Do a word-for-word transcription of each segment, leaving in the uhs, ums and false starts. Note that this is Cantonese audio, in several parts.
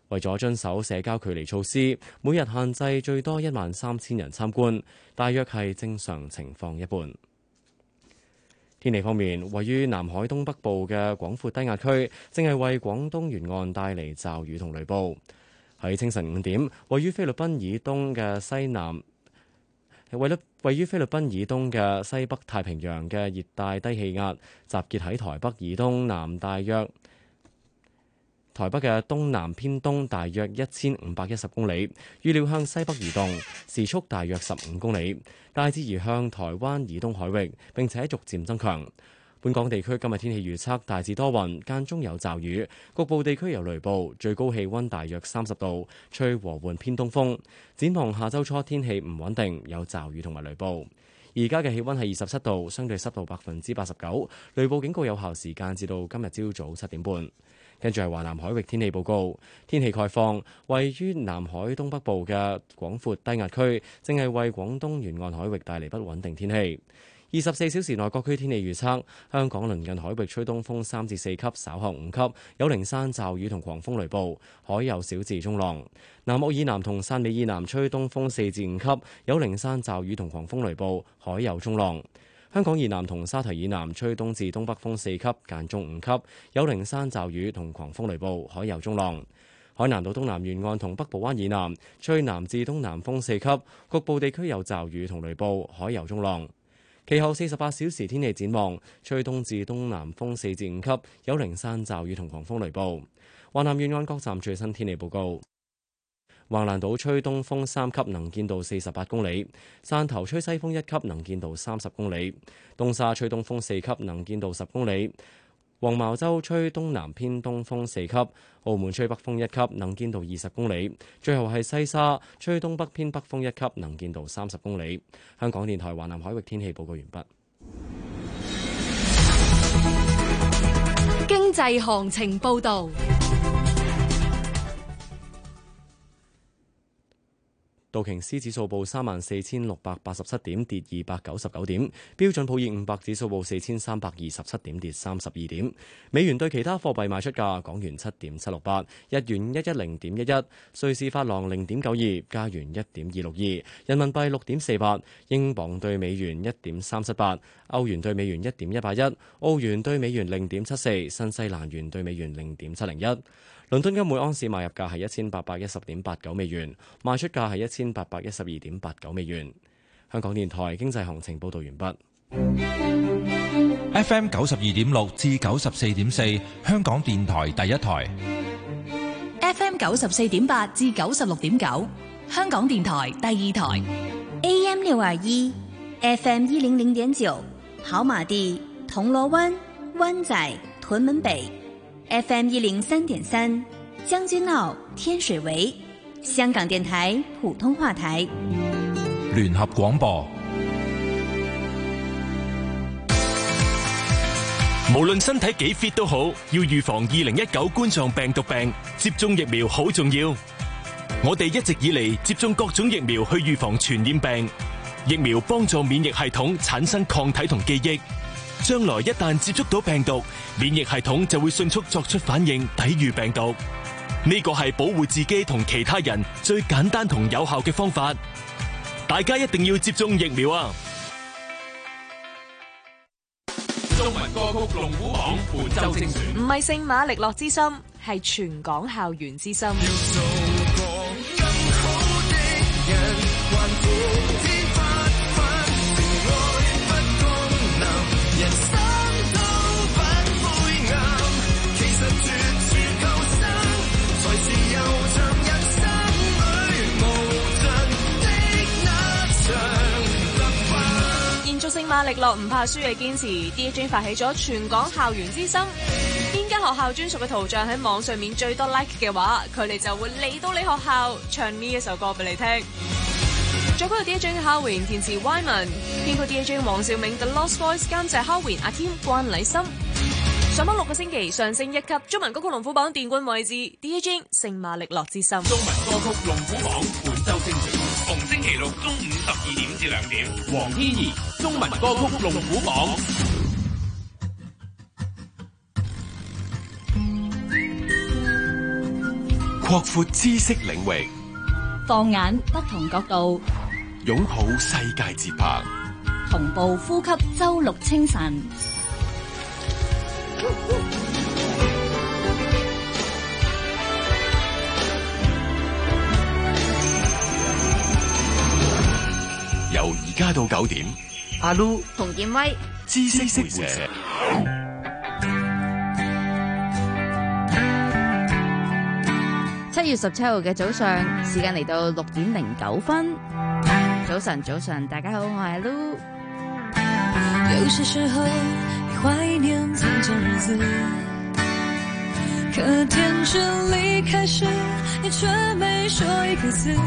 為咗遵守社交距離措施，每日限制最多一萬三千人參觀，大約係正常情況一半。天氣方面，位於南海東北部嘅廣闊低壓區正係為廣東沿岸帶嚟驟雨同雷暴。喺清晨五點，位於菲律賓以東嘅西南，位位於菲律賓以東嘅西北太平洋嘅熱帶低氣壓，集結喺台北以東南大約台北嘅東南偏東大約一千五百一十公里，預料向西北移動，時速大約十五公里，大致移向台灣以東海域，並且逐漸增強。本港地區今日天氣預測大致多雲，間中有驟雨，局部地區有雷暴，最高氣溫大約三十度，吹和緩偏東風。展望下周初天氣唔穩定，有驟雨同埋雷暴。而家嘅氣溫係二十七度，相對濕度百分之八十九，雷暴警告有效時間至到今日朝早七點半。跟住係華南海域天氣報告，天氣概況，位於南海東北部嘅廣闊低壓區，正係為廣東沿岸海域帶嚟不穩定天氣。二十四小時內各區天氣預測，香港鄰近海域吹東風三至四級，稍後五級，有零散驟雨同狂風雷暴，海有小至中浪。南澳以南同汕尾以南吹東風四至五級，有零散驟雨同狂風雷暴，海有中浪。香港以南同沙堤以南吹東至東北風四級，間中五級，有零散驟雨同狂風雷暴，海有中浪。海南島東南沿岸同北部灣以南吹南至東南風四級，局部地區有驟雨同雷暴，海有中浪。其後四十八小時天氣展望，吹東至東南風四至五級，有零散驟雨同狂風雷暴。華南沿岸各站最新天氣報告。橫瀾島吹東風三級，能見度四十八公里；汕頭吹西風一級，能見度三十公里；東沙吹東風四級，能見度十公里；黃茅洲吹東南偏東風四級；澳門吹北風一級，能見度二十公里；最後係西沙吹東北偏北風一級，能見度三十公里。香港電台華南海域天氣報告完畢。 經濟行情報導。 道瓊斯指數報三萬四千六百八十七點，跌二百九十九點。標準普爾五百指數報四千三百二十七點，跌三十二點。美元對其他貨幣賣出價：港元七點七六八，日元一一零點一一，瑞士法郎零點九二，加元一點二六二，人民幣六點四八，英鎊對美元一點三七八，歐元對美元一點一八一，澳元對美元零點七四，新西蘭元對美元零點七零一。倫敦金每安士買入價係一千八百一十點八九美元，賣出價係一千八百一十二點八九美元。香港電台經濟行情報導完畢。 F M 九十二點六至九十四點四，香港電台第一台。 F M 九十四點八至九十六點九，香港電台第二台。 A M 六二一，F M 一零零點九，跑馬地、銅鑼灣、灣仔、屯門北。F M 一零三點三，將軍澳、天水圍，香港電台普通話台。 聯合廣播。 無論身體幾 fit 都好，要預防二零一九冠狀病毒病，接種疫苗好重要。我哋一直以嚟接種各種疫苗去預防傳染病，疫苗幫助免疫系統產生抗體同記憶。將來一旦接觸到病毒，免疫系統就會迅速作出反應，抵禦病毒。呢個係保護自己同其他人最簡單同有效嘅方法。大家一定要接種疫苗啊！ 中文歌曲龍虎榜本周精選， 唔係聖馬力諾之心，係全港校園之心。聖馬力諾唔怕輸嘅堅持 ，D J 發起咗全港校園之心。邊間學校專屬嘅圖像喺網上面最多 like 嘅話，佢哋就會嚟到你學校唱呢一首歌俾你聽。作曲 D J Howin 填詞 Wyman， 編曲 D J 黃兆銘 The Lost Voice， 監製 Howin 阿添關禮深。上榜六個星期，上升一級，中文歌曲龍虎榜殿冠位置 D J 聖馬力諾之心。 中文歌曲龍虎榜本周精選，逢星期六中午十二點至兩點，黃天怡中文歌曲龍虎榜。 擴闊知識領域， 放眼不同角度， 擁抱世界節拍， 同步呼吸周六清晨。 由而家到九點，阿 Lu 洪建威， 知識會社。 七月十七號嘅早上，時間嚟到六點零九分。早晨，早晨，大家好，我係 Lu。 有些時候你懷念從前日子，可天真離開時，你卻沒說一個字。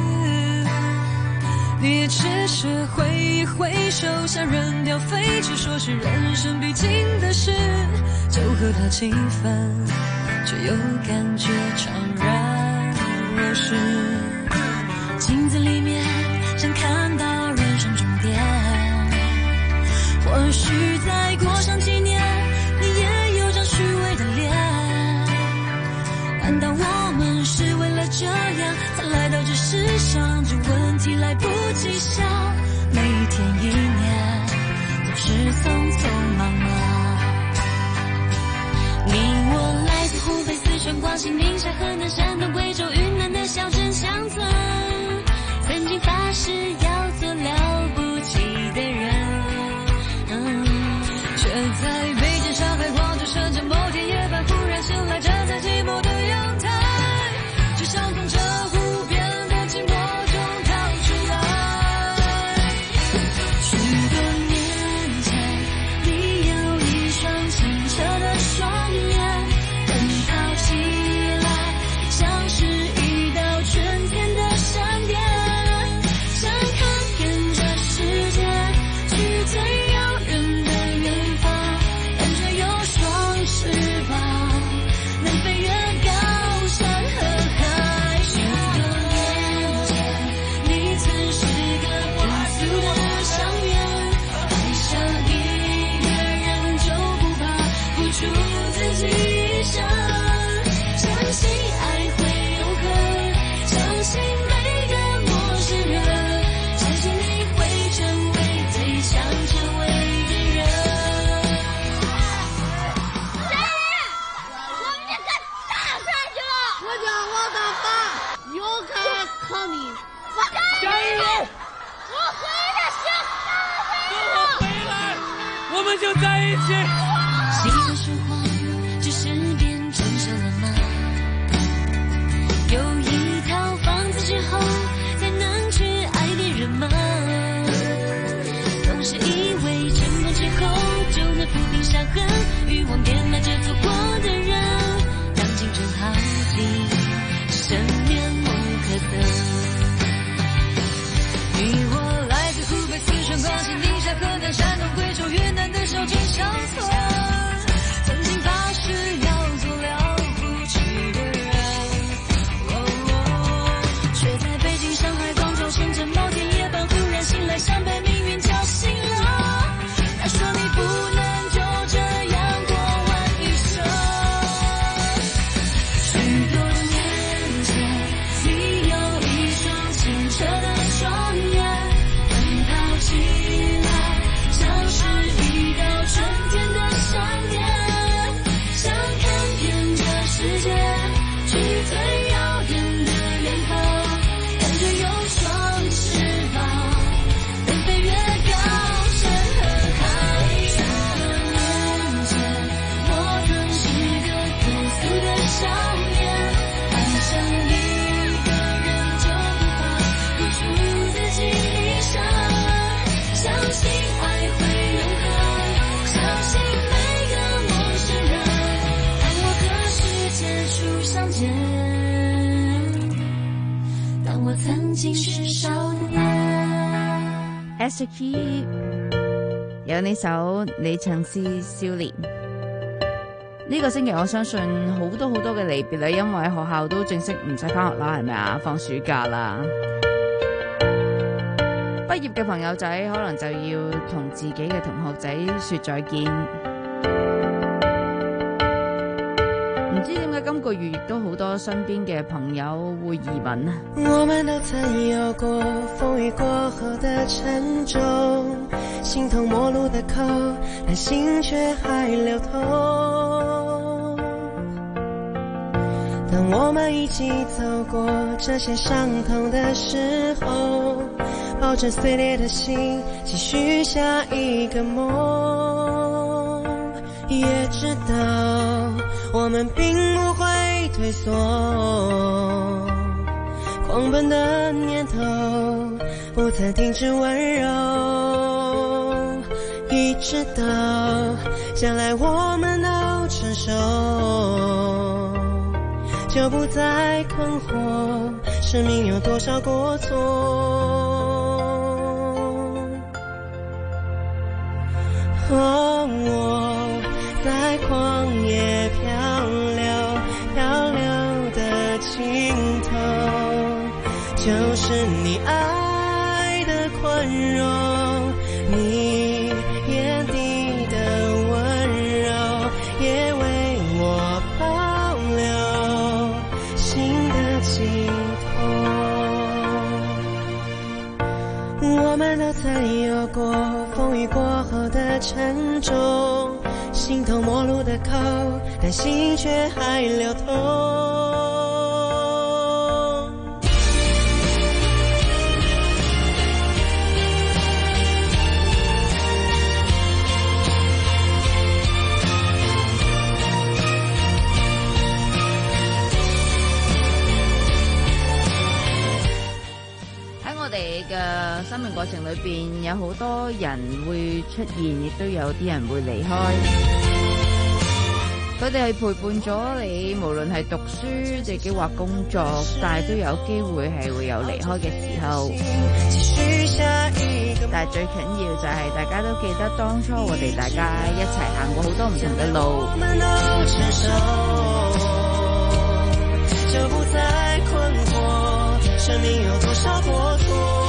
你也只是揮一揮手，像扔掉廢紙，說是人生必經的事，就和他氣憤，卻又感覺悵然若失。鏡子裡面想看到人生終點，或許再過上幾年，你也有張虛偽的臉。難道我們是為了這樣才來到這世上？這問題來不及想，每一天一年總是匆匆忙忙。你我來自湖北、四川、廣西、寧夏、河南、山東、貴州、雲南的小鎮鄉村，曾經發誓要做了不起的人，嗯，卻在北京、上海、廣州、深圳某天夜半忽然醒來，站在寂寞的陽台，只想從這無邊的寂寞中逃出來。許多年前，你有一雙清澈的雙眼，奔跑起來像是一道春天的閃電，想看遍這世界，去最遙遠的遠方，感覺有雙翅膀，能飛越高山和海。許多年前，你曾是個樸素的相約，愛上一個人就不怕付出自己一生，相信愛會永恆，相信每個陌生人，相信你會成為最想成為的人。 我们这干大事去了！我讲我的爸，又开靠你发加油！ 我回来行， 等我回来，我們就在一起。 誰在說謊，只是變成熟了嗎？有一套房子之後，才能去愛別人嗎？總是以為成功之後就能撫平傷痕，慾望點滿着錯過的人，當青春耗盡，生面目可憎。你我來自湖北、四川、廣西、寧夏、河南、山東、貴州、雲南的小鎮鄉村，曾經發誓要做了不起的人，哦哦，卻在北京、上海、廣州、深圳某天夜半忽然醒來，像被命運叫醒了。他說你不能就這樣過完一生。許多年前，你有一雙清澈的雙眼，奔跑起來像是一道春天的閃電，想看遍這世界，去最遙遠的遠方，感覺有雙翅膀，能飛越高山和海。許多年前，我曾是個樸素的少年，愛上一個人就不怕付出自己一生，相信愛會永恆，相信每個陌生人，當我和世界初相見，當我曾經是少年。 S H E 有呢首《你曾是少年》。呢個星期我相信好多好多嘅離別啦，因為學校都正式唔使返學啦，係咪啊？放暑假啦。畢業嘅朋友仔可能就要同自己嘅同學仔說再見。 知點解今個月亦都好多身邊嘅朋友會移民啊。 我們都曾有過風雨過後的沉重，形同陌路的口，但心卻還流通。當我們一起走過這些傷痛的時候，抱着碎裂的心繼續下一個夢，也知道我們並不會退縮，狂奔的念頭不曾停止溫柔，一直到將來我們都成熟，就不再困惑生命有多少過錯。哦，我在曠野漂流，漂流的盡頭就是你愛的寬容，你眼底的溫柔也為我保留新的寄託。我們都曾有過風雨過後的沉重，形同陌路的口，但心卻還流通。 嘅生命過程裏邊有好多人會出現，亦都有啲人會離開。佢哋係陪伴咗你，無論係讀書、自己或工作，但係都有機會係會有離開嘅時候。但係最緊要就係大家都記得當初我哋大家一齊行過好多唔同嘅路。就不再困惑，生命有多少過錯。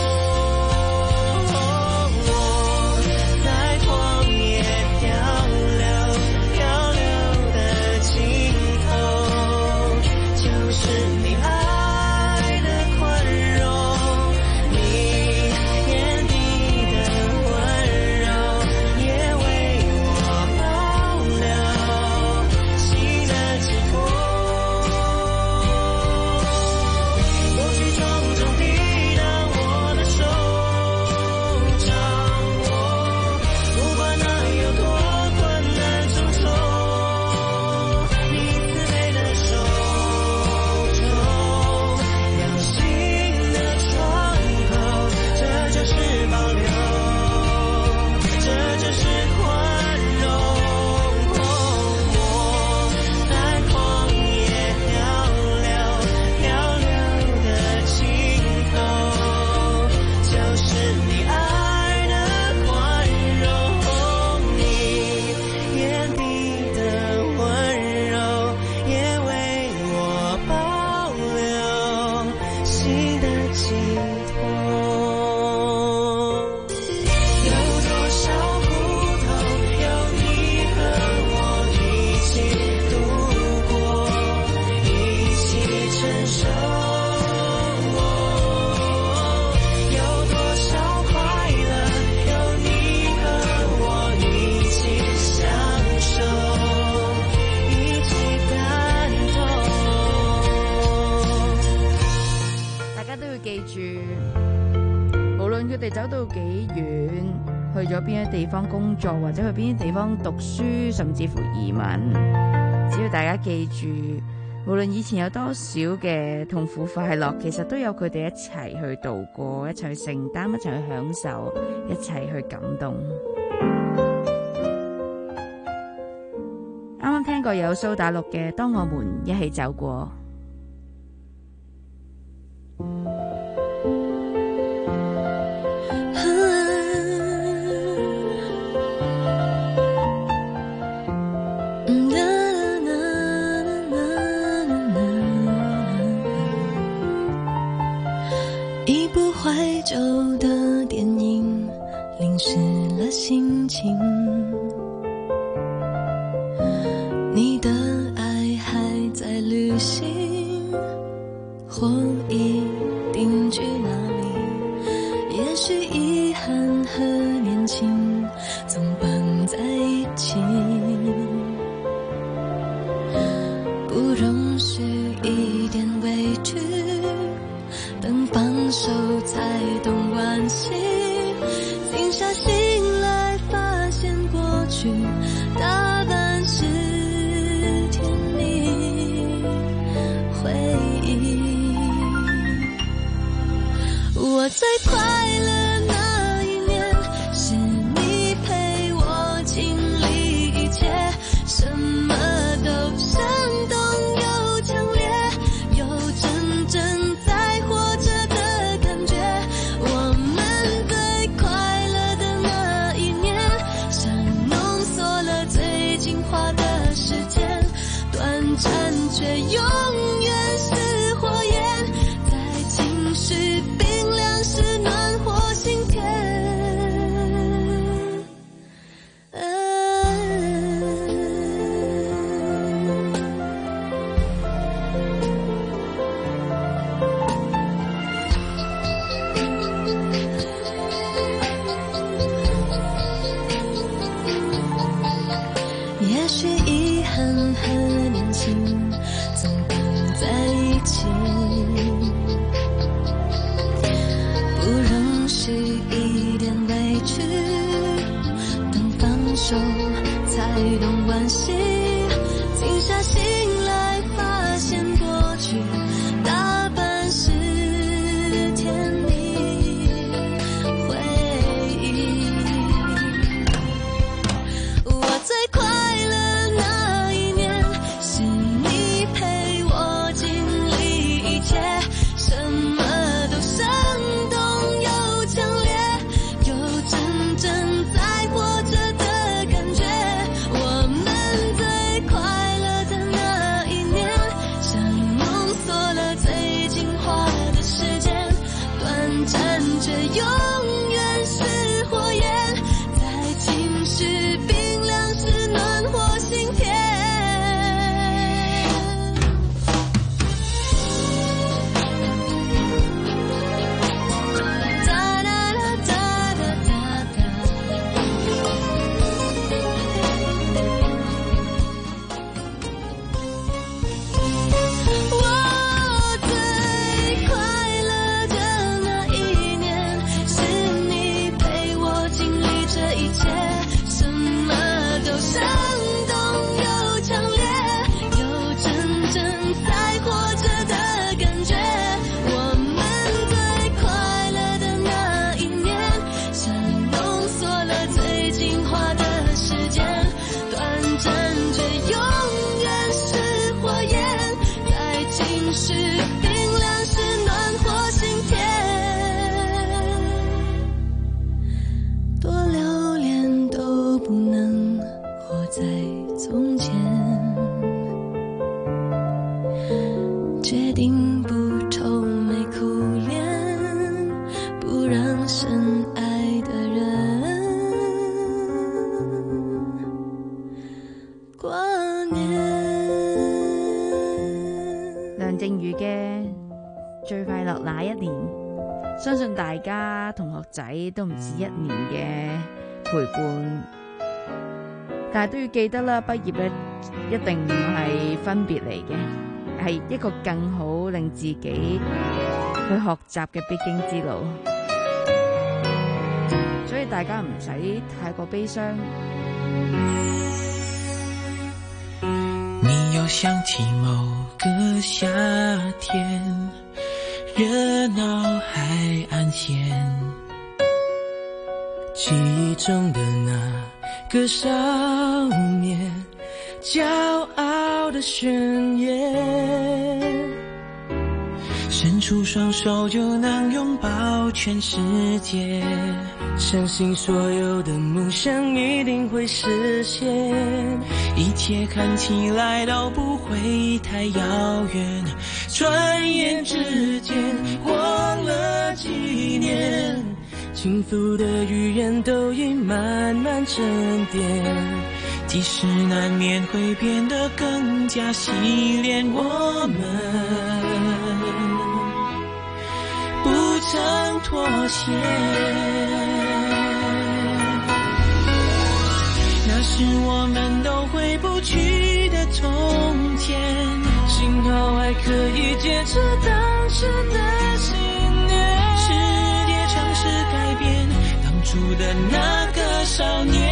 去咗邊啲地方工作，或者去邊啲地方讀書，甚至乎移民，只要大家記住，無論以前有多少嘅痛苦快樂，其實都有佢哋一齊去度過，一齊去承擔，一齊去享受，一齊去感動。啱啱聽過有蘇打綠嘅《當我們一起走過》。 心情，你的愛或已定居哪里？也许遗憾和年轻总绑在一起，不容许一点委屈，等放手才懂惋惜。静下心来发现过去大半是甜蜜回忆。我最快乐那一年，是你陪我经历一切，什么都生动又强烈，有真正在活着的感觉。我们最快乐的那一年，像浓缩了最精华的时间，短暂却永远是火焰，在情绪冰凉时暖和心田。也许遗憾和年轻总绑在一起，不容许一点委屈，等放手才懂惋惜。静下心来发现过去大半是甜蜜回忆。我最快乐那一年，是你陪我经历一切，什么都生动又强烈，有真正在活着的感觉。我们最快乐的那一年，像浓缩了最精华的时间，短暂却永远是火焰，在情绪冰凉时暖和心田。哒哒哒哒哒哒哒。我最快乐的那一年，是你陪我经历这一切，什么都生动又强烈，有真正在活着的感觉。我们最快乐的那一年，像浓缩了最精华的时间，短暂却永远是火焰，在情绪冰凉时暖和心田。多留恋都不能活在从前，决定不愁眉苦脸，不让深爱的人挂念。 梁靜茹嘅最快樂那一年，相信大家同學仔都唔止一年嘅陪伴，但係都要記得啦，畢業咧一定唔係分別嚟嘅，係一個更好令自己去學習嘅必經之路，所以大家唔使太過悲傷。 你又想起某個夏天，熱鬧海岸線，記憶中的那個少年，驕傲的宣言，伸出雙手就能擁抱全世界，相信所有的夢想一定會實現，一切看起來都不會太遙遠，轉眼之間過了幾年，輕浮的語言都已慢慢沉澱，即使難免會變得更加洗練我們妥协。那是我们都回不去的从前，幸好还可以坚持当时的信念。世界尝试改变当初的那个少年，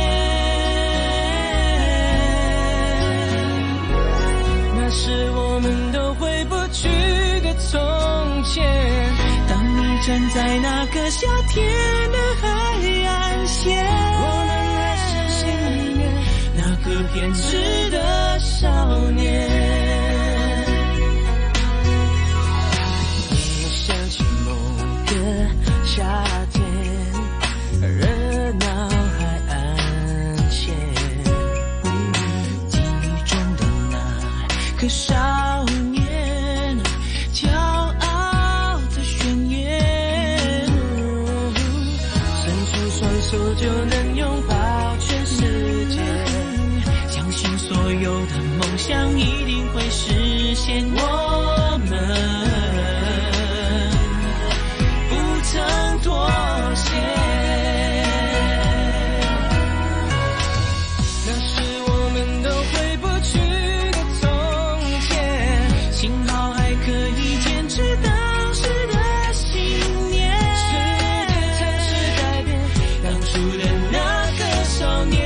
那是我们都回不去的从前。当你站在那个夏天的海岸线，我们还是心里面那个偏执的少年。你想起某个夏天，热闹海岸线，记忆中的那个少年，骄傲的宣言，伸出双手就能拥抱全世界，相信所有的梦想一定会实现。我们不曾妥协，那是我们都回不去的从前，幸好还可以坚持当时的信念。世界尝试改变当初的那个少年，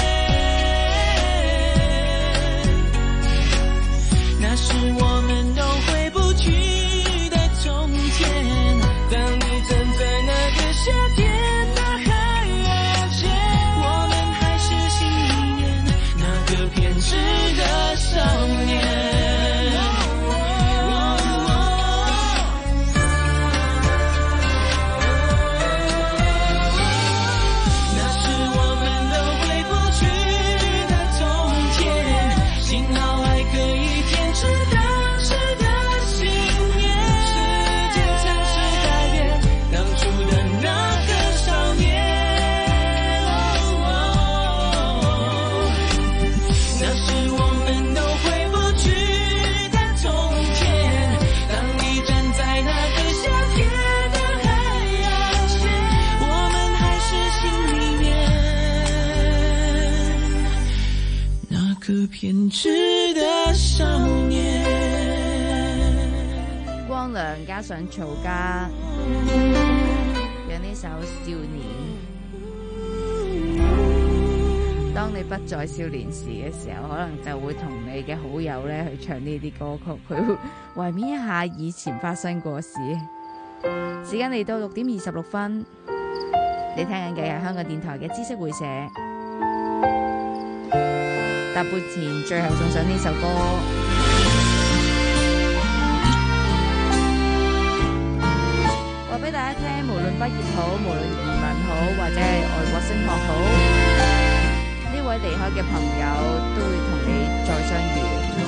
那是我们都回不去的从前。当你站在那个夏天的海岸线，我们还是心里面那个偏执的少年。那是我们都回不去的从前，幸好还可以坚持当时的信念。世界尝试改变当初的那个少年，那是我们都回不去的从前。当你站在那个夏天的海岸线，我们还是心里面那个偏执的少年。 光良加上曹家，有呢首少年。當你不再少年時嘅時候，可能就會同你嘅好友咧去唱呢啲歌曲，佢會懷緬一下以前發生過嘅事。時間嚟到六點二十六分，你聽緊嘅係香港電台嘅知識會社。踏半前，最後送上呢首歌。話俾大家聽，無論畢業好，無論移民好，或者係外國升學好，呢位離開嘅朋友都會同你再相遇。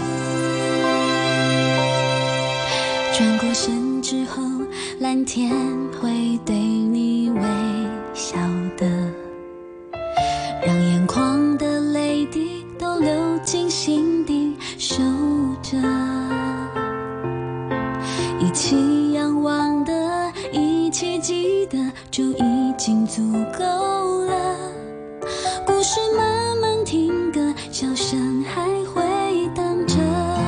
轉過身之後，藍天會對你微笑的，讓眼眶的淚滴都流進心底，守着一起仰望的，一起記得就已經足夠了。故事慢慢停格，笑聲還回盪着，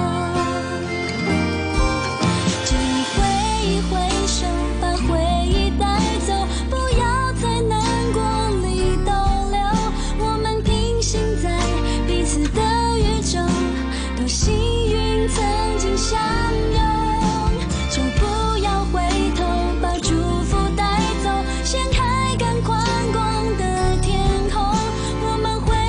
只揮一揮手把回憶帶走，不要在難過裡逗留。我們平行在彼此的宇宙，多幸運曾經相擁，就不要回頭把祝福帶走，掀開更寬廣的天空，我們會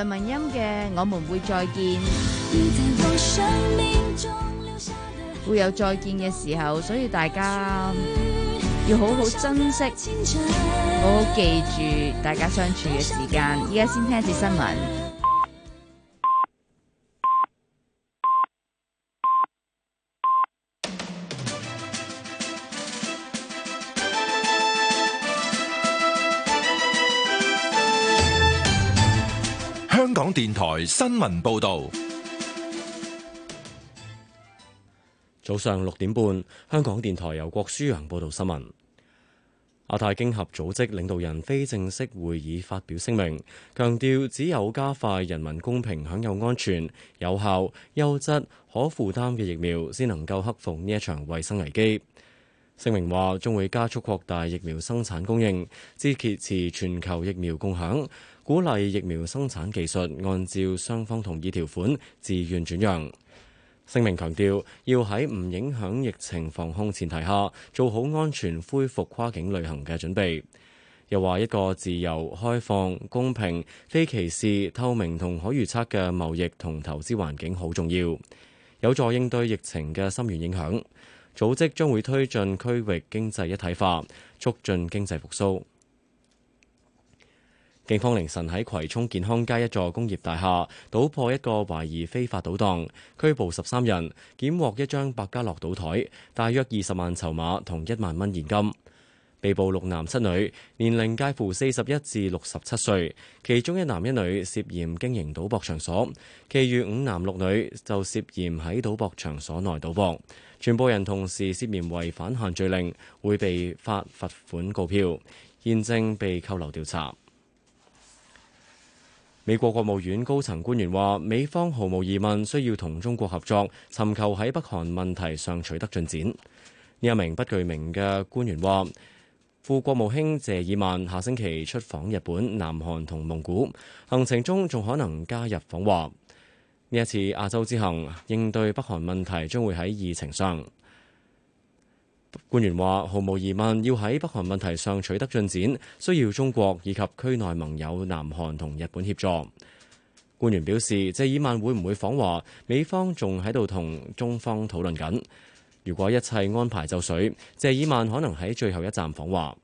梁文音嘅《我們會再見》，會有再見嘅時候，所以大家要好好珍惜，好好記住大家相處嘅時間。依家先聽一節新聞。 香港電台新聞報道。 早上六點半，香港電台由郭舒揚報道新聞。亞太經合組織領導人非正式會議發表聲明，強調只有加快人民公平享有安全、有效、優質、可負擔嘅疫苗，先能夠克服呢一場衛生危機。聲明話將會加速擴大疫苗生產供應，支持全球疫苗共享，鼓勵疫苗生產技術按照雙方同意條款自願轉讓。聲明強調，要喺唔影響疫情防控前提下，做好安全恢復跨境旅行嘅準備。又話一個自由、開放、公平、非歧視、透明同可預測嘅貿易同投資環境好重要，有助應對疫情嘅深遠影響。組織將會推進區域經濟一體化，促進經濟復甦。警方凌晨喺葵涌健康街一座工業大廈搗破一個懷疑非法賭檔，拘捕十三人，檢獲一張百家樂賭枱，大約二十萬籌碼同一萬蚊現金。被捕六男七女，年齡介乎四十一至六十七歲，其中一男一女涉嫌經營賭博場所，其餘五男六女就涉嫌喺賭博場所內賭博。全部人同時涉嫌違反限聚令，會被發罰款告票，現正被扣留調查。美國國務院高層官員話，美方毫無疑問需要同中國合作，尋求喺北韓問題上取得進展。呢一名不具名嘅官員話，副國務卿謝爾曼下星期出訪日本、南韓同蒙古，行程中仲可能加入訪華。呢一次亞洲之行，應對北韓問題將會喺議程上。官員話，毫無疑問，要喺北韓問題上取得進展，需要中國以及區內盟友南韓同日本協助。官員表示，謝爾曼會唔會訪華，美方仲喺度同中方討論緊。如果一切安排就緒，謝爾曼可能喺最後一站訪華。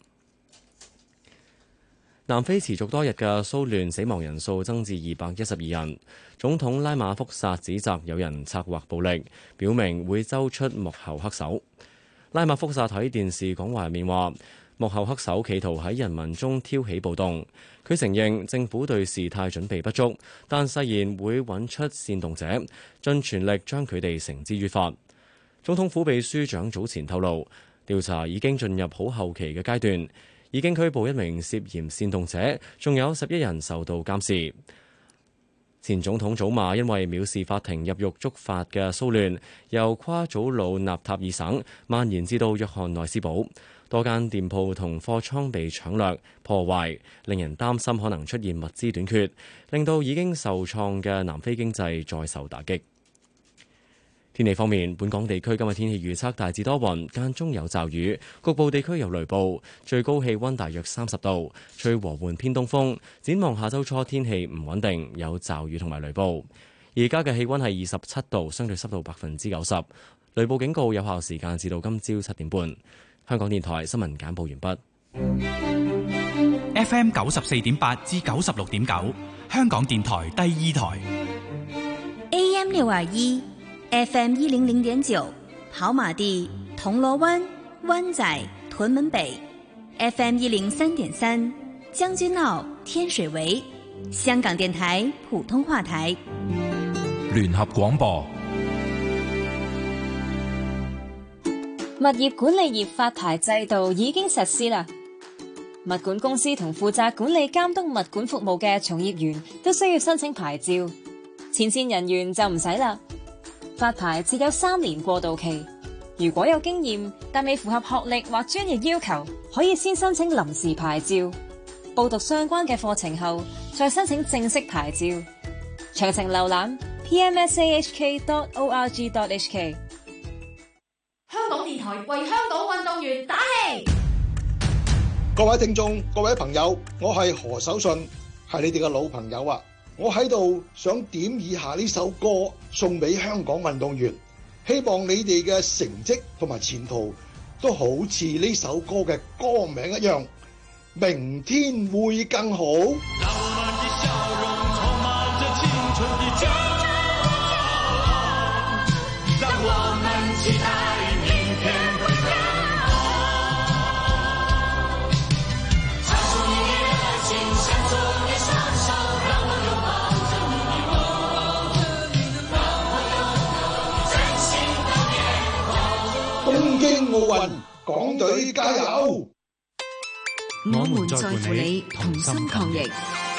南非持續多日嘅騷亂，死亡人數增至二百一十二人。總統拉馬福薩指責有人策劃暴力，表明會揪出幕後黑手。拉馬福薩喺電視講話入面話，幕後黑手企圖喺人民中挑起暴動。佢承認政府對事態準備不足，但誓言會揾出煽動者，盡全力將佢哋繩之於法。總統府秘書長早前透露，調查已經進入好後期嘅階段，已經拘捕一名涉嫌煽動者，仲有十一人受到監視。前總統祖馬因為藐視法庭入獄觸發嘅騷亂，由夸祖魯納塔爾省蔓延至到約翰內斯堡，多間店鋪同貨倉被搶掠破壞，令人擔心可能出現物資短缺，令到已經受創嘅南非經濟再受打擊。天氣方面，本港地區今日天氣預測大致多雲，間中有驟雨，局部地區有雷暴，最高氣溫大約三十度，吹和緩偏東風。展望下周初天氣唔穩定，有驟雨同埋雷暴。而家嘅氣溫係二十七度，相對濕度百分之九十。雷暴警告有效時間至到今朝七點半。香港電台新聞簡報完畢。F M 九十四點八至九十六點九，香港電台第二台。 A M 六二一。F M 一零零點九，跑馬地、銅鑼灣、灣仔、屯門北 ；F M 一零三點三，將軍澳、天水圍。香港電台普通話台。 聯合廣播。 物業管理業發牌制度已經實施啦。物管公司同負責管理監督物管服務嘅從業員都需要申請牌照，前線人員就唔使啦。發牌只有三年過渡期，如果有經驗但未符合學歷或專業要求，可以先申請臨時牌照，報讀相關嘅課程後再申請正式牌照。詳情瀏覽 p m s a h k dot org dot h k。 香港電台為香港運動員打氣。 各位聽眾、各位朋友，我係何守信，係你哋嘅老朋友啊！ 我喺度想點以下呢首歌送俾香港運動員，希望你哋嘅成績同埋前途都好似呢首歌嘅歌名一樣，明天會更好。東京奧運，港隊加油！ 我們在乎你，同心抗疫。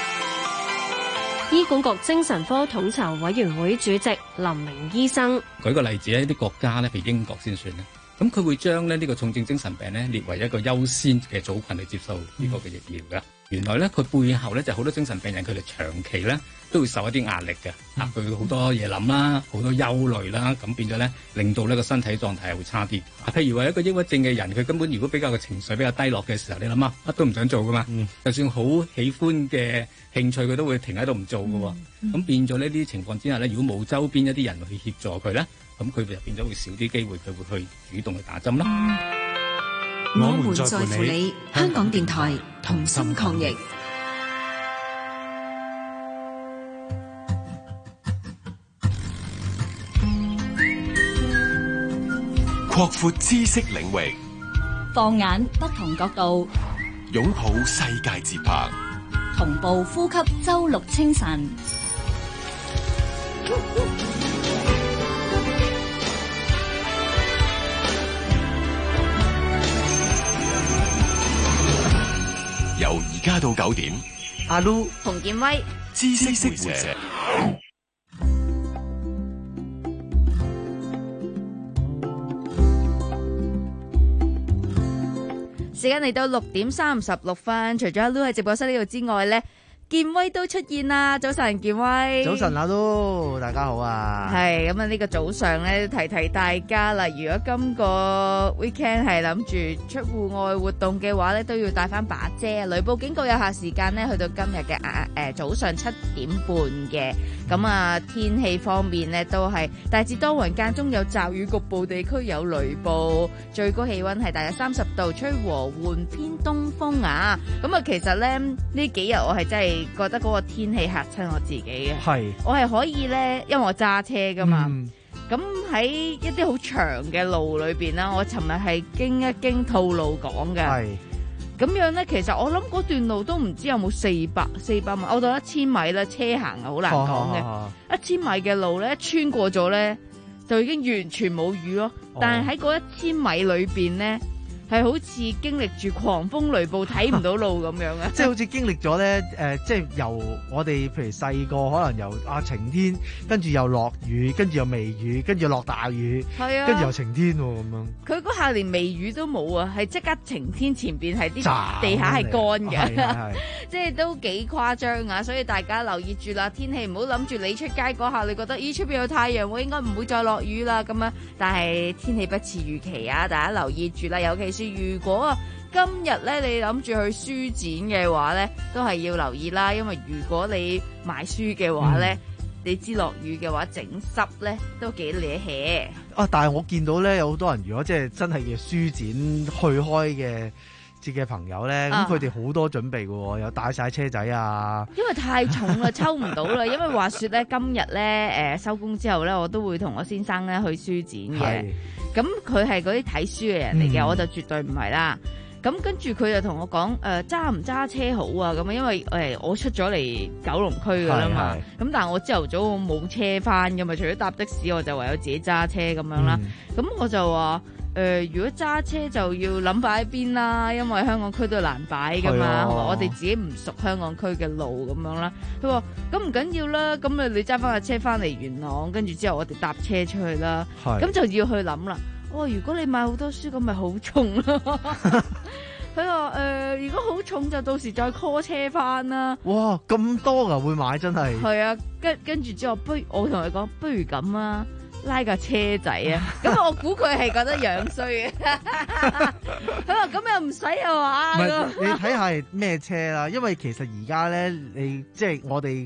醫管局精神科統籌委員會主席林明醫生， 舉個例子咧，啲國家咧，譬如英國先算咧，咁佢會將咧呢個重症精神病咧列為一個優先嘅組群去接受呢個嘅疫苗嘅。原來咧佢背後咧就好多精神病人，佢哋長期咧都會受一啲壓力嘅，啊佢好多嘢諗啦，好多憂慮啦，咁變咗咧令到呢個身體狀態係會差啲。啊，譬如話一個抑鬱症嘅人，佢根本如果比較嘅情緒比較低落嘅時候，你諗下乜都唔想做噶嘛，嗯、就算好喜歡嘅興趣，佢都會停喺度唔做噶。咁、嗯嗯、變咗呢啲情況之下咧，如果冇周邊一啲人去協助佢咧，咁佢就變咗會少啲機會，佢會去主動去打針啦。 我們在乎你，香港電台同心抗疫。 擴闊知識領域， 放眼不同角度， 擁抱世界節拍， 同步呼吸周六清晨。 由而家到九點， 阿 Lu、馮建威、 知識會社。 時間嚟到六點三十六分，除咗阿 Lu 喺直播室呢度之外咧，建威都出現啦。早晨，建威。 早晨，阿 Lu，大家好啊。 係咁啊，呢個早上咧提提大家啦。如果今個 weekend 係諗住出戶外活動嘅話咧，都要帶翻把遮。雷暴警告有效時間咧，去到今日嘅誒早上七點半嘅。咁啊，天氣方面呢，都係大致多雲，間中有驟雨，局部地區有雷暴。最高氣溫係大約三十度，吹和緩偏東風啊。咁啊，其實咧呢幾日我係真係覺得嗰個天氣嚇親我自己嘅。係，我係可以咧，因為我揸車噶嘛。咁、嗯、喺一啲好長嘅路裏邊啦，我尋日係經一經吐露港嘅。係。咁樣咧，其實我諗嗰段路都唔知有冇四百四百米，我到一千米啦，車行係好難講嘅。啊啊啊、一千米嘅路咧，穿過咗咧，就已經完全冇雨咯。哦、但係喺嗰一千米裏邊咧，係好似經歷住狂風雷暴，睇唔到路咁樣嘅。 即係好似經歷咗咧，誒、呃，即係由我哋譬如細個可能由啊晴天，跟住又落雨，跟住又微雨，跟住落大雨，係啊，跟住又晴天咁、哦、樣。佢嗰下連微雨都冇啊，係即刻晴天，前邊係啲地下係乾嘅，即係都幾誇張啊！所以大家留意住啦，天氣唔好諗住你出街嗰下，你覺得咦出邊有太陽，我應該唔會再落雨啦咁樣。但係天氣不似預期啊，大家留意住啦，尤其是如果今日咧你諗住去書展嘅話咧，都係要留意啦，因為如果你買書嘅話咧，嗯、你知落雨嘅話整濕咧都幾惹氣啊！但係我見到咧有好多人，如果即係真係嘅書展去開嘅自己嘅朋友咧，咁佢哋好多準備嘅，有帶晒車仔啊！因為太重啦，抽唔到啦。因為話說咧，今日咧誒收工之後咧，我都會同我先生咧去書展嘅。咁佢係嗰啲睇書嘅人嚟嘅，嗯、我就絕對唔係啦。咁跟住佢就同我講誒揸唔揸車好啊？咁啊，因為誒、呃、我出咗嚟九龍區噶啦嘛。咁但係我朝頭早冇車翻噶嘛，除咗搭的士，我就唯有自己揸車咁樣啦。咁、嗯、我就話誒、呃，如果揸車就要諗擺喺邊啦，因為香港區都難擺噶嘛。啊、我哋自己唔熟香港區嘅路咁樣啦。佢話咁唔緊要啦，咁啊你揸翻架車翻嚟元朗，跟住之後我哋搭車出去啦。咁就要去諗啦。哦，如果你買好多書咁咪好重咯。佢話誒，如果好重就到時再 call 車翻啦。哇，咁多噶會買真係。係啊，跟跟住之後，不如我同佢講，不如咁啊，拉架車仔啊。咁我估佢係覺得樣衰嘅。佢話咁又唔使啊嘛。唔係，你睇下係咩車啦？因為其實而家咧，你即係我哋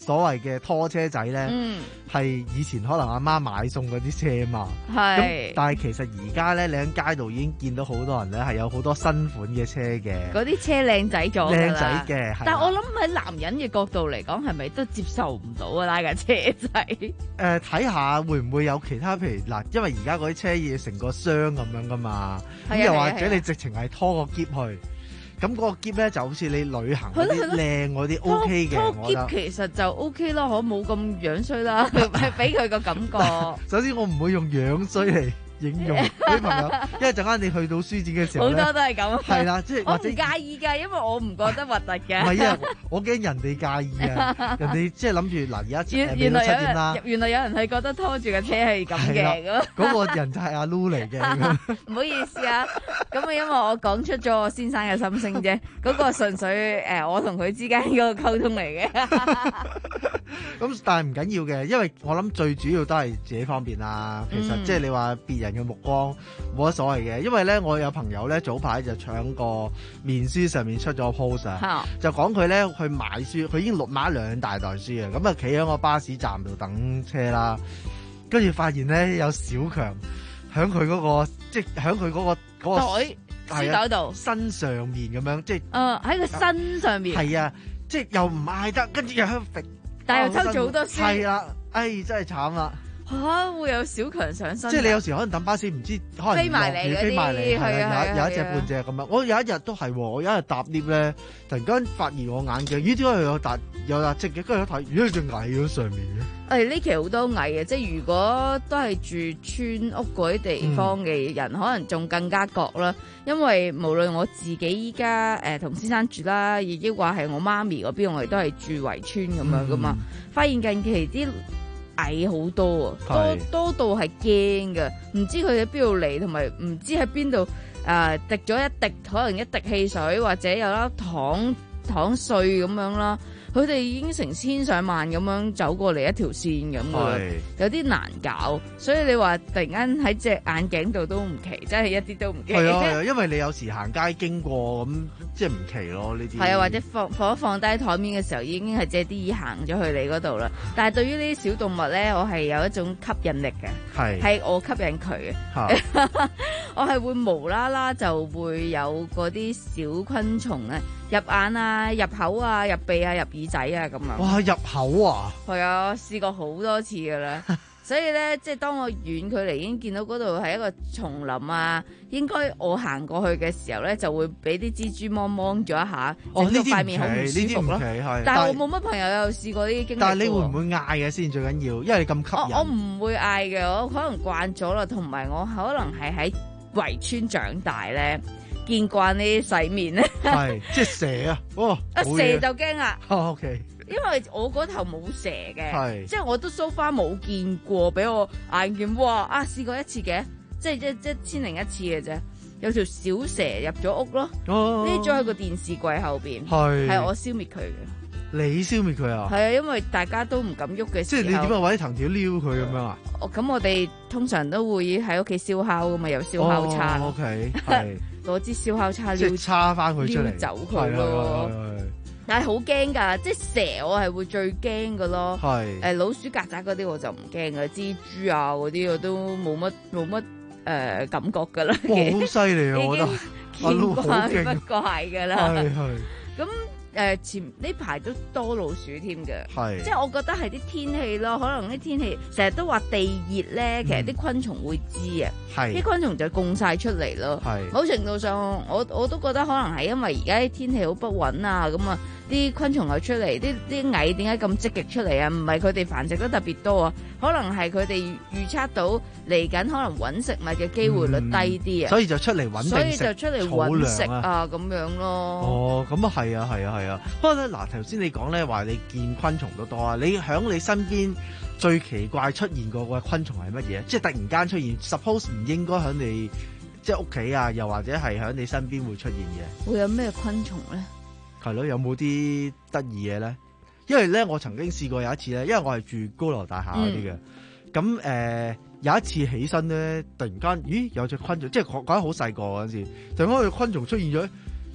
所謂嘅拖車仔咧，係、嗯、以前可能阿媽買餸嗰啲車嘛。係。咁但係其實而家咧，你喺街度已經見到好多人咧係有好多新款嘅車嘅。 嗰啲車靚仔咗㗎啦。靚仔嘅。但係我諗喺男人嘅角度嚟講，係咪都接受唔到啊？拉架車仔。誒、呃，睇下會唔會有其他，譬如嗱，因為而家嗰啲車要成個箱咁樣噶嘛，咁又或者你直情係拖個篋去。咁嗰個篋咧就好似你旅行嗰啲靚嗰啲 O K 嘅，我覺得。篋其實就 O K 啦，可冇咁樣衰啦，係俾佢個感覺。首先我唔會用樣衰嚟形容啲朋友，因為陣間你去到書展嘅時候好多都係咁。係啦，即係我唔介意㗎，因為我唔覺得核突嘅。唔係啊，我驚人哋介意啊，人哋即係諗住嗱，而家原來有人原來有人係覺得拖住架車係咁嘅咁。嗰個人就係阿 Lu 嚟嘅。唔好意思啊，咁啊，因為我講出咗我先生嘅心聲啫，嗰個純粹誒我同佢之間嗰個溝通嚟嘅。咁但係唔緊要嘅，因為我諗最主要都係自己方便啦。其實即係你話別人嘅目光冇乜所謂嘅，因為咧我有朋友咧早排就搶個面書上面出咗個 post 啊，就講佢咧去買書，佢已經錄買兩大袋書啊，咁啊企喺個巴士站度等車啦，跟住發現咧有小強喺佢嗰個即係喺佢嗰個嗰個袋書袋度身上面咁樣，即係誒喺佢身上面係啊，即係又唔嗌得，跟住又喺度揈，但係又偷咗好多書，係啦，哎真係慘啦。嚇、啊、會有小強上身，即係你有時可能等巴士唔知可能飛埋嚟嗰啲，係啊，有有一隻半隻咁樣。我有一日都係，我有一日搭 lift 咧，突然間發現我眼鏡，咦點解有笪有笪積嘅？跟住一睇，咦隻蟻喺上面嘅。誒呢期好多蟻嘅，即係如果都係住村屋嗰啲地方嘅人，嗯、可能仲更加覺啦。因為無論我自己依家誒同先生住啦，亦亦話係我媽咪嗰邊，我哋都係住圍村咁樣噶嘛。嗯、發現近期啲蟻好多啊，多多到係驚㗎，唔知佢喺邊度嚟，同埋唔知喺邊度誒滴咗一滴，可能一滴汽水或者有粒糖糖碎咁樣啦。佢哋已經成千上萬咁樣走過嚟一條線咁嘅，有啲難搞。所以你話突然間喺隻眼鏡度都唔奇，真係一啲都唔奇。係啊係啊，因為你有時行街經過咁，即係唔奇咯呢啲。係啊，或者放放一放低台面嘅時候，已經係借啲意行咗去你嗰度啦。但係對於呢啲小動物咧，我係有一種吸引力嘅，係係我吸引佢嘅。我係會無啦啦就會有嗰啲小昆蟲咧入眼啊、入口啊、入鼻啊、入耳仔啊咁樣。哇！入口啊？係啊，試過好多次噶啦。所以咧，即係當我遠距離已經見到嗰度係一個叢林啊，應該我行過去嘅時候咧，就會俾啲蜘蛛摸摸咗一下，整到塊面好唔舒服咯。但係我冇乜朋友有試過呢啲經歷。但係你會唔會嗌嘅先最緊要？因為你咁吸引。我我唔會嗌嘅，我可能慣咗啦，同埋我可能係喺圍村長大咧。見慣呢啲洗面咧，係即係蛇啊！哦，啊蛇就驚啦。O K，因為我嗰頭冇蛇嘅，即係我都 so far 冇見過，俾我眼見哇啊！試過一次嘅，即係即係一千零一次嘅啫。有條小蛇入咗屋咯，匿咗喺個電視櫃後邊，係係我消滅佢嘅。你消滅佢啊？係啊，因為大家都唔敢喐嘅時候。即係你點樣揾啲藤條撩佢咁樣啊？哦，咁我哋通常都會喺屋企燒烤噶嘛，有燒烤叉。O K，係。攞支燒烤叉撩，即係叉翻佢出嚟，撩走佢咯。但係好驚㗎，即係蛇我係會最驚㗎咯。係誒老鼠、曱甴嗰啲我就唔驚㗎，蜘蛛啊嗰啲我都冇乜冇乜誒感覺㗎啦。哇！好犀利啊，我覺得見怪不怪㗎啦。係係咁。誒前呢排都多老鼠添嘅，即係我覺得係啲天氣咯，可能啲天氣成日都話地熱咧，其實啲昆蟲會知啊，啲昆蟲就供晒出嚟咯。某程度上，我我都覺得可能係因為而家啲天氣好不穩啊，咁啊啲昆蟲又出嚟，啲啲蟻點解咁積極出嚟啊？唔係佢哋繁殖得特別多啊，可能係佢哋預測到嚟緊可能揾食物嘅機會率低啲啊、嗯，所以就出嚟揾定食，所以就出嚟揾食啊咁樣咯。哦，咁啊係啊係啊係啊。不過咧，嗱頭先你講咧話你見昆蟲都多啊，你喺你身邊最奇怪出現過嘅昆蟲係乜嘢？即係突然間出現 ，suppose 唔應該喺你即係屋企啊，又或者係喺你身邊會出現嘅。會有咩昆蟲咧？係咯，有冇啲得意嘢咧？因為咧，我曾經試過有一次咧，因為我係住高樓大廈嗰啲嘅，咁、嗯、誒、呃、有一次起身咧，突然間咦有隻昆蟲，即係講講得好細個嗰陣時，突然間有隻昆蟲出現咗。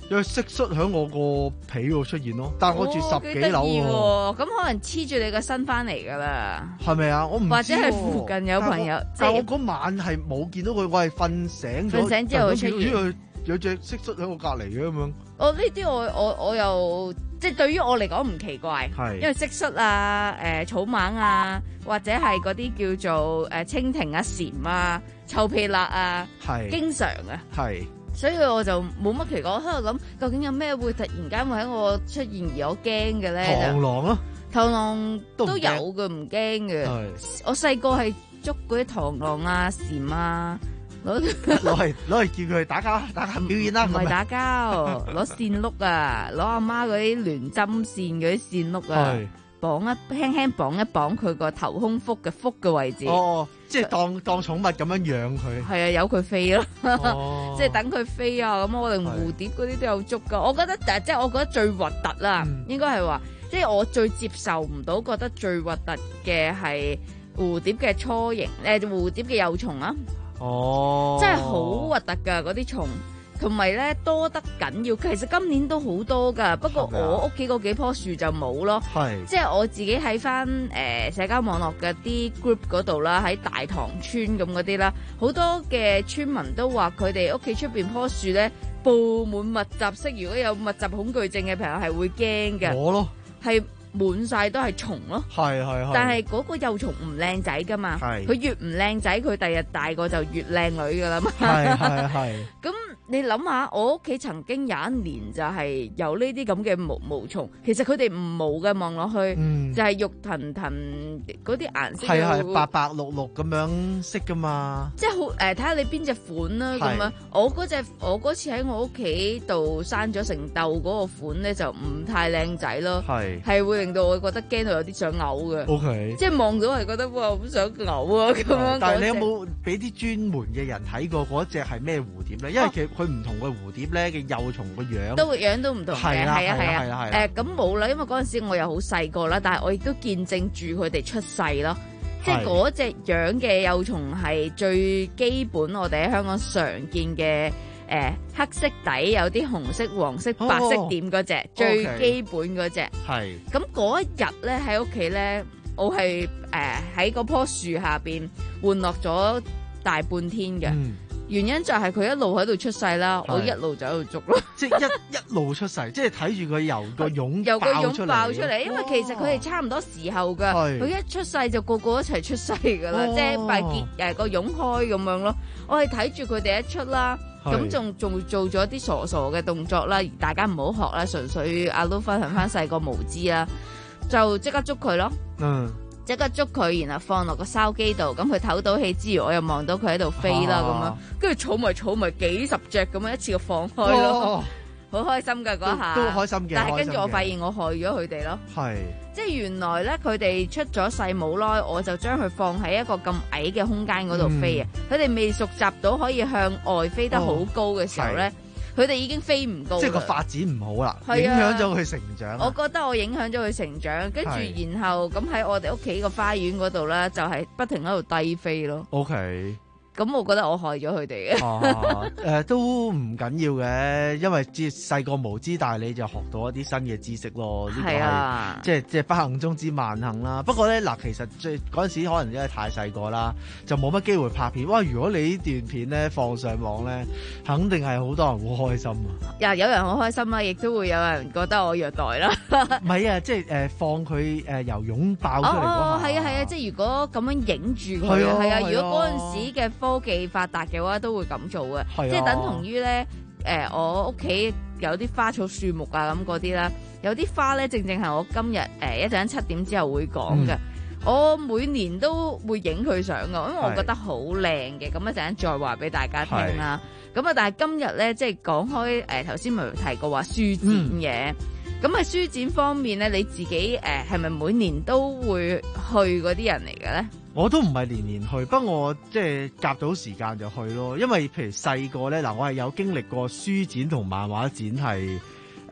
有蟋蟀喺我個被度出現咯，但係我住十幾樓喎， 咁可能黐住你個身翻嚟噶啦， 係咪啊？我唔知或者係附近有朋友， 但係我嗰晚係冇見到佢，我係瞓醒咗， 瞓醒之後佢出現， 有隻蟋蟀喺我隔離嘅咁樣。 我呢啲我我我又即係對於我嚟講唔奇怪，因為蟋蟀啊、誒、呃、草蜢啊，或者係嗰啲叫做誒蜻蜓啊、蟬啊、臭屁辣啊，係經常啊，係。所以我就冇乜奇怪，我喺度諗究竟有咩會突然間會喺我出現而我驚嘅咧？ 螳螂咯， 螳螂都有嘅，唔驚嘅。我細個係捉嗰啲螳螂啊、蟬啊，攞攞嚟攞嚟叫佢去打交打交表演啦， 唔係打交，攞線碌啊，攞阿媽嗰啲連針線嗰啲線碌啊。綁一輕輕綁一綁佢個頭胸腹嘅腹嘅位置， 哦，即係當當寵物咁樣養佢， 係啊，由佢飛咯， 哦、 即係等佢飛啊，咁我哋蝴蝶嗰啲都有捉噶。我覺得誒，即係我覺得最核突啦，嗯、應該係話，即係我最接受唔到，覺得最核突嘅係蝴蝶嘅雛形，誒、呃，蝴蝶嘅幼蟲啊，哦，真係好核突噶嗰啲蟲。同埋咧多得緊要，其實今年都好多㗎，不過我屋企嗰幾棵樹就冇咯。係，即係我自己喺翻誒社交網絡嘅啲 group 嗰度啦，喺大塘村咁嗰啲啦，好多嘅村民都話佢哋屋企出邊棵樹咧佈滿密集式，如果有密集恐懼症嘅朋友係會驚嘅。我咯，係。滿晒都係蟲咯，係係係，但係嗰個幼蟲唔靚仔噶嘛，佢越唔靚仔，佢第日大個就越靚女噶啦嘛，係係係。咁你諗下，我屋企曾經有一年就係有呢啲咁嘅毛毛蟲，其實佢哋唔毛嘅，望落去、嗯、就係肉騰騰嗰啲顏色，係係白白綠綠咁樣色噶嘛，即係好誒，睇、呃、下你邊隻款啦咁樣。我嗰隻我嗰次喺我屋企度生咗成竇嗰個款咧，就唔太靚仔咯，係係會。令到我覺得驚到有啲想嘔嘅，okay. 即係望到係覺得哇好想嘔啊咁樣。但係你有冇俾啲專門嘅人睇過嗰隻係咩蝴蝶咧？因為其實佢唔同嘅蝴蝶咧嘅幼蟲個樣都樣都唔同嘅，係啊係啊係啊。誒咁冇啦，因為嗰陣時我又好細個啦，但係我亦都見證住佢哋出世咯。即係嗰隻樣嘅幼蟲係最基本，我哋喺香港常見嘅。誒、呃、黑色底有啲紅色、黃色、白色點嗰隻、oh, 最基本嗰隻，係咁嗰一日咧喺屋企咧，我係誒喺嗰棵樹下邊玩樂咗大半天嘅、嗯，原因就係佢一路喺度出世啦，我一路就喺度捉咯，即係一一路出世，即係睇住佢由個蛹由個蛹爆出嚟，因為其實佢哋差唔多時候噶，佢一出世就個個一齊出世噶啦，即係快結誒個蛹開咁樣咯，我係睇住佢哋一出啦。咁仲仲做咗啲傻傻嘅動作啦，大家唔好學啦，純粹阿 Lu 分享翻細個無知啦，就即刻捉佢咯，嗯，即刻捉佢，然後放落個筲箕度，咁佢唞到氣之餘，我又望到佢喺度飛啦，咁、啊、樣，跟住儲埋儲埋幾十隻咁樣一次過放開咯，好開心噶嗰下，都開心嘅，但係跟住我發現我害咗佢哋咯，係，即係原來咧佢哋出咗世冇耐，我就將佢放喺一個咁矮嘅空間嗰度飛啊，佢、嗯、哋未熟習到可以向外飛得好高嘅時候咧，佢、哦、哋已經飛唔高，即係個發展唔好啦，影響咗佢成長。我覺得我影響咗佢成長，跟住然後咁喺我哋屋企個花園嗰度咧，就係、是、不停喺度低飛咯。OK。咁我覺得我害咗佢哋嘅。哦，誒、呃、都唔緊要嘅，因為即係細個無知，但係你就學到一啲新嘅知識咯。呢、這個係、啊、即係即係不幸中之萬幸啦。不過咧嗱，其實最嗰陣時可能因為太細個啦，就冇乜機會拍片。哇！如果你呢段片咧放上網咧，肯定係好多人好開心啊！呀，有人好開心啦，亦都會有人覺得我虐待啦。唔係啊，即係誒、呃、放佢誒、呃、由擁爆出嚟嗰下。哦，係啊係啊，即係如果咁樣影住佢，係啊，如果嗰陣時嘅科技發達嘅話，都會咁做嘅、啊，即係等同於咧，誒、呃，我屋企有啲花草樹木啊咁嗰啲啦，有啲花咧，正正係我今日誒、呃、一陣七點之後會講嘅、嗯，我每年都會影佢相噶，因為我覺得好靚嘅，咁一陣再話俾大家聽啦。咁啊，但係今日咧，即係講開誒，頭先咪提過話書展嘅，咁、嗯、喺書展方面咧，你自己誒係咪每年都會去嗰啲人嚟嘅咧？我都唔係年年去，不過我即係夾到時間就去咯。因為譬如細個咧，嗱我係有經歷過書展同漫畫展係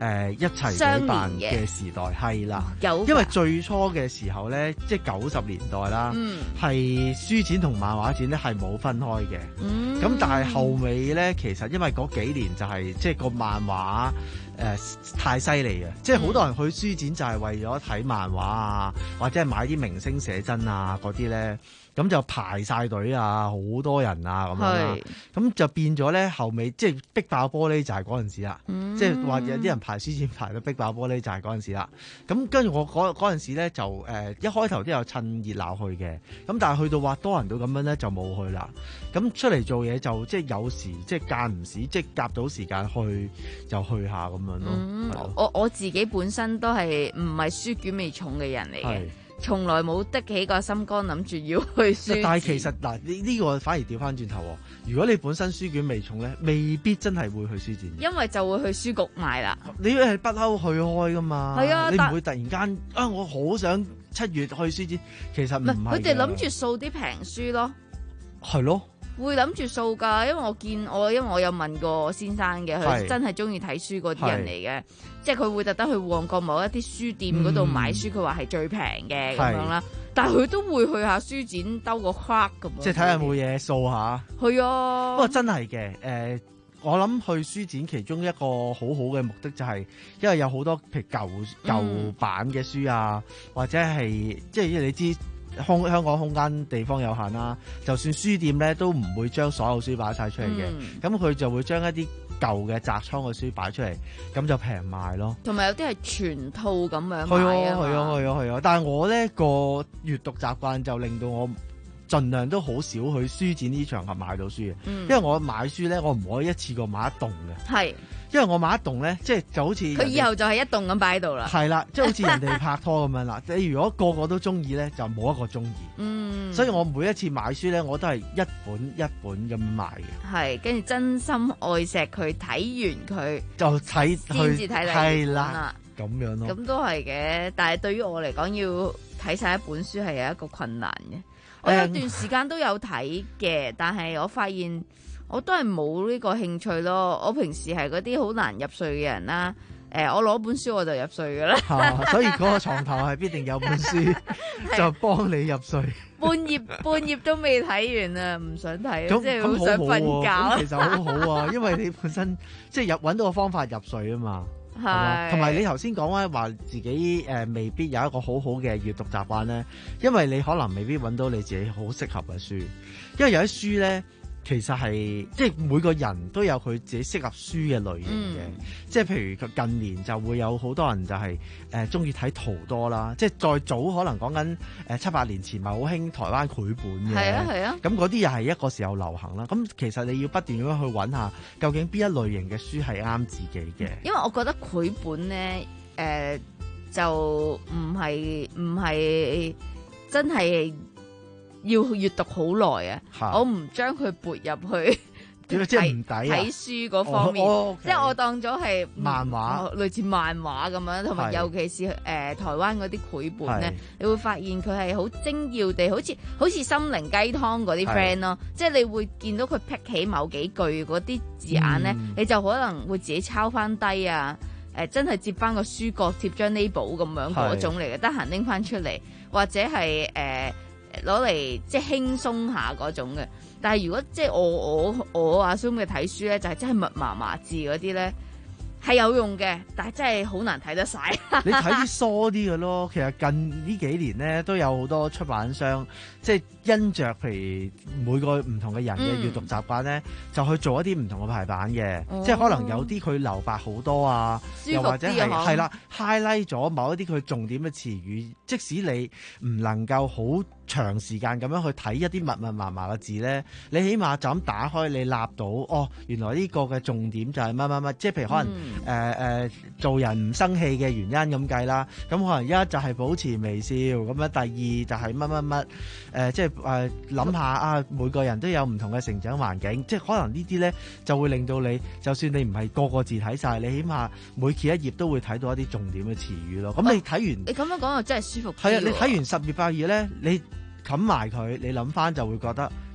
呃、一齊舉辦嘅時代係啦， 有因為最初嘅時候咧，即係九十年代啦，係、嗯、書展同漫畫展咧係冇分開嘅。咁、嗯、但係後尾咧，其實因為嗰幾年就係、是、即係個漫畫誒、呃、太犀利啊，即係好多人去書展就係為咗睇漫畫啊，或者係買啲明星寫真啊嗰啲咧。咁就排晒隊啊，好多人啊咁樣啦，咁就變咗咧後尾即係逼爆玻璃就係嗰陣時啦，嗯、即係話有啲人排書展排到逼爆玻璃就係嗰陣時啦。咁跟住我嗰嗰陣時咧就誒、呃、一開頭都有趁熱鬧去嘅，咁但係去到話多人到咁樣咧就冇去啦。咁出嚟做嘢就即係有時即係間唔時即係夾到時間去就去下咁樣咯。 嗯、我我自己本身都係唔係書卷味重嘅人嚟嘅。從來冇得起個心肝諗住要去書展， 但係其實嗱呢呢個反而調翻轉頭喎。如果你本身書卷味重咧，未必真係會去書展， 因為就會去書局買啦。 你係不嬲去開噶嘛？ 係啊， 你唔會突然間啊！我好想七月去書展，其實唔係。 佢哋諗住掃啲平書咯， 係咯。 會諗住掃㗎，因為我見我因為我有問過先生嘅，佢真係中意睇書嗰啲人嚟嘅，即係佢會特登去旺角某一啲書店嗰度買書，佢話係最平嘅咁樣啦。但係佢都會去下書展兜個框咁。 即係睇下有冇嘢掃下。 係啊，不過真係嘅，誒、呃，我諗去書展其中一個好好嘅目的就係，因為有好多譬如舊舊版嘅書啊，嗯、或者係即係因為你知。空香港空間地方有限啦，就算書店咧都唔會將所有書擺晒出嚟嘅，咁佢、嗯、就會將一啲舊嘅窄倉嘅書擺出嚟，咁就平賣咯。同埋有啲係全套咁樣賣啊嘛。係啊係啊係啊係啊！但係我呢個閱讀習慣就令到我盡量都好少去書展呢場合買到書嘅，嗯、因為我買書咧，我唔可以一次過買一棟嘅。係。因為我買一棟咧，即係就好似佢以後就係一棟咁擺喺度啦。係啦，即係好似人哋拍拖咁樣啦。你如果個個都中意咧，就冇一個中意。嗯，所以我每一次買書咧，我都係一本一本咁買嘅。係，跟住真心愛錫佢，睇完佢就睇先至睇第二啦。咁樣咯。咁都係嘅，但係對於我嚟講，要睇晒一本書係有一個困難嘅。嗯、我有段時間都有睇嘅，但係我發現。我都係冇呢個興趣咯。我平時係嗰啲好難入睡嘅人啦。誒、呃，我攞本書我就入睡㗎啦、啊。所以嗰個床頭係必定有本書就幫你入睡。半頁半頁都未睇完啊，唔想睇，即係好想瞓覺。咁其實好好啊，因為你本身即係入揾到個方法入睡啊嘛。係。同埋你頭先講咧話自己誒、呃、未必有一個好好嘅閱讀習慣咧，因為你可能未必揾到你自己好適合嘅書，因為有啲書咧。其實係即係每個人都有佢自己適合書嘅類型嘅，嗯、即係譬如近年就會有好多人就係誒中意睇圖多啦，即係再早可能講緊誒七八年前咪好興台灣繪本嘅，係啊係啊，咁嗰啲又係一個時候流行啦。咁其實你要不斷咁樣去揾下，究竟邊一類型嘅書係啱自己嘅。因為我覺得繪本咧誒、呃、就唔係唔係真係。要閱讀好耐啊！哈我唔將佢撥入去睇睇書嗰方面，哦 okay、即係我當咗係漫畫，類似漫畫咁樣，同埋尤其是誒是、呃、台灣嗰啲繪本咧，是你會發現佢係好精要地，好似好似心靈雞湯嗰啲 friend 咯，是即係你會見到佢劈起某幾句嗰啲字眼咧，嗯、你就可能會自己抄翻低啊！誒、呃，真係接翻個書角貼張 label 咁樣嗰種嚟嘅，得閒拎翻出嚟，或者係誒。呃攞嚟即係輕鬆下嗰種嘅，但係如果即係我我我阿 Zoom 嘅睇書咧，就係、是、真係密麻麻字嗰啲咧係有用嘅，但係真係好難睇得晒。你睇啲疏啲嘅咯，其實近呢幾年咧都有好多出版商即係因着譬如每個唔同嘅人嘅閱讀習慣咧，嗯、就去做一啲唔同嘅排版嘅，哦、即係可能有啲佢留白好多啊，又或者係係啦 highlight 咗某一啲佢重點嘅詞語，即使你唔能夠好長時間咁樣去睇一啲密密麻麻嘅字咧，你起碼就咁打開你立到哦，原來呢個嘅重點就係乜乜乜，即係譬如可能誒誒、嗯呃呃、做人唔生氣嘅原因咁計啦，咁可能一就係保持微笑咁樣，第二就係乜乜乜誒，即係誒諗下啊，每個人都有唔同嘅成長環境，即係可能呢啲咧就會令到你，就算你唔係個個字睇晒，你起碼每揭一頁都會睇到一啲重點嘅詞語咯。咁、哦、你睇完，你咁樣講又真係舒服啲。係啊，你睇完十頁百頁咧，你冚埋佢，你諗翻就會覺得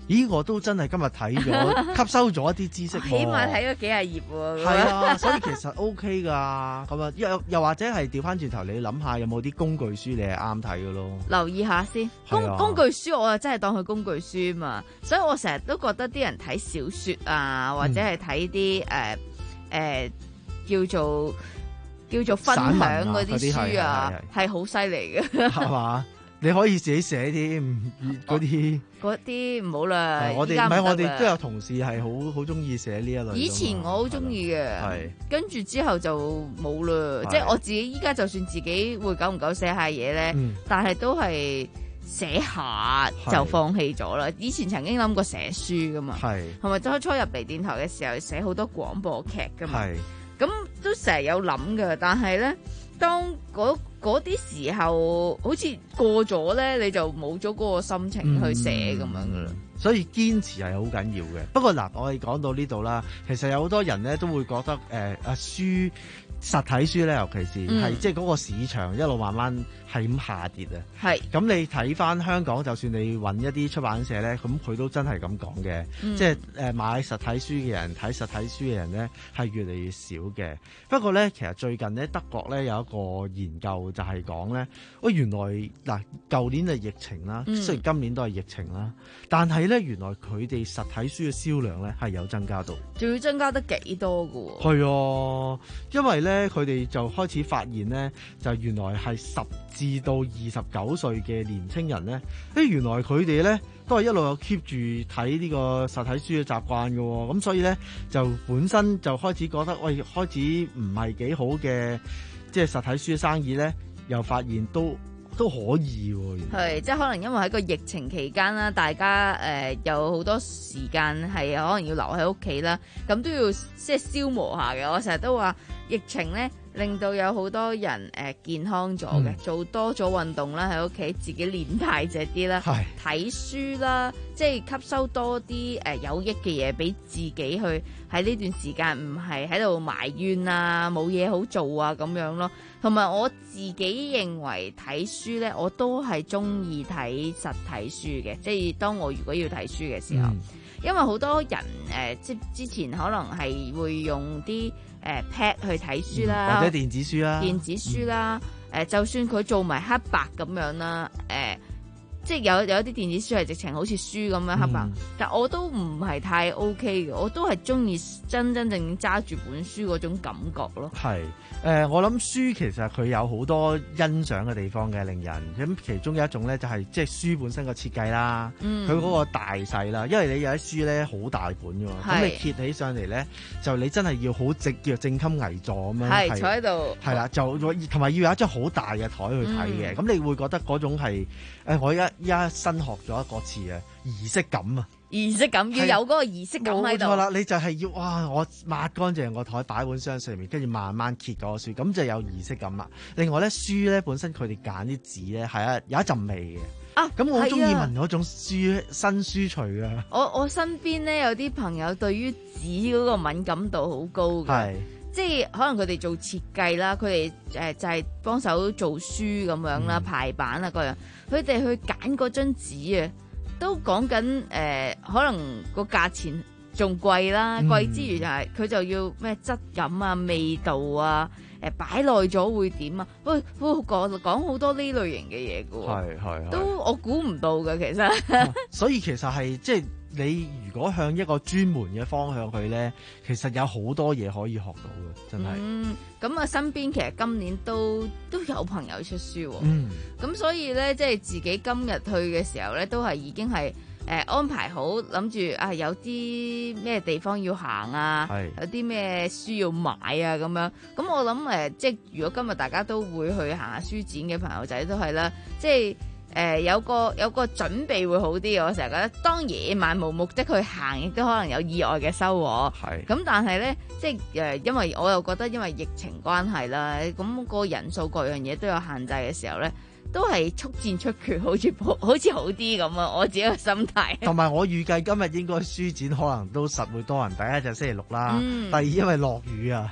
咦，我都真係今日睇咗，吸收咗一啲知識喎。 起碼睇咗幾廿頁喎。 係啊，所以其實 OK 㗎。咁啊，又又或者係調翻轉頭，你諗下有冇啲工具書你係啱睇嘅咯？ 留意下先。工工具書我啊真係當佢工具書嘛，所以我成日都覺得啲人睇小説啊，或者係睇啲誒誒叫做叫做分享嗰啲書啊，係好犀利嘅。係嘛？你可以自己寫添，嗰啲嗰啲唔好啦。 我哋唔係，我哋都有同事係好好中意寫呢一類。 以前我好中意嘅，跟住之後就冇啦。即係我自己依家就算自己會久唔久寫下嘢咧，嗯、但係都係寫下就放棄咗啦。以前曾經諗過寫書噶嘛，同埋初初入嚟電台嘅時候寫好多廣播劇噶嘛，咁都成日有諗嘅，但係咧。當嗰嗰啲時候好似過咗咧，你就冇咗嗰個心情去寫咁樣噶啦。 所以堅持係好緊要嘅。不過嗱，我哋講到呢度啦，其實有好多人咧都會覺得誒啊、呃、書實體書咧，尤其是係、嗯、即係嗰個市場一路慢慢係咁下跌啊。係咁你睇翻香港，就算你揾一啲出版社咧，咁佢都真係咁講嘅，嗯、即係誒買實體書嘅人睇實體書嘅人咧係越嚟越少嘅。不過咧，其實最近咧德國咧有一個研究就係講咧，喂原來嗱舊年係疫情啦，雖然今年都係疫情啦，但係咧原來佢哋實體書嘅銷量咧係有增加到， 仲要增加得幾多㗎喎？ 係啊，因為咧佢哋就開始發現咧，就原來係十至到二十九歲嘅年青人咧，誒原來佢哋咧都係一路有 keep 住睇呢個實體書嘅習慣㗎喎，咁所以咧就本身就開始覺得喂開始唔係幾好嘅，即係實體書嘅生意咧，又發現都都可以喎。 係，即係可能因為喺個疫情期間啦，大家誒、呃、有好多時間係可能要留喺屋企啦，咁都要即係消磨下嘅。我成日都話疫情咧令到有好多人誒、呃、健康咗嘅，嗯、做多咗運動啦，喺屋企自己練大隻啲啦，睇書啦，即係吸收多啲誒、呃、有益嘅嘢俾自己去喺呢段時間，唔係喺度埋怨啊，冇嘢好做啊咁樣咯。同埋我自己認為睇書咧，我都係中意睇實體書嘅，即係當我如果要睇書嘅時候，嗯、因為好多人誒、呃，即係之前可能係會用啲誒、呃、pad 去睇書啦、 嗯，或者電子書啦， 電子書啦，誒、嗯呃，就算佢做埋黑白咁樣啦，誒、呃。即係有有一啲電子書係直情好似書咁樣黑白，嗯、但我都唔係太 OK 嘅，我都係中意真真正正揸住本書嗰種感覺咯。係，誒、 呃，我諗書其實佢有好多欣賞嘅地方嘅，令人咁其中有一種咧就係即係書本身個設計啦，佢嗰、嗯、個大細啦，因為你有啲書咧好大本㗎嘛，咁是你揭起上嚟咧就你真係要好直叫正襟危坐咁樣，係坐喺度， 係啦，就同埋要有一張好大嘅台去睇嘅，咁、嗯、你會覺得嗰種係誒、呃、我而家。依家新學咗一個詞啊，儀式感啊， 儀式感要有嗰個儀式感喺度。冇錯啦，你就係要哇，我抹乾淨個台，擺本書上面，跟住慢慢揭嗰個書，咁就有儀式感啦。另外咧，書咧本身佢哋揀啲紙咧係啊有一陣味嘅啊，咁我好中意聞嗰種書、啊、新書除啊。 我我身邊咧有啲朋友對於紙嗰個敏感度好高嘅。即係可能佢哋做設計啦，佢哋誒就係幫手做書咁樣啦，嗯、排版啊嗰樣，佢哋去揀嗰張紙啊，都講緊誒，可能個價錢仲貴啦，嗯、貴之餘就係佢就要咩質感啊、味道啊，誒擺耐咗會點啊？喂，講講好多呢類型嘅嘢㗎喎，係係都我估唔到嘅其實、 啊，所以其實係即係。你如果向一個專門嘅方向去咧，其實有好多嘢可以學到嘅，真係。嗯， 咁啊，身邊其實今年都都有朋友出書喎。嗯，咁所以咧，即係自己今日去嘅時候咧，都係已經係誒、呃、安排好，諗住啊有啲咩地方要行啊，是有啲咩書要買啊咁樣。咁我諗誒、呃，即係如果今日大家都會去行下書展嘅朋友仔都係啦，即係。誒、呃、有個有個準備會好啲，我成日覺得當夜漫無目的去行，亦都可能有意外嘅收穫。係咁是，但係咧，即係誒、呃，因為我又覺得因為疫情關係啦，咁、那個人數各樣嘢都有限制嘅時候咧，都係速戰速決，好似好似好啲咁啊！我自己嘅心態。同埋我預計今日應該書展可能都實會多人。第一就星期六啦，嗯、第二因為落雨啊。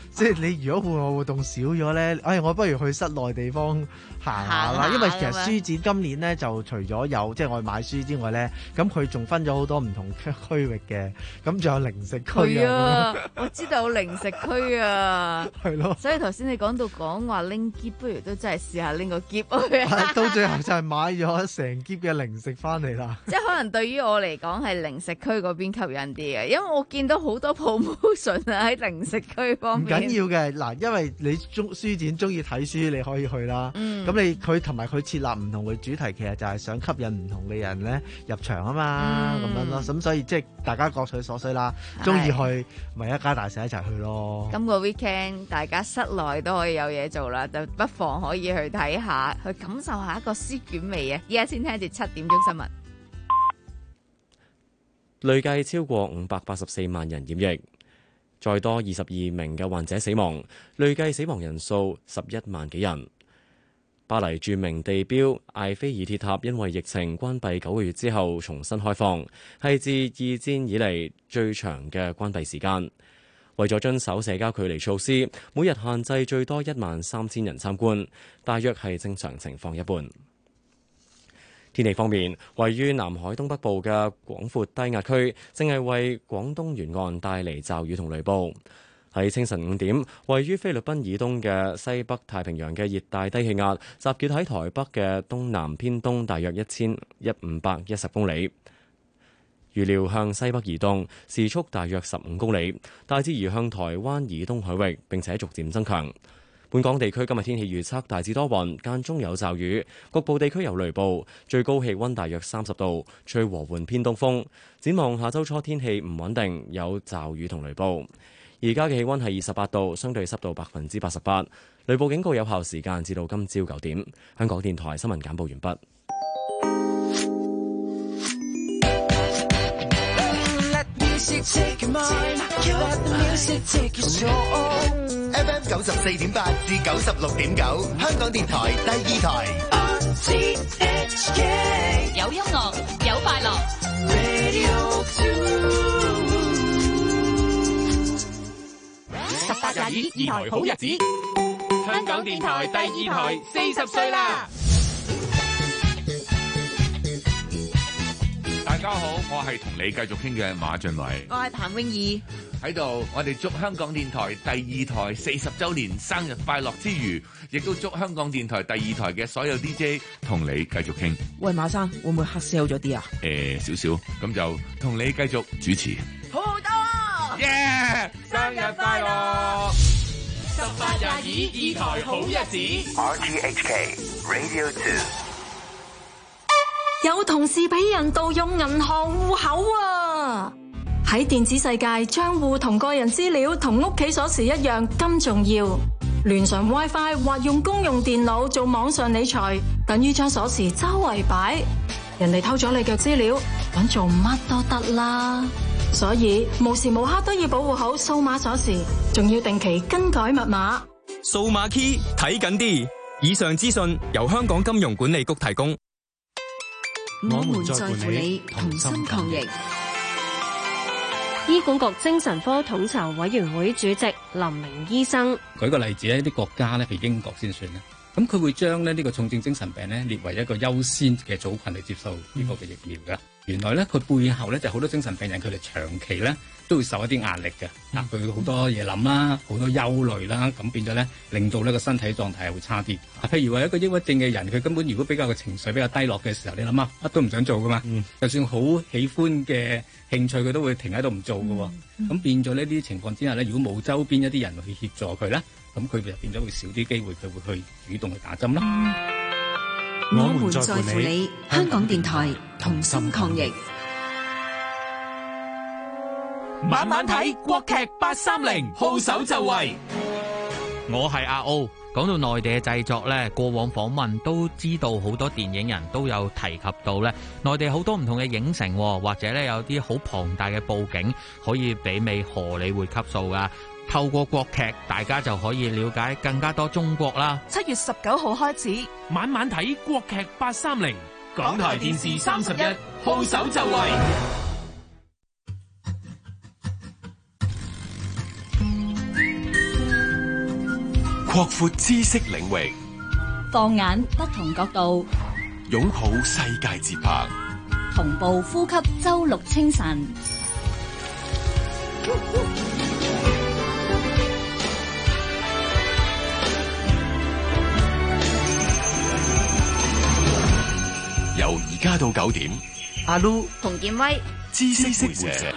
即係你如果戶外活動少咗咧，哎，我不如去室內地方行下啦。因為其實書展今年咧就除咗有即係我哋買書之外咧，咁佢仲分咗好多唔同區域嘅，咁仲有零食區啊。我知道有零食區啊， 係咯。 所以頭先你講到講話拎篋，不如都真係試下拎個篋去。 到最後就係買咗成篋嘅零食翻嚟啦。 即係可能對於我嚟講係零食區嗰邊吸引啲嘅，因為我見到好多 promotion 啊喺零食區方面。 唔緊要嘅，嗱，因為你中書展中意睇書，你可以去啦。咁、嗯、你佢同埋佢設立唔同嘅主題，其實就係想吸引唔同嘅人咧入場啊嘛，咁、嗯、樣咯。咁所以即係大家各取所需啦，中意去咪一家大細一齊去咯。 今個 weekend 大家室內都可以有嘢做啦，就不妨可以去睇下，去感受下一個書卷味啊！依家先聽住七點鐘新聞。 累計超過五百八十四萬人染疫，再多二十二名嘅患者死亡，累計死亡人數十一萬幾人。巴黎著名地標艾菲爾鐵塔因為疫情關閉九個月之後重新開放，係自二戰以嚟最長嘅關閉時間。為咗遵守社交距離措施，每日限制最多一萬三千人參觀，大約係正常情況一半。天氣方面，位於南海東北部嘅廣闊低壓區正係為廣東沿岸帶嚟驟雨同雷暴。喺清晨五點，位於菲律賓以東嘅西北太平洋嘅熱帶低氣壓集結喺台北嘅東南偏東大約一千一五百一十公里，預料向西北移動，時速大約十五公里，大致移向台灣以東海域，並且逐漸增強。本港地區今日天氣預測大致多雲，間中有驟雨，局部地區有雷暴，最高氣溫大約三十度，吹和緩偏東風。展望下周初天氣唔穩定，有驟雨同雷暴。而家嘅氣溫係二十八度，相對濕度百分之八十八，雷暴警告有效時間至到今朝九點。香港電台新聞簡報完畢。 F M 九十四點八至九十六點九，香港電台第二台。 有音樂，有快樂。十八廿二，二台好日子。香港電台第二台四十歲啦！ 大家好，我係同你繼續傾嘅馬俊偉， 我係譚詠儀。 喺度，我哋祝香港電台第二台四十週年生日快樂之餘，亦都祝香港電台第二台嘅所有 D J 同你繼續傾。 喂，馬生，會唔會黑 sell 咗啲啊？ 誒，少少，咁就同你繼續主持。 好好多啊！ 耶！生日快樂！ 十八廿二，二台好日子。 R T H K Radio Two。 有同事俾人盜用銀行戶口啊！喺電子世界，賬戶同個人資料同屋企鎖匙一樣咁重要。連上 WiFi 或用公用電腦做網上理財，等於將鎖匙周圍擺。人哋偷咗你嘅資料，搵做乜都得啦。所以無時無刻都要保護好數碼鎖匙，仲要定期更改密碼。 數碼 key 睇緊啲。以上資訊由香港金融管理局提供。 我們在乎你，同心抗疫。 醫管局精神科統籌委員會主席林明醫生， 舉個例子咧，啲國家咧，譬如英國先算啦，咁佢會將咧呢個重症精神病咧列為一個優先嘅組群嚟接受呢個嘅疫苗嘅。原來咧佢背後咧就好多精神病人佢哋長期咧都會受一啲壓力嘅，嗱佢好多嘢諗啦，好多憂慮啦，咁變咗咧令到呢個身體狀態係會差啲。譬如話一個抑鬱症嘅人，佢根本如果比較嘅情緒比較低落嘅時候，你諗下乜都唔想做噶嘛，嗯、就算好喜歡嘅興趣佢都會停喺度唔做噶。咁、嗯、變咗呢啲情況之下咧，如果冇周邊一啲人去協助佢咧，咁佢就變咗會少啲機會佢會去主動去打針啦。 我們在乎你，香港電台同心抗疫。 晚晚睇國劇八三零，號手就位。 我係阿歐。講到內地嘅製作呢，過往訪問都知道好多電影人都有提及到呢，內地好多唔同嘅影城，或者呢有啲好龐大嘅佈景可以媲美荷里活級數噶。透過國劇，大家就可以了解更加多中國啦。 七月十九號開始， 晚晚睇國劇八三零，港台電視三十一，號手就位。 擴闊知識領域， 放眼不同角度， 擁抱世界節拍， 同步呼吸周六清晨。 由而家到九點， 阿 Lu 洪建威， 知識會社。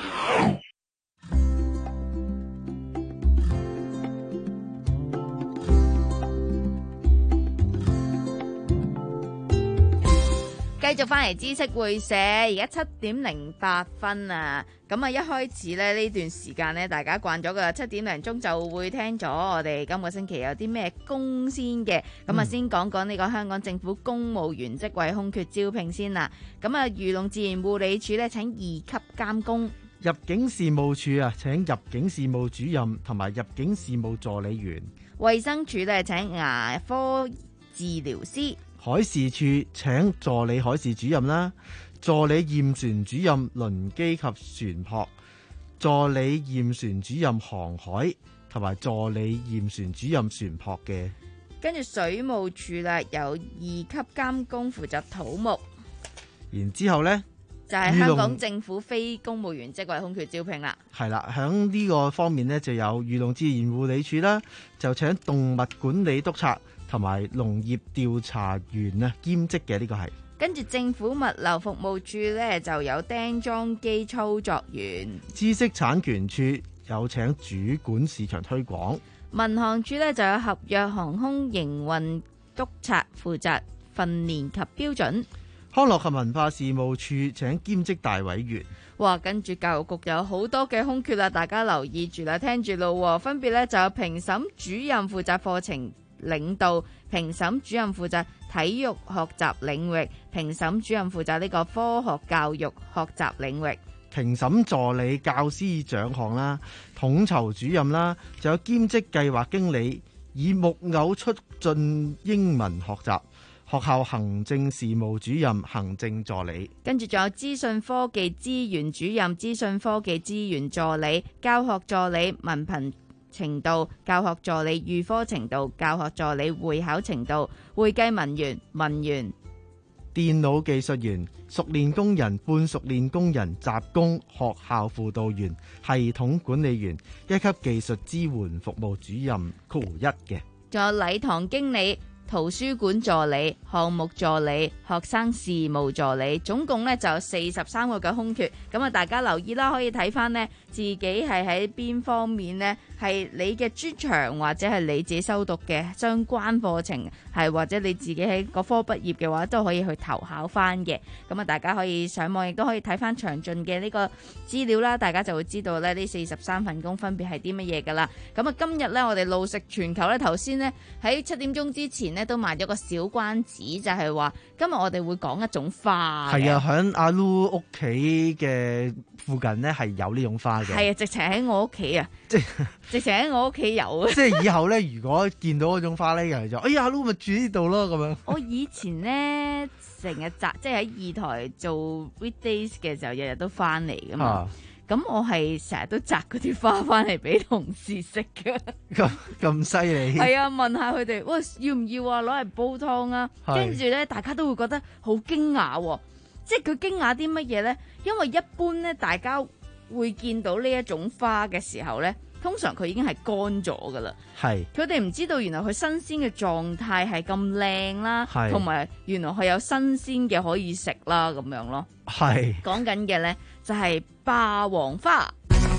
繼續翻嚟知識會社，而家七點零八分啊！咁啊，一開始咧呢段時間咧，大家慣咗嘅七點零鐘就會聽咗我哋今個星期有啲咩工先嘅。咁啊，先講講呢個香港政府公務員職位空缺招聘先啦。咁啊，漁農自然護理署咧請二級監工， 入境事務處啊請入境事務主任同埋入境事務助理員， 衛生署咧請牙科治療師。 海事處請助理海事主任啦，助理驗船主任輪機及船舶，助理驗船主任航海，同埋助理驗船主任船舶嘅。 跟住水務署啦，有二級監工負責土木。 然之後呢， 就係香港政府非公務員職位空缺招聘啦。 係啦，喺呢個方面呢，就有漁農自然護理署啦，就請動物管理督察同埋農業調查員啊兼職嘅，呢個係。跟住政府物流服務處呢，就有釘裝機操作員。 知識產權處有請主管市場推廣。 民航處呢，就有合約航空營運督察負責訓練及標準。 康樂及文化事務處請兼職大委員。 哇，跟住教育局有好多嘅空缺啦，大家留意住啦，聽住咯。分別呢，就有評審主任負責課程領導，評審主任負責體育學習領域，評審主任負責呢個科學教育學習領域。 評審助理教師獎項啦，統籌主任啦，就有兼職計劃經理，以木偶促進英文學習。學校行政事務主任、行政助理， 跟住仲有資訊科技資源主任、資訊科技資源助理、教學助理、文憑程度、教學助理、預科程度、教學助理、會考程度、會計文員、文員、 電腦技術員、熟練工人、半熟練工人、雜工、學校輔導員、系統管理員、一級技術支援服務主任括弧一嘅， 仲有禮堂經理、圖書館助理、項目助理、學生事務助理，總共咧就有四十三個嘅空缺。咁啊，大家留意啦，可以睇翻呢自己係喺邊方面呢，係你嘅專長或者係你自己修讀嘅相關課程，係或者你自己喺嗰科畢業嘅話，都可以去投考翻嘅。咁啊，大家可以上網亦都可以睇翻詳盡嘅呢個資料啦，大家就會知道咧呢四十三份工分別係啲乜嘢噶啦。咁啊，今日咧我哋路食全球咧，頭先呢喺七點鐘之前呢，都賣咗個小關子，就係、是、話今日我哋會講一種花。 係啊，喺阿 Lu 屋企嘅附近呢，係有呢種花嘅。 係啊，直情喺我屋企啊，即直情喺我屋企有啊。 即係以後咧，如果見到嗰種花咧，又就哎呀，阿 Lu 咪住呢度咯咁樣。 我以前咧成日摘，即係喺二台做 weekdays 嘅時候，日日都翻嚟噶嘛。啊咁我係成日都摘嗰啲花翻嚟俾同事食嘅， 咁咁犀利。係啊，問下佢哋，喂，要唔要啊？攞嚟煲湯啊？跟住咧，大家都會覺得好驚訝，即係佢驚訝啲乜嘢咧？因為一般咧，大家會見到呢一種花嘅時候咧，通常佢已經係乾咗噶啦。係，佢哋唔知道原來佢新鮮嘅狀態係咁靚啦，同埋原來佢有新鮮嘅可以食啦，咁樣咯。係講緊嘅咧。就係、是、霸王花，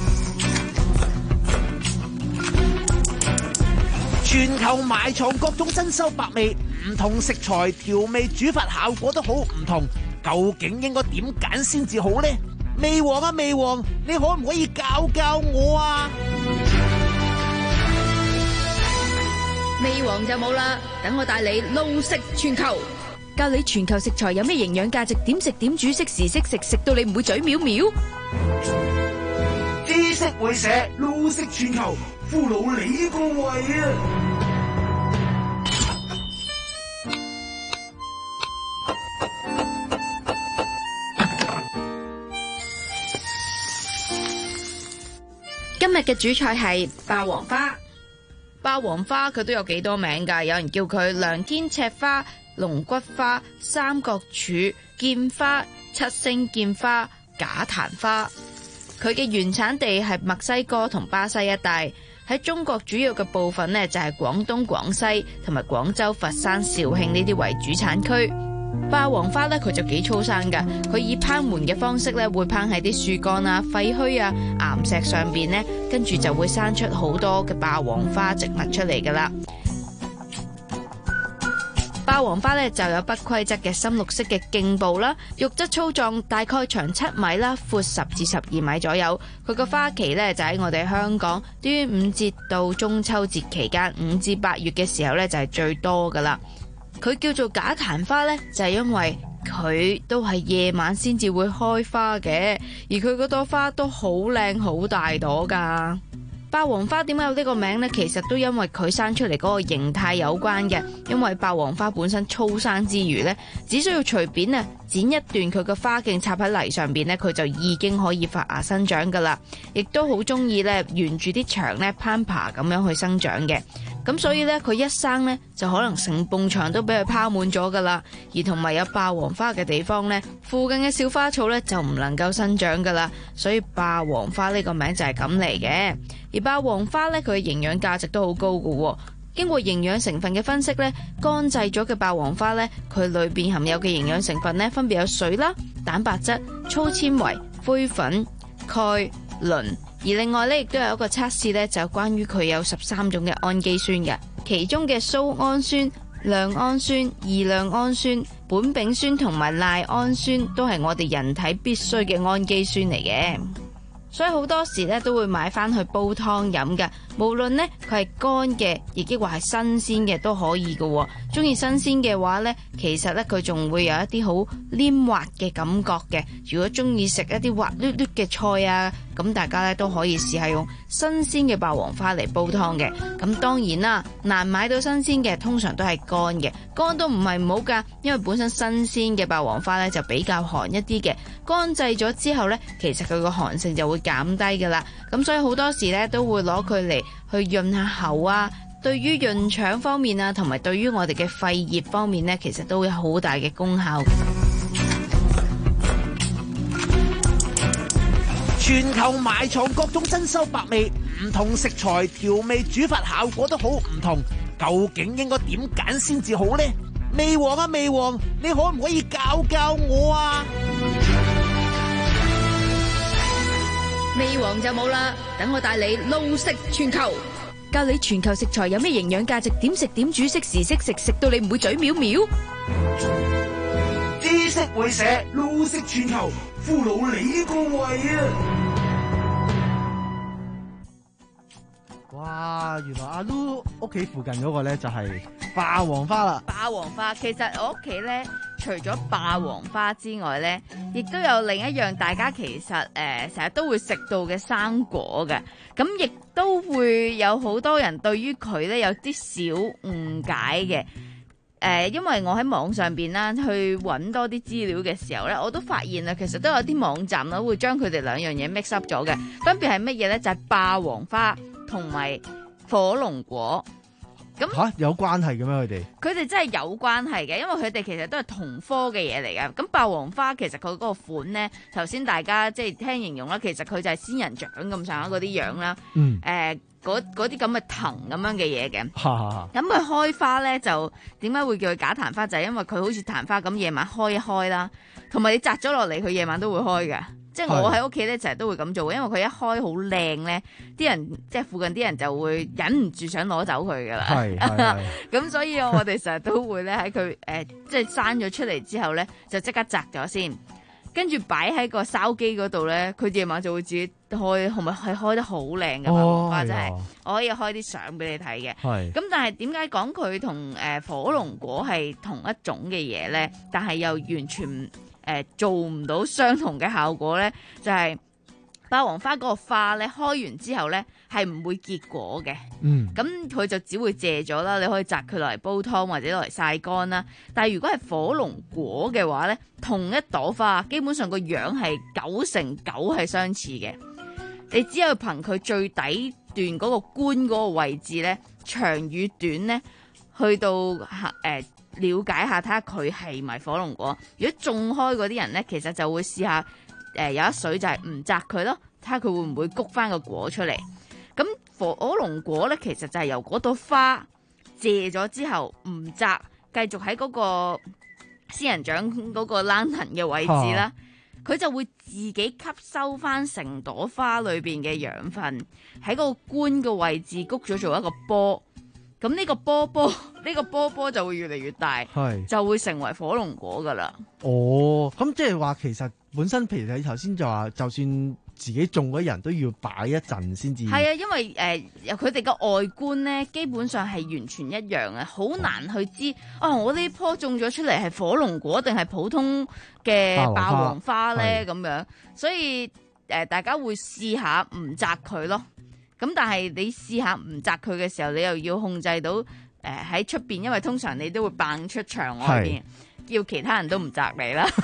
全球埋藏各種珍饈百味，唔同食材調味煮法效果都好唔同，究竟應該點揀先至好呢？味王啊味王，你可唔可以教教我啊？ 味王就冇啦，等我帶你路食全球。教你全球食材有咩營養價值，點食點煮，適時適食，食到你唔會嘴藐藐。 知識會社，路食全球，俘虜你個胃啊！ 今日嘅主菜係霸王花。 霸王花佢都有幾多名㗎，有人叫佢梁天赤花、龍骨花、三角柱、劍花、七星劍花、假檀花。佢嘅原產地係墨西哥同巴西一帶，喺中國主要嘅部分呢，就係廣東、廣西同埋廣州、佛山、肇慶呢啲為主產區。霸王花咧，佢就幾粗生噶，佢以攀援嘅方式咧，會攀喺啲樹幹啊、廢墟啊、岩石上邊呢，跟住就會生出好多嘅霸王花植物出嚟噶啦。霸王花咧就有不規則嘅深綠色嘅莖部啦，肉質粗壯，大概長七米啦，闊十至十二米左右。佢個花期咧就喺我哋香港端午節到中秋節期間五至八月嘅時候咧就係最多噶啦。佢叫做假檀花呢，就係因為佢都係夜晚先至會開花嘅，而佢嗰朵花都好靚好大朵噶。霸王花點解有呢個名呢？其實都因為佢生出嚟嗰個形態有關嘅。因為霸王花本身粗生之餘呢，只需要隨便啊剪一段佢嘅花莖插喺泥上邊呢，佢就已經可以發芽生長噶啦。亦都好中意呢沿住啲牆呢攀爬咁樣去生長嘅。咁所以呢，佢一生呢，就可能成埲牆都俾佢拋滿咗噶啦。而同埋有霸王花嘅地方呢，附近嘅小花草呢，就唔能夠生長噶啦。所以霸王花呢個名就係咁嚟嘅。而霸王花呢，佢嘅營養價值都好高噶。經過營養成分嘅分析呢，乾製咗嘅霸王花呢，佢裏邊含有嘅營養成分呢，分別有水啦、蛋白質、粗纖維、灰粉、鈣、磷。而另外咧，亦都有一個測試咧，就關於佢有十三種嘅氨基酸嘅，其中嘅蘇氨酸、亮氨酸、二亮氨酸、苯丙酸同埋賴氨酸都係我哋人體必須嘅氨基酸嚟嘅，所以好多時咧都會買翻去煲湯飲嘅。無論呢佢係乾嘅，亦即話係新鮮嘅都可以嘅。中意新鮮嘅話呢，其實呢，佢仲會有一啲好黏滑嘅感覺嘅。如果中意食一啲滑捋捋嘅菜啊，咁大家呢都可以試下用新鮮嘅霸王花嚟煲湯嘅。咁當然啦，難買到新鮮嘅，通常都係乾嘅。乾都唔係唔好噶，因為本身新鮮嘅霸王花呢就比較寒一啲嘅。乾製咗之後呢，其實佢個寒性就會減低噶啦。咁所以好多時呢，都會攞佢嚟去潤下喉啊，對於潤腸方面啊，同埋對於我哋嘅肺葉方面呢，其實都有好大嘅功效。 全球埋藏各種珍饈百味，唔同食材調味煮法效果都好唔同，究竟應該點揀先至好呢？味王啊味王，你可唔可以教教我啊？ 味王就冇啦，等我帶你路食全球，教你全球食材有咩營養價值，點食點煮，適時適食，食到你唔會嘴藐藐。 知識會社，路食全球，俘虜你個胃啊！ 哇，原來阿 Lu 屋企附近嗰個咧就係霸王花啦。 霸王花其實我屋企咧，除咗霸王花之外咧，亦都有另一樣大家其實誒成日都會食到嘅生果嘅，咁亦都會有好多人對於佢咧有啲小誤解嘅。誒、呃，因為我喺網上邊啦，去揾多啲資料嘅時候咧，我都發現啊，其實都有啲網站啦會將佢哋兩樣嘢 mix up 咗嘅，分別係乜嘢咧？就係、是、霸王花同埋火龍果。咁吓、啊、有關係嘅咩？佢哋佢哋真係有關係嘅，因為佢哋其實都係同科嘅嘢嚟嘅。咁霸王花其實佢嗰個款咧，頭先大家即係聽形容啦，其實佢就係仙人掌咁上下嗰啲樣啦。嗯。誒、呃，嗰啲咁嘅藤咁樣嘅嘢嘅。咁佢開花咧，就點解會叫佢假檀花？就係、是、因為佢好似檀花咁，夜晚開一開啦，同埋你摘咗落嚟，佢夜晚都會開嘅。即係我喺屋企咧，成日都會咁做，因為佢一開好靚咧，啲人即係附近啲人就會忍唔住想攞走佢噶啦。係係。咁所以我哋成日都會咧喺佢誒，即係生咗出嚟之後咧，就即刻摘咗先，跟住擺喺個燒機嗰度咧，佢夜晚就會自己開，同埋係開得好靚嘅霸王花，真係、哦、我可以開啲相俾你睇嘅。係。咁但係點解講佢同誒火龍果係同一種嘅嘢咧？但係又完全誒、呃，做唔到相同嘅效果咧，就係、是、霸王花嗰個花咧，開完之後咧係唔會結果嘅。嗯，咁佢就只會謝咗啦。你可以摘佢落嚟煲湯或者落嚟曬乾啦。但係如果係火龍果嘅話咧，同一朵花基本上個樣係九成九係相似嘅。你只有憑佢最底段嗰個冠嗰個位置咧， 長與短咧，去到誒、呃、了解下，睇下佢係咪火龍果。如果種開嗰啲人咧，其實就會試下誒、呃、有一水就係唔摘佢咯，睇下佢會唔會谷翻個果出嚟。咁火龍果咧，其實就係由嗰朵花謝咗之後唔摘，繼續喺嗰個仙人掌嗰個蘭藤嘅位置啦。佢就會自己吸收翻成朵花裏邊嘅養分，喺個冠嘅位置谷咗做一個波。咁呢個波波，呢個波波就會越嚟越大，就會成為火龍果噶啦。 哦，咁即係話其實本身，譬如你頭先就話，就算自己種嗰人都要擺一陣先至。 係啊，因為誒佢哋嘅外觀咧，基本上係完全一樣嘅，好難去知啊！我呢棵種咗出嚟係火龍果定係普通嘅霸王花咧？咁樣，所以誒、呃、大家會試下唔摘佢咯。咁但係你試下唔摘佢嘅時候，你又要控制到誒喺出邊，因為通常你都會掟出牆外邊，叫其他人都唔摘你啦。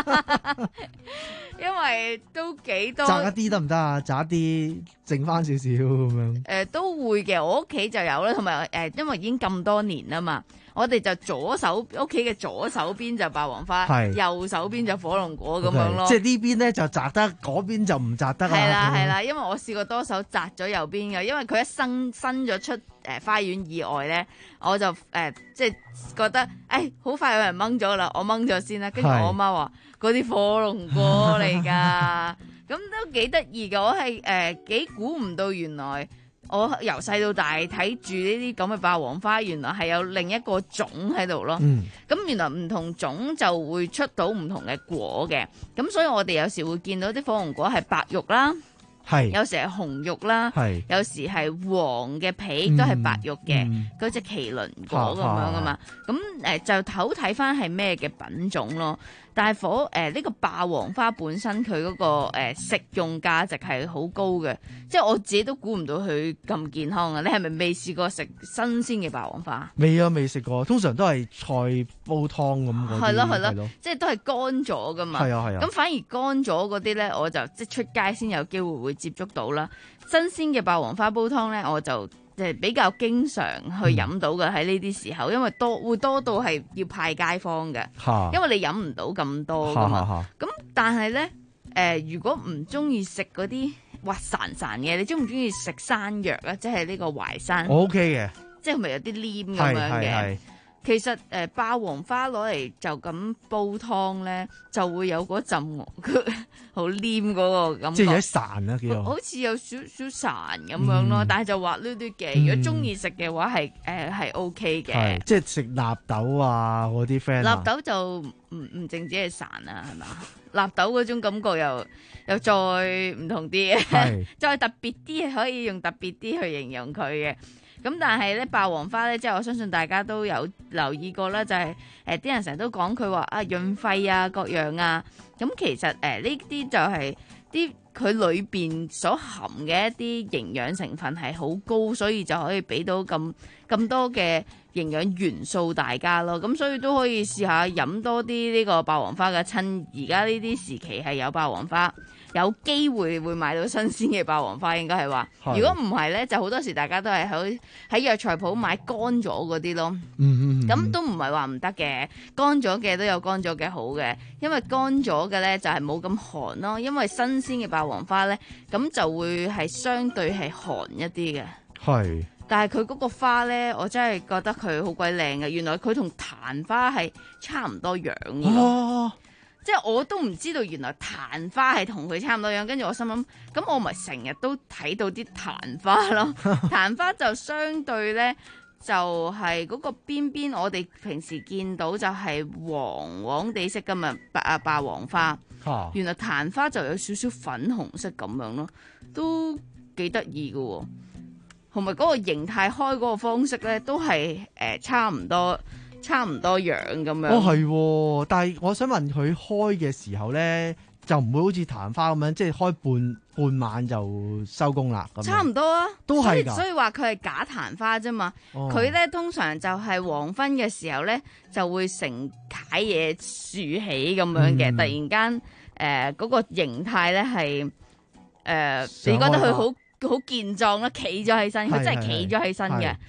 因為都幾多摘一啲得唔得啊？摘一啲剩翻少少咁樣。誒、 呃、都會嘅，我屋企就有啦，同埋誒因為已經咁多年啦嘛，我哋就左手屋企嘅左手邊就霸王花，右手邊就火龍果咁樣咯。 即係呢邊咧就摘得，嗰邊就唔摘得啦。 係啦係啦，因為我試過多手摘咗右邊嘅，因為佢一生伸咗出誒、呃、花園以外咧，我就誒、呃、即係覺得誒好快有人掹咗啦，我掹咗先啦。跟住我媽話嗰啲火龍果嚟㗎，咁都幾得意㗎。我係誒幾估唔到，原來我由細到大睇住呢啲咁嘅霸王花，原來係有另一個種喺度咯。咁、嗯、原來唔同種就會出到唔同嘅果嘅，咁所以我哋有時會見到啲火龍果係白肉啦。係，有時係紅肉啦，有時係黃嘅皮都係白肉嘅，嗰隻麒麟果咁樣噶嘛。咁誒就睇睇翻係咩嘅品種咯。但係火誒呢個霸王花本身佢嗰個誒食用價值係好高嘅，即係我自己都估唔到佢咁健康啊！你係咪未試過食新鮮嘅霸王花？ 未啊，未食過。通常都係菜煲湯咁嗰啲。係咯係咯， 即係都係乾咗噶嘛。係啊係啊。咁反而乾咗嗰啲咧，我就即係出街先有機會會接觸到啦。新鮮嘅霸王花煲湯咧，我就即係比較經常去飲到嘅喺呢啲時候，因為多會多到係要派街坊嘅，因為你飲唔到咁多噶嘛。咁但係咧，誒、呃、如果唔中意食嗰啲滑潺潺嘅，你中唔中意食山藥啊？即係呢個淮山。 我 OK 嘅，即係咪有啲黏咁樣嘅？其實誒、呃、霸王花攞嚟就咁煲湯咧，就會有嗰陣好黏嗰個感覺。 即係有啲潺啊，叫好似有少少潺咁樣咯，嗯、但係就滑溜溜嘅。如果中意食嘅話，係誒係 OK 嘅。 即係食納豆啊嗰啲 friend。 納豆就唔唔淨止係潺啊，係嘛？納豆嗰種感覺又又再唔同啲嘅，再特別啲，可以用特別啲去形容佢嘅。咁但係咧，霸王花咧，即係我相信大家都有留意過啦，就係誒啲人成日都講佢話啊潤肺啊各樣啊，咁其實誒呢啲就係啲佢裏邊所含嘅一啲營養成分係好高，所以就可以俾到咁咁多嘅營養元素大家咯。咁所以都可以試下飲多啲呢個霸王花嘅，趁而家呢啲時期係有霸王花。有機會會買到新鮮嘅霸王花，應該係話。如果唔係咧，就好多時大家都係喺喺藥材鋪買乾咗嗰啲咯。嗯嗯。咁都唔係話唔得嘅，乾咗嘅都有乾咗嘅好嘅，因為乾咗嘅咧就係冇咁寒咯。因為新鮮嘅霸王花咧，咁就會係相對係寒一啲嘅。係。但係佢嗰個花咧，我真係覺得佢好鬼靚嘅。原來佢同曇花係差唔多樣嘅。哦。即係我都唔知道，原來曇花係同佢差唔多樣，跟住我心諗，咁我咪成日都睇到啲曇花咯。曇花就相對咧，就係、是、嗰個邊邊，我哋平時見到就係黃黃地色噶嘛，霸啊霸王花。原來曇花就有少少粉紅色咁樣咯，都幾得意噶喎。同埋嗰個形態開嗰個方式咧，都係誒、呃、差唔多。差唔多樣咁樣。 哦，係喎，但係我想問佢開嘅時候咧，就唔會好似曇花咁樣，即係開半半晚就收工啦。咁差唔多啊， 都係㗎。 所以話佢係假曇花啫嘛。佢咧、哦、通常就係黃昏嘅時候咧，就會成楷嘢豎起咁樣嘅。嗯、突然間誒，嗰、呃嗰個形態咧係誒，你覺得佢好好健壯啦，企咗起身，佢真係企咗起身嘅。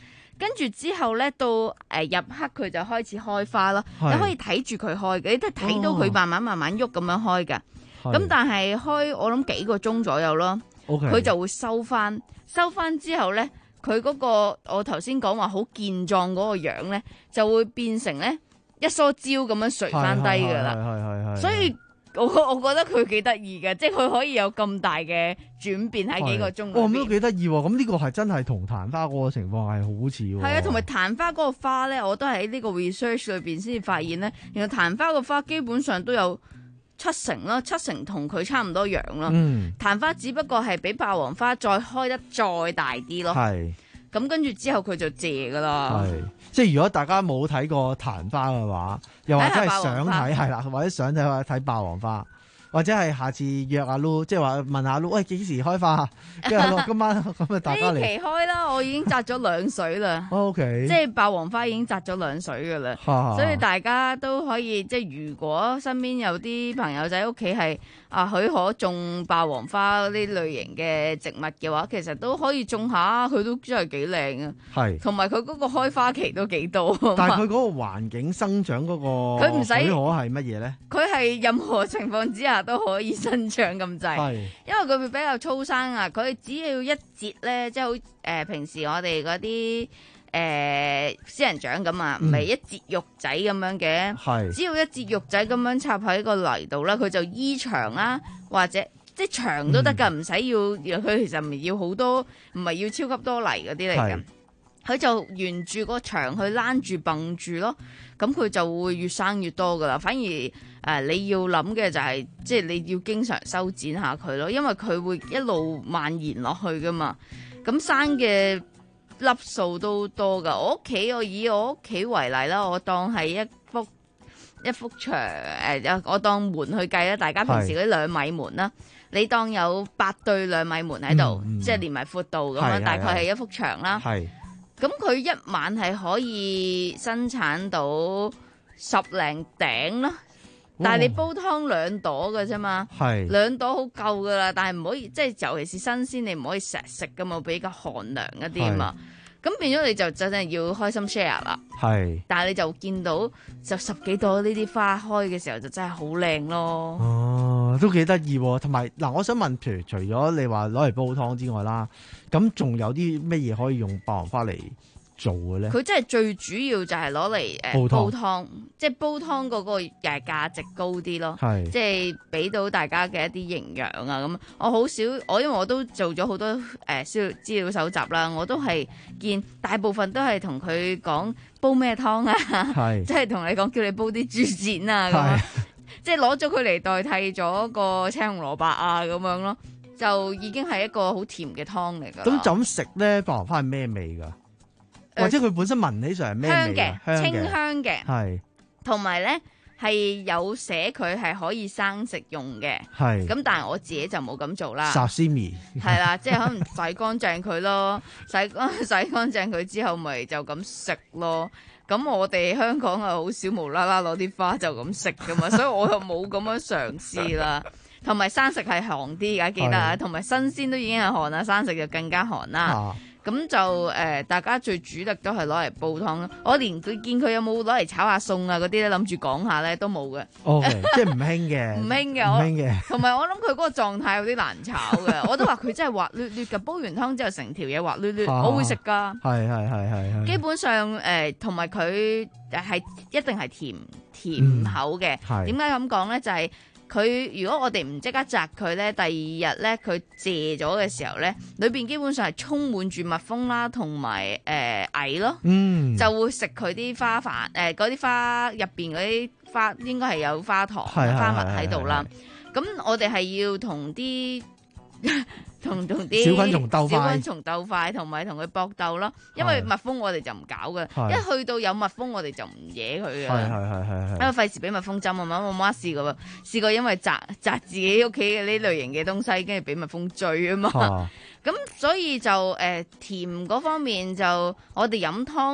跟住之後咧，到誒、呃、入黑佢就開始開花咯。你可以睇住佢開嘅，你都睇到佢慢慢慢慢喐咁樣開㗎。咁、哦、但係開我諗幾個鐘左右咯，佢、okay. 就會收翻。收翻之後咧，佢嗰、嗰個我頭先講話好健壯嗰個樣咧，就會變成咧一梳蕉咁樣垂翻低㗎啦。所以我我覺得佢幾得意嘅，即係佢可以有咁大嘅轉變喺幾個鐘裏邊。哦，咁都幾得意喎！咁呢個係真係同曇花嗰個情況係好似喎。係啊，同埋曇花嗰個花咧，我都係喺呢個 research 裏邊先至發現咧，原來曇花個花基本上都有七成啦，七成同佢差唔多樣啦。嗯，曇花只不過係比霸王花再開得再大啲咯。係。咁跟住之後佢就謝噶啦。係。即係如果大家冇睇過曇花嘅話，又或者係想睇係啦，或者想睇話睇霸王花，或者係下次約阿 Lu， 即係話問下 Lu， 喂幾時開花？跟住今晚咁啊，大家嚟。呢期開啦，我已經摘咗兩水啦。O K， 即係霸王花已經摘咗兩水噶啦，所以大家都可以即係如果身邊有啲朋友仔屋企係啊許可種霸王花呢類型嘅植物嘅話，其實都可以種下，佢都真係幾靚啊。係，同埋佢嗰個開花期都幾多。但係佢嗰個環境生長嗰個許可係乜嘢咧？佢係任何情況之下都可以生長咁滯。係，因為佢會比較粗生啊。佢只要一節咧，即係好誒平時我哋嗰啲誒仙人掌咁啊，唔係一節肉仔咁樣嘅。係，只要一節肉仔咁樣插喺個泥度啦，佢就依長啦，或者即係長都得㗎，唔使要。佢其實唔係要好多，唔係要超級多泥嗰啲嚟嘅。佢就沿住個牆去攬住蹦住咯，咁佢就會越生越多噶啦。反而誒、呃、你要諗嘅就係、是，即係你要經常修剪下佢咯，因為佢會一路蔓延落去噶嘛。咁生嘅粒數都多噶。我屋企我以我屋企為例啦，我當係一幅一幅牆誒，我當門去計啦。大家平時嗰啲兩米門啦，你當有八對兩米門喺度、嗯嗯，即係連埋闊度咁樣，大概係一幅牆啦。係。咁佢一晚係可以生產到十零頂啦，但係你煲湯兩朵嘅啫嘛，係兩朵好夠噶啦，但係唔可以即係尤其是新鮮，你唔可以成日食噶嘛，比較寒涼一啲啊嘛，咁變咗你就真係要開心 share 啦，係，但係你就見到就十幾朵呢啲花開嘅時候就真係好靚咯。哦，都幾得意喎，同埋嗱，我想問，譬如除咗你話攞嚟煲湯之外啦，咁仲有啲咩嘢可以用霸王花嚟做嘅咧？佢真係最主要就係攞嚟誒煲湯，即係煲湯嗰個誒價值高啲咯，係即係俾到大家嘅一啲營養啊咁。我好少，我因為我都做咗好多誒資料資料搜集啦，我都係見大部分都係同佢講煲咩湯啊，係即係同你講叫你煲啲豬展啊咁，即係攞咗佢嚟代替咗個青紅蘿蔔啊咁樣咯，就已經係一個好甜嘅湯嚟噶。咁就咁食咧，霸王花係咩味噶？或者佢本身聞起上係咩味嘅？香嘅，清香嘅，係。同埋咧係有寫佢係可以生食用嘅，係。咁但係我自己就冇咁做啦。Sashimi 係啦，即係可能洗乾淨佢咯，洗乾洗乾淨佢之後，咪就咁食咯。咁我哋香港係好少無啦啦攞啲花就咁食噶嘛，所以我又冇咁樣嘗試啦。同埋生食係寒啲，而家記得啊。同埋新鮮都已經係寒啦，生食就更加寒啦。啊咁就誒、呃，大家最主力都係攞嚟煲湯咯。我連佢見佢有冇攞嚟炒下餸啊嗰啲咧，諗住講下咧都冇嘅。哦、okay, 即係唔興嘅，唔興嘅，唔興嘅。同埋我諗佢嗰個狀態有啲難炒嘅，我都話佢真係滑捋捋嘅。煲完湯之後成條嘢滑捋捋，我會食㗎。係係係係。基本上誒，同埋佢係一定係甜甜口嘅。係點解咁講咧？就係、是。佢如果我哋唔即刻摘佢咧，第二日咧佢謝咗嘅時候咧，裏邊基本上係充滿住蜜蜂啦，同埋誒蟻咯，嗯，就會食佢啲花瓣誒嗰啲花入邊嗰啲花，應該係有花糖花蜜喺度啦。咁我哋係要同啲。同同啲小昆蟲鬥快，小昆蟲鬥快，同埋同佢搏鬥咯。因為蜜蜂我哋就唔搞嘅，一去到有蜜蜂我哋就唔惹佢嘅。係係係係因為費事俾蜜蜂針啊嘛。我媽試過，試過因為摘摘自己屋企嘅呢類型嘅東西，跟住俾蜜蜂追啊嘛。咁所以就誒、呃、甜嗰方面就我哋飲湯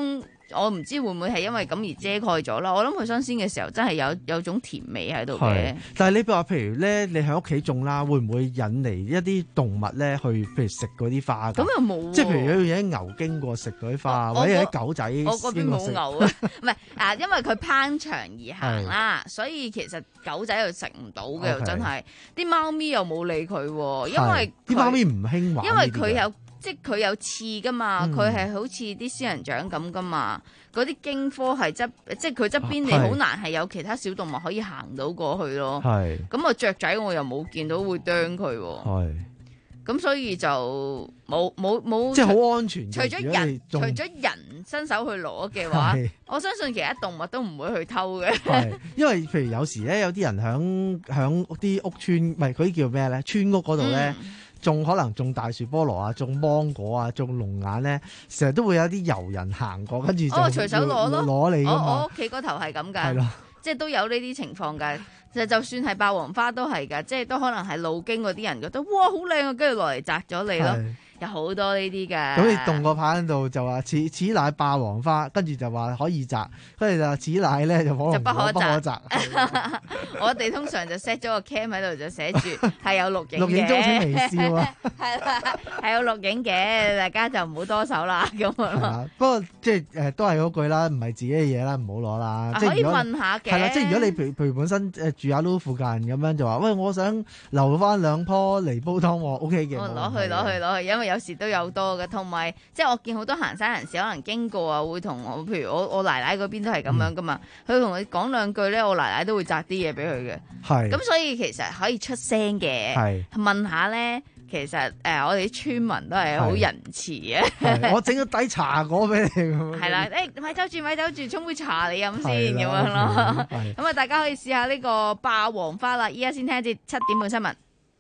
我唔知會唔會係因為咁而遮蓋咗啦。我諗佢新鮮嘅時候真係有有種甜味喺度嘅。 但係你話譬如咧，你喺屋企種啦，會唔會引嚟一啲動物咧去譬如食嗰啲花？ 咁又冇， 即係譬如有啲牛經過食嗰啲花，或者有啲狗仔經過食。 我嗰邊冇牛啊，唔係啊，因為佢攀牆而行啦，所以其實狗仔又食唔到嘅，又真係。啲貓咪又冇理佢，因為啲貓咪唔興玩。 因為佢有。即係佢有刺噶嘛，佢係、嗯、好似啲仙人掌咁噶嘛，嗰啲經科係側，即係佢側邊你好難係有其他小動物可以行到過去咯。係咁啊，雀仔我又冇見到會啄佢。係咁，所以就冇冇冇，即係好安全。除咗人，除咗人伸手去攞嘅話，我相信其他動物都唔會去偷嘅。係因為譬如有時咧，有啲人響響啲屋村，唔係嗰啲叫咩咧？村屋嗰度咧。嗯種可能種大樹菠蘿啊，種芒果啊，種龍眼咧，成日都會有啲遊人行過，跟住就哦隨手攞咯， 攞你㗎嘛。 我我屋企嗰頭係咁㗎，即係都有呢啲情況㗎。就就算係霸王花都係㗎，即係都可能係路經嗰啲人覺得哇好靚啊，跟住落嚟摘咗你咯。有好多呢啲嘅，咁你動個牌喺度就話此此乃霸王花，跟住就話可以摘，跟住就此乃咧就可就不可摘。我哋通常就 set 咗個 cam 喺度，就寫住係有錄影嘅。錄影中請微笑啊！係啦，係有錄影嘅，大家就唔好多手啦咁樣咯。不過即係誒，都係嗰句啦，唔係自己嘅嘢啦，唔好攞啦。即係可以問下嘅。係啦，即係如果你譬譬如本身誒住喺 Lu 附近咁樣，就話喂，我想留翻兩棵嚟煲湯喎 ，OK 嘅。攞去攞去攞去，因為有時都有多嘅，同埋即係我見好多行山人士可能經過啊，會同我，譬如我我奶奶嗰邊都係咁樣噶嘛，佢同你講兩句咧，我奶奶都會摘啲嘢俾佢嘅。係咁，所以其實可以出聲嘅，係問下咧。其實誒、呃，我哋啲村民都係好仁慈嘅。我整個底茶果俾你咁。係啦，誒咪走住咪走住，沖杯茶你飲先咁樣咯。咁啊，大家可以試下呢個霸王花啦。依家先聽一節七點半新聞。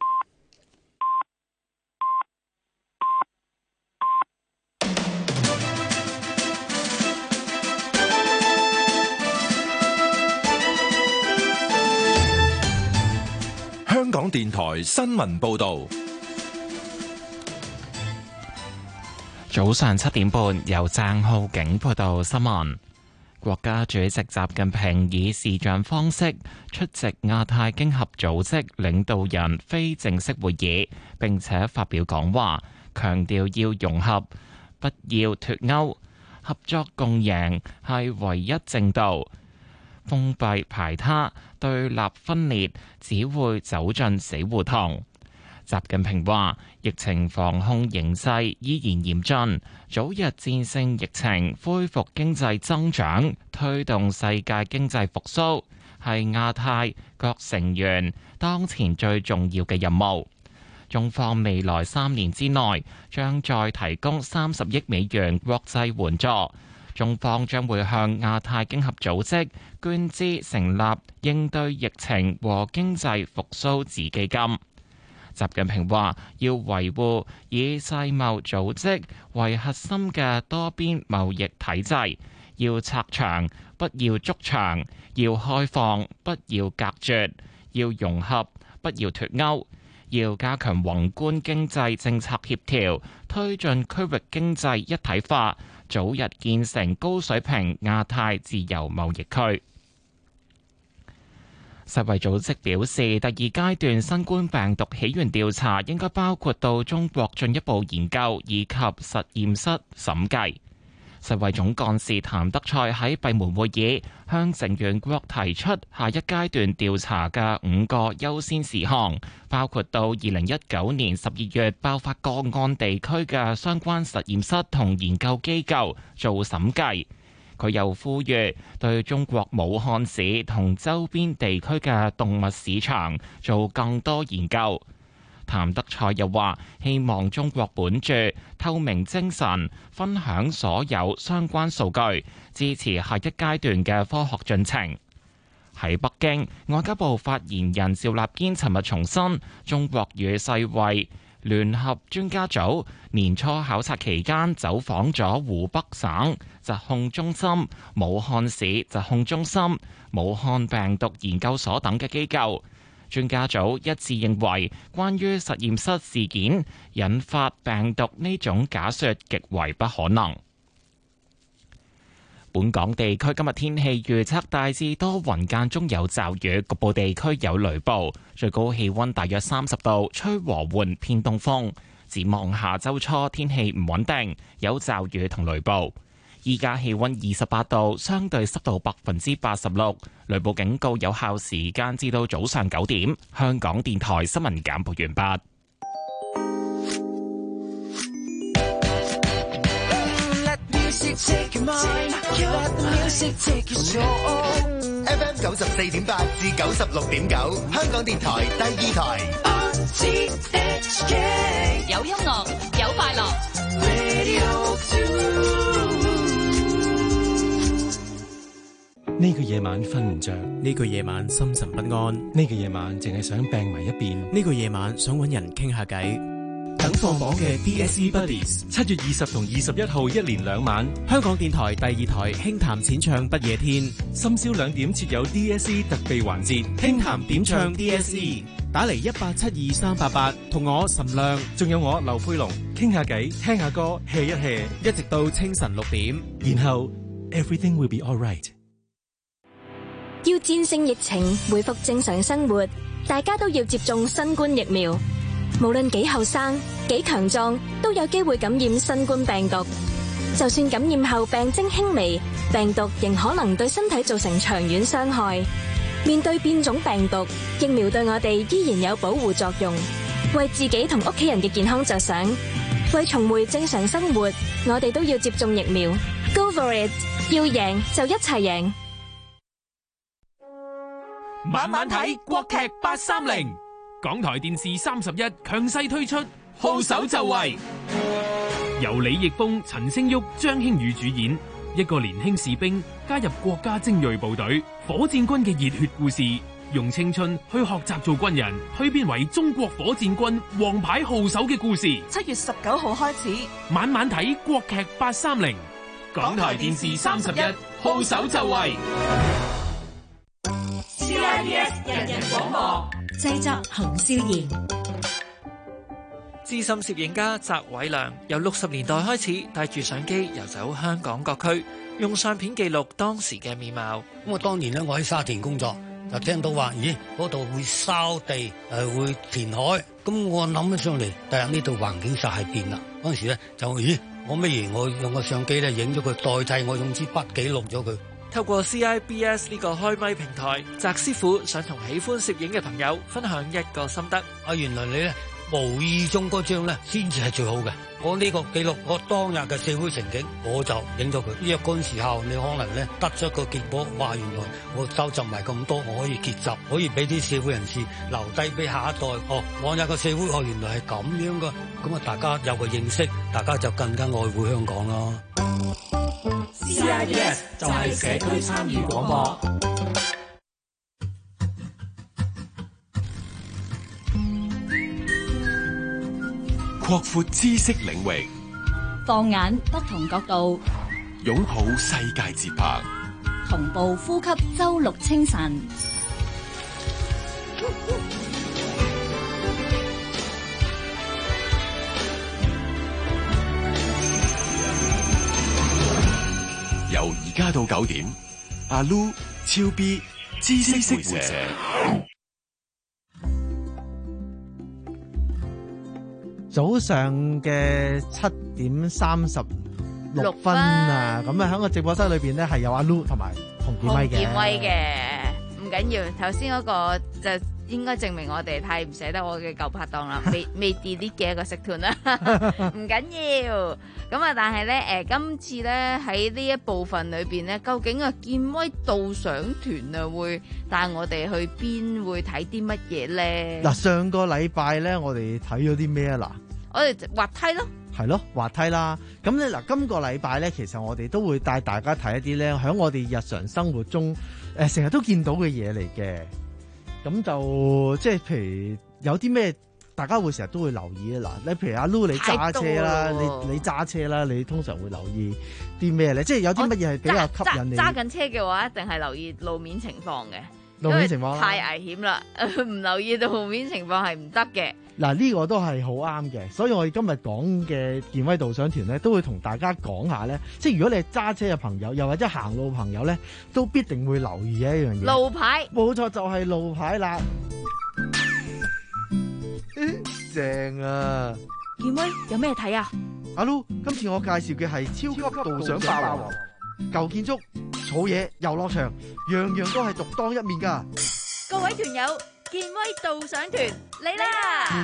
香港電台新聞報導。 早上七點半，由鄭浩景報道新聞。國家主席習近平以視像方式出席亞太經合組織領導人非正式會議，並且發表講話，強調要融合，不要脫鈎，合作共贏係唯一正道。封閉排他、對立分裂，只會走進死胡同。習近平話：疫情防控形勢依然嚴峻，早日戰勝疫情，恢復經濟增長，推動世界經濟復甦，係亞太各成員當前最重要嘅任務。中方未來三年之內將再提供三十億美元國際援助，中方將會向亞太經合組織捐資成立應對疫情和經濟復甦子基金。習近平話：要維護以世貿組織為核心嘅多邊貿易體制，要拆牆，不要築牆；要開放，不要隔絕；要融合，不要脫鈎；要加強宏觀經濟政策協調，推進區域經濟一體化，早日建成高水平亞太自由貿易區。世衛組織表示，第二階段新冠病毒起源調查應該包括到中國進一步研究以及實驗室審計。世衛總幹事譚德塞喺閉門會議向成員國提出下一階段調查嘅五個優先事項，包括到二零一九年十二月爆發個案地區嘅相關實驗室同研究機構做審計。佢又呼籲對中國武漢市同周邊地區嘅動物市場做更多研究。譚德塞又話：希望中國本住透明精神，分享所有相關數據，支持下一階段嘅科學進程。喺北京，外交部發言人趙立堅尋日重申，中國與世衛聯合專家組年初考察期間走訪咗湖北省疾控中心、武漢市疾控中心、武漢病毒研究所等嘅機構。專家組一致認為，關於實驗室事件引發病毒呢種假說極為不可能。 本港地區今日天氣預測大致多雲間中有驟雨，局部地區有雷暴，最高氣溫大約三十度，吹和緩偏東風。展望下周初天氣唔穩定，有驟雨同雷暴。依家氣溫二十八度，相對濕度百分之八十六，雷暴警告有效時間至到早上九點。香港電台新聞簡報完畢。 F M 九十四點八至九十六點九，香港電台第二台。 有音樂，有快樂。 呢個夜晚瞓唔着，呢個夜晚心神不安，呢個夜晚淨係想病埋一邊，呢個夜晚想搵人傾下偈。等放榜嘅 D S E Buddies， 七月二十同二十一號一連兩晚，香港電台第二台輕談淺唱不夜天，深宵兩點設有 D S E 特備環節，輕談點唱 D S E， 打嚟一八七二三八八，同我岑亮，仲有我劉佩龍，傾下偈，聽下歌 hea 一 hea， 一直到清晨六點，然後 Everything will be alright。 要戰勝疫情，恢復正常生活，大家都要接種新冠疫苗。無論幾後生、幾強壯，都有機會感染新冠病毒。就算感染後病徵輕微，病毒仍可能對身體造成長遠傷害。面對變種病毒，疫苗對我哋依然有保護作用。為自己同屋企人嘅健康着想，為重回正常生活，我哋都要接種疫苗。Go for it！ 要贏就一齊贏。 晚晚睇國劇八三零，港台電視三十一強勢推出號手就位，由李易峰、陳星旭、張馨予主演，一個年輕士兵加入國家精銳部隊火箭軍嘅熱血故事，用青春去學習做軍人，蛻變為中國火箭軍王牌號手嘅故事。 七月十九號開始， 晚晚睇國劇八三零，港台電視三十一號手就位。 C I B S 人人廣播， 製作洪少賢。 資深攝影家翟偉良由六十年代開始帶住相機遊走香港各區，用相片記錄當時嘅面貌。 咁啊，當年咧，我喺沙田工作，就聽到話，咦，嗰度會燒地，誒會填海。咁我諗起上嚟，第日呢度環境實係變啦。嗰陣時咧就，咦，我乜嘢？我用個相機咧影咗佢，代替我用支筆記錄咗佢。 透過 C I B S 呢個開咪平台，翟師傅想同喜歡攝影嘅朋友分享一個心得。 啊，原來你咧無意中嗰張咧先至係最好嘅。我呢個記錄我當日嘅社會情景，我就影咗佢。若干時候你可能咧得出個結果，話原來我收集埋咁多，我可以結集，可以俾啲社會人士留低俾下一代。哦，往日個社會哦原來係咁樣噶，咁啊大家有個認識，大家就更加愛護香港咯。 C I B S 就係社區參與廣播， 擴闊知識領域， 放眼不同角度， 擁抱世界節拍， 同步呼吸周六清晨。 由而家到九點，阿 Lu 超 B 知識活社。 早上嘅七點三十六分啊，咁啊喺個直播室裏邊咧係有阿 Lu 同埋洪建威嘅。 洪建威嘅，唔緊要，頭先嗰個就應該證明我哋太唔捨得我嘅舊拍檔啦，未未 delete 嘅一個食團啦，唔緊要。咁啊，但係咧，誒，今次咧喺呢一部分裏邊咧，究竟啊建威導賞團啊會帶我哋去邊，會睇啲乜嘢咧？ 嗱，上個禮拜咧，我哋睇咗啲咩啊？嗱， 我哋滑梯咯， 係咯，滑梯啦。咁咧嗱，今個禮拜咧，其實我哋都會帶大家睇一啲咧，喺我哋日常生活中誒成日都見到嘅嘢嚟嘅。咁就即係譬如有啲咩？大家會成日都會留意啊！嗱，你譬如阿 Lu 你揸車啦，你你揸車啦，你通常會留意啲咩咧？即係有啲乜嘢係比較吸引你？ 揸緊車嘅話，一定係留意路面情況嘅。 路面情況太危險啦，唔留意到路面情況係唔得嘅。 嗱，呢個都係好啱嘅，所以我哋今日講嘅健威導賞團咧，都會同大家講下咧，即係如果你係揸車嘅朋友，又或者行路朋友咧，都必定會留意嘅一樣嘢。 路牌， 冇錯，就係路牌啦。正啊！ 健威有咩睇啊？ 阿 Lu，今次我介紹嘅係超級導賞霸王，舊建築、草野、遊樂場，樣樣都係獨當一面㗎。 各位團友，健威導賞團嚟啦！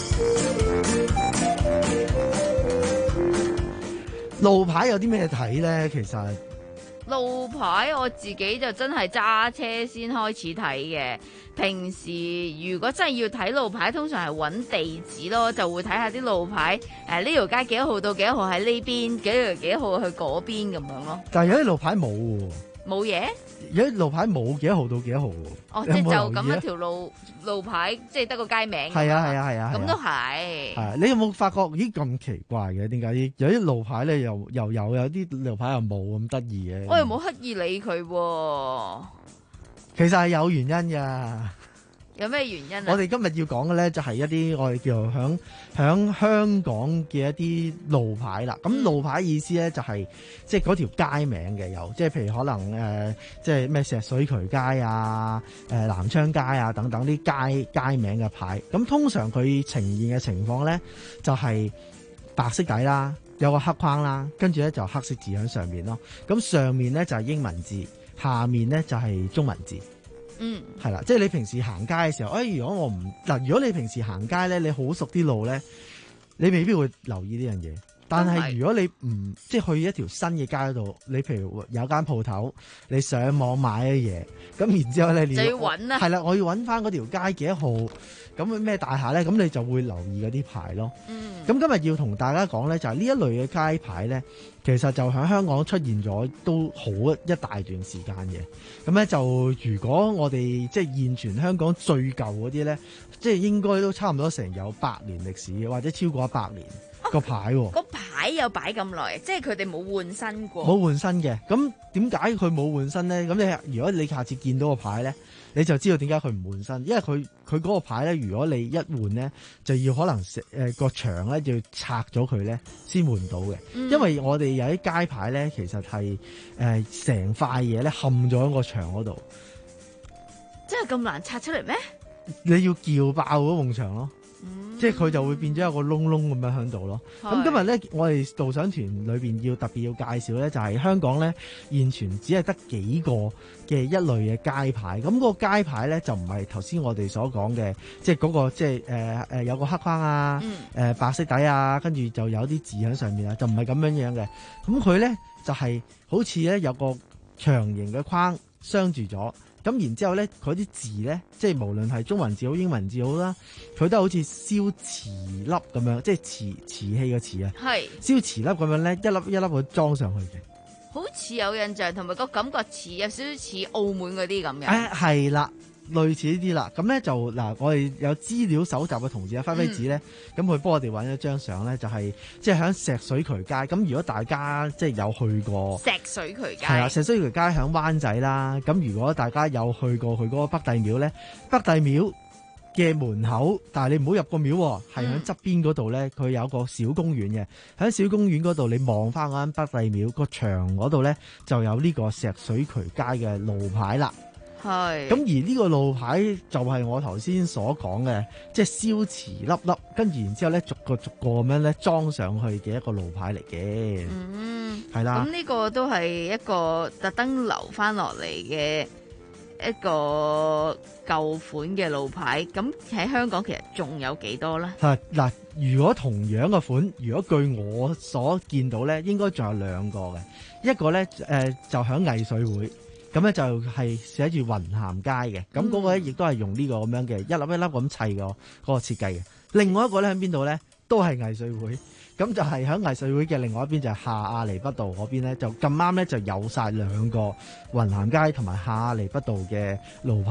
路牌有啲咩睇咧？其實路牌我自己就真係揸車先開始睇嘅。平時如果真係要睇路牌，通常係揾地址咯，就會睇下啲路牌。誒，呢條街幾多號到幾多號喺呢邊，幾條幾號去嗰邊咁樣咯。 但係有啲路牌冇喎。 冇嘢？ 有啲路牌冇幾多號到幾多號喎？ 哦，即係就咁一條路路牌，即係得個街名。 係啊係啊係啊。 咁都係。 係，你有冇發覺咦咁奇怪嘅？點解有啲路牌咧又又有，有啲路牌又冇咁得意嘅？ 我又冇刻意理佢喎。 其實係有原因㗎。 有咩原因啊？ 我哋今日要講嘅咧，就係一啲我哋叫做響響香港嘅一啲路牌啦。咁、嗯、路牌意思咧就係即係嗰條街名嘅，有即係譬如可能誒，即係咩石水渠街啊、誒、呃、南昌街啊等等啲街街名嘅牌。咁通常佢呈現嘅情況咧，就係、是、白色底啦，有個黑框啦，跟住咧就黑色字喺上面咯。咁上面咧就係英文字，下面咧就係中文字。嗯，係啦，即係你平時行街嘅時候，誒、哎，如果我唔嗱，如果你平時行街咧，你好熟啲路咧，你未必會留意呢樣嘢。但係如果你唔即係去一條新嘅街度，你譬如有間鋪頭，你上網買嘅嘢，咁然之後咧，你就要揾啊，係啦，我要揾翻嗰條街幾多號，咁咩大廈咧，咁你就會留意嗰啲牌咯。嗯，咁今日要同大家講咧，就係、是、呢一類嘅街牌咧，其實就喺香港出現咗都好一大段時間嘅。咁咧就如果我哋即係現存香港最舊嗰啲咧，即係應該都差唔多成有百年歷史嘅，或者超過一百年。個牌喎， 個牌有擺咁耐，即係佢哋冇換新過。 冇換新嘅，咁點解佢冇換新咧？咁你如果你下次見到個牌咧，你就知道點解佢唔換新，因為佢佢嗰個牌咧，如果你一換咧，就要可能誒個牆咧就要拆咗佢咧先換到嘅。嗯、因為我哋有啲街牌咧，其實係誒成塊嘢咧冚咗喺個牆嗰度。 真係咁難拆出嚟咩？ 你要撬爆嗰埲牆咯。嗯、即係佢就會變咗有個窿窿咁樣喺度咯。咁今日咧，我哋導賞團裏邊要特別要介紹咧，就係香港咧現存只係得幾個嘅一類嘅街牌。咁、嗰個街牌咧就唔係頭先我哋所講嘅，即係嗰個即係誒誒有個黑框啊，誒、嗯呃、白色底啊，跟住就有啲字喺上面啊，就唔係咁樣樣嘅。咁佢咧就係、是、好似咧有個長形嘅框鑲住咗。咁然之後咧，佢啲字咧，即係無論係中文字好、英文字好啦，佢都好似燒瓷粒咁樣，即係瓷瓷器嘅瓷啊，係燒瓷粒咁樣咧，一粒一粒去裝上去嘅， 好似有印象，同埋個感覺似有少少似澳門嗰啲咁樣。 誒係啦。類似呢啲啦，咁咧就嗱，我哋有資料搜集嘅同事啊，輝輝子咧，咁佢幫我哋揾一張相咧，就係即係喺石水渠街。咁如果大家即係有去過石水渠街， 係啊，石水渠街喺灣仔啦。咁如果大家有去過去嗰個北帝廟咧，北帝廟嘅門口，但係你唔好入個廟，係喺側邊嗰度咧，佢有個小公園嘅。喺小公園嗰度，你望翻嗰間北帝廟個牆嗰度咧，就有呢個石水渠街嘅路牌啦。係，咁而呢個路牌就係我頭先所講嘅，即係燒瓷粒粒，跟住然之後咧逐個逐個咁樣咧裝上去嘅一個路牌嚟嘅。嗯，係啦。 咁呢個都係一個特登留翻落嚟嘅一個舊款嘅路牌。咁喺香港其實仲有幾多咧？ 係嗱，如果同樣嘅款，如果據我所見到咧，應該仲有兩個嘅。一個咧誒、呃、就響藝穗會。咁咧就係寫住雲咸街嘅，咁嗰個咧亦都係用呢個咁樣嘅一粒一粒咁砌個嗰個設計嘅。另外一個咧喺邊度咧，都係藝穗會，咁就係喺藝穗會嘅另外一邊就係下亞厘畢道嗰邊咧，就咁啱咧就有晒兩個雲咸街同埋下亞厘畢道嘅路牌啦。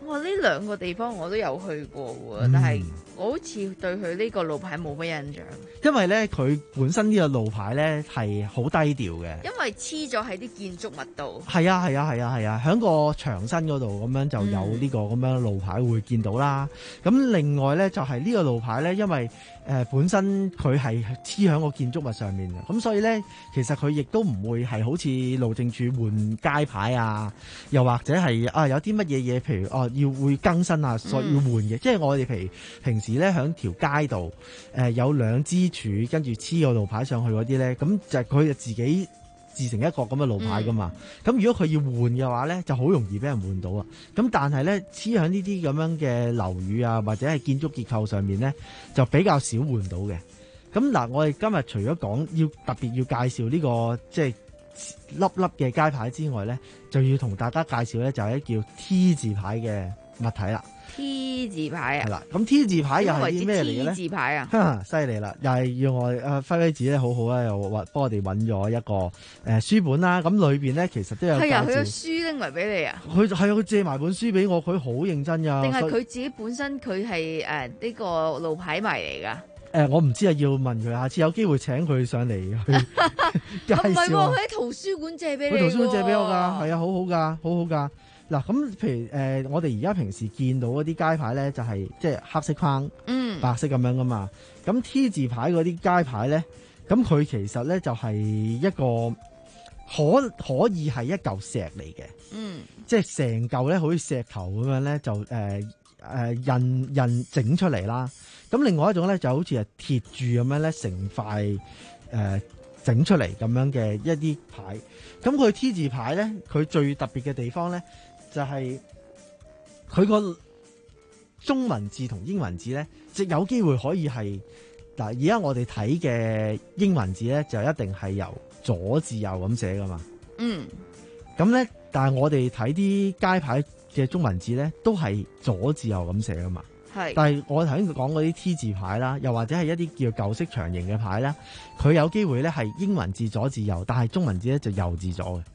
哇！呢兩個地方我都有去過喎，嗯、但係我好似對佢呢個路牌冇乜印象。 因為咧，佢本身呢個路牌咧係好低調嘅。 因為黐咗喺啲建築物度。係啊係啊係啊係啊，喺個牆身嗰度咁樣就有呢個咁樣路牌會見到啦。咁、嗯、另外咧就係、是、呢個路牌咧，因為誒、呃、本身佢係黐喺個建築物上面嘅，咁所以咧其實佢亦都唔會係好似路政署換街牌啊，又或者係啊有啲乜嘢嘢，譬如哦、啊、要會更新啊，所以要換嘅。嗯、即係我哋譬如平時咧喺條街度誒、呃、有兩支柱跟住黐個路牌上去嗰啲咧，咁就佢就自己自成一個咁嘅路牌噶嘛。咁、嗯、如果佢要換嘅話咧，就好容易俾人換到啊。咁但係咧黐喺呢啲咁樣嘅樓宇啊，或者係建築結構上面咧，就比較少換到嘅。咁嗱，我哋今日除咗講要特別要介紹呢、這個即係粒粒嘅街牌之外咧，就要同大家介紹咧就係一叫 T 字牌嘅物體啦。 T 字牌啊， 係啦，咁 T 字牌又係啲咩嚟嘅咧？ T 字牌啊， 犀利啦，又係要我誒輝輝子咧好好啦，又揾幫我哋揾咗一個誒、呃、書本啦。咁裏邊咧其實都有介紹。係啊，佢個書拎嚟俾你啊？佢係啊，佢借埋本書俾我，佢好認真噶。 定係佢自己本身佢係誒呢個路牌迷嚟噶？ 誒、呃，我唔知啊，要問佢，下次有機會請佢上嚟去介紹。 唔係喎，佢喺圖書館借俾你。 佢圖書館借俾我噶，係啊，好好噶，好好噶。嗱，咁譬如誒、呃，我哋而家平時見到嗰啲街牌咧，就係、是、即係黑色框、嗯、白色咁樣噶嘛。咁 T 字牌嗰啲街牌咧，咁佢其實咧就係、是、一個可可以係一嚿石嚟嘅，嗯，即係成嚿咧好似石頭咁樣咧，就誒誒、呃呃、印印整出嚟啦。咁另外一種咧就好似係鐵柱咁樣咧，成塊誒整出嚟咁樣嘅一啲牌。咁佢 T 字牌咧，佢最特別嘅地方咧，就係佢個中文字同英文字咧，即有機會可以係嗱，而家我哋睇嘅英文字咧，就一定係由左至右咁寫噶嘛。嗯。咁咧，但係我哋睇啲街牌嘅中文字咧，都係左至右咁寫噶嘛。係。但係我頭先講嗰啲 T 字牌啦，又或者係一啲叫舊式長形嘅牌啦，佢有機會咧係英文字左至右，但係中文字咧就右至左嘅。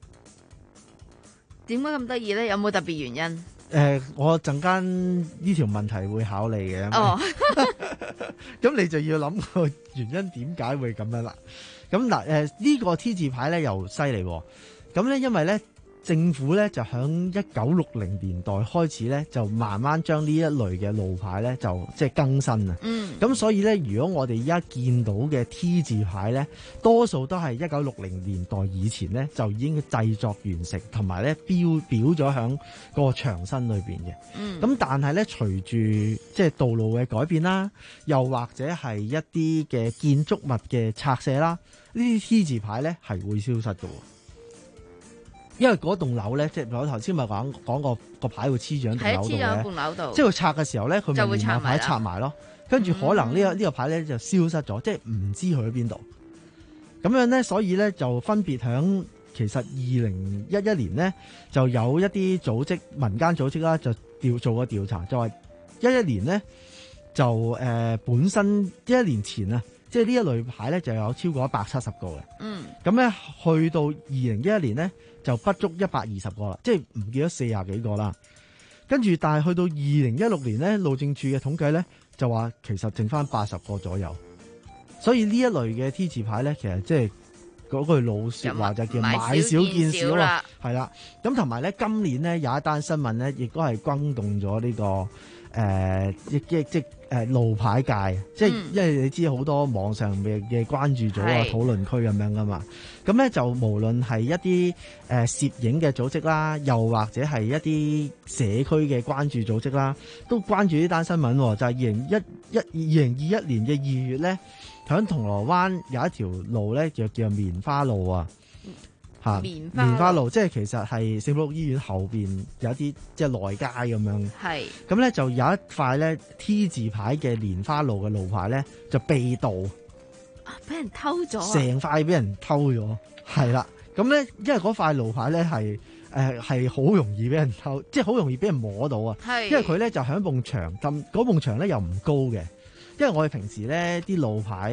點解咁得意咧？有冇特別原因？誒、 呃，我陣間呢條問題會考你嘅。哦，咁你就要諗個原因點解會咁樣啦？咁嗱，誒、呃、呢、這個 T 字牌咧又犀利，咁咧因為咧政府咧就響一九六零年代開始咧就慢慢將呢一類嘅路牌咧就即係更新啊。嗯。咁所以咧，如果我哋而家見到嘅 T 字牌咧，多數都係一九六零年代以前咧就已經製作完成，同埋咧標標咗響個牆身裏邊嘅。嗯。咁但係咧，隨住即係道路嘅改變啦，又或者係一啲嘅建築物嘅拆卸啦，呢啲 T 字牌咧係會消失嘅。因為嗰棟樓咧，即係我頭先咪講講個個牌會黐住喺棟樓度嘅，即係佢拆嘅時候咧，佢咪連個牌拆埋咯，跟住可能呢個呢個牌咧就消失咗，即係唔知去咗邊度。咁樣咧，所以咧就分別響其實二零一一年咧就有一啲組織民間組織啦，就調做個調查，就話一一年咧就誒、呃、本身一一年前啊。即係呢一類牌咧，就有超過一百七十個嘅。嗯。咁咧，去到二零一一年咧，就不足一百二十個啦，即係唔見咗四十幾個啦。跟住，但係去到二零一六年咧，路政署嘅統計咧，就話其實剩翻八十個左右。所以呢一類嘅 T 字牌咧，其實即係嗰句老説話就叫買少見少啦。係啦。咁同埋咧，今年咧有一單新聞咧，亦都係轟動咗呢、這個。誒、呃，亦即即誒路牌界，即係、嗯、因為你知好多網上嘅嘅關注組啊、討論區咁樣噶嘛，咁咧就無論係一啲誒、呃、攝影嘅組織啦，又或者係一啲社區嘅關注組織啦，都關注呢單新聞，就係二零一一二零二一年嘅二月咧，響銅鑼灣有一條路咧，就叫棉花路啊。嚇，棉花路，棉花路即係其實係聖保祿醫院後邊有一啲即係內街咁樣。係。咁咧就有一塊咧 T 字牌嘅蓮花路嘅路牌咧就被盜。啊！俾人偷咗。成塊俾人偷咗，係啦。咁咧因為嗰塊路牌咧係誒係好容易俾人偷，即係好容易俾人摸到啊。係。因為佢咧就喺埲牆，咁嗰埲牆咧又唔高嘅。因為我哋平時咧啲路牌。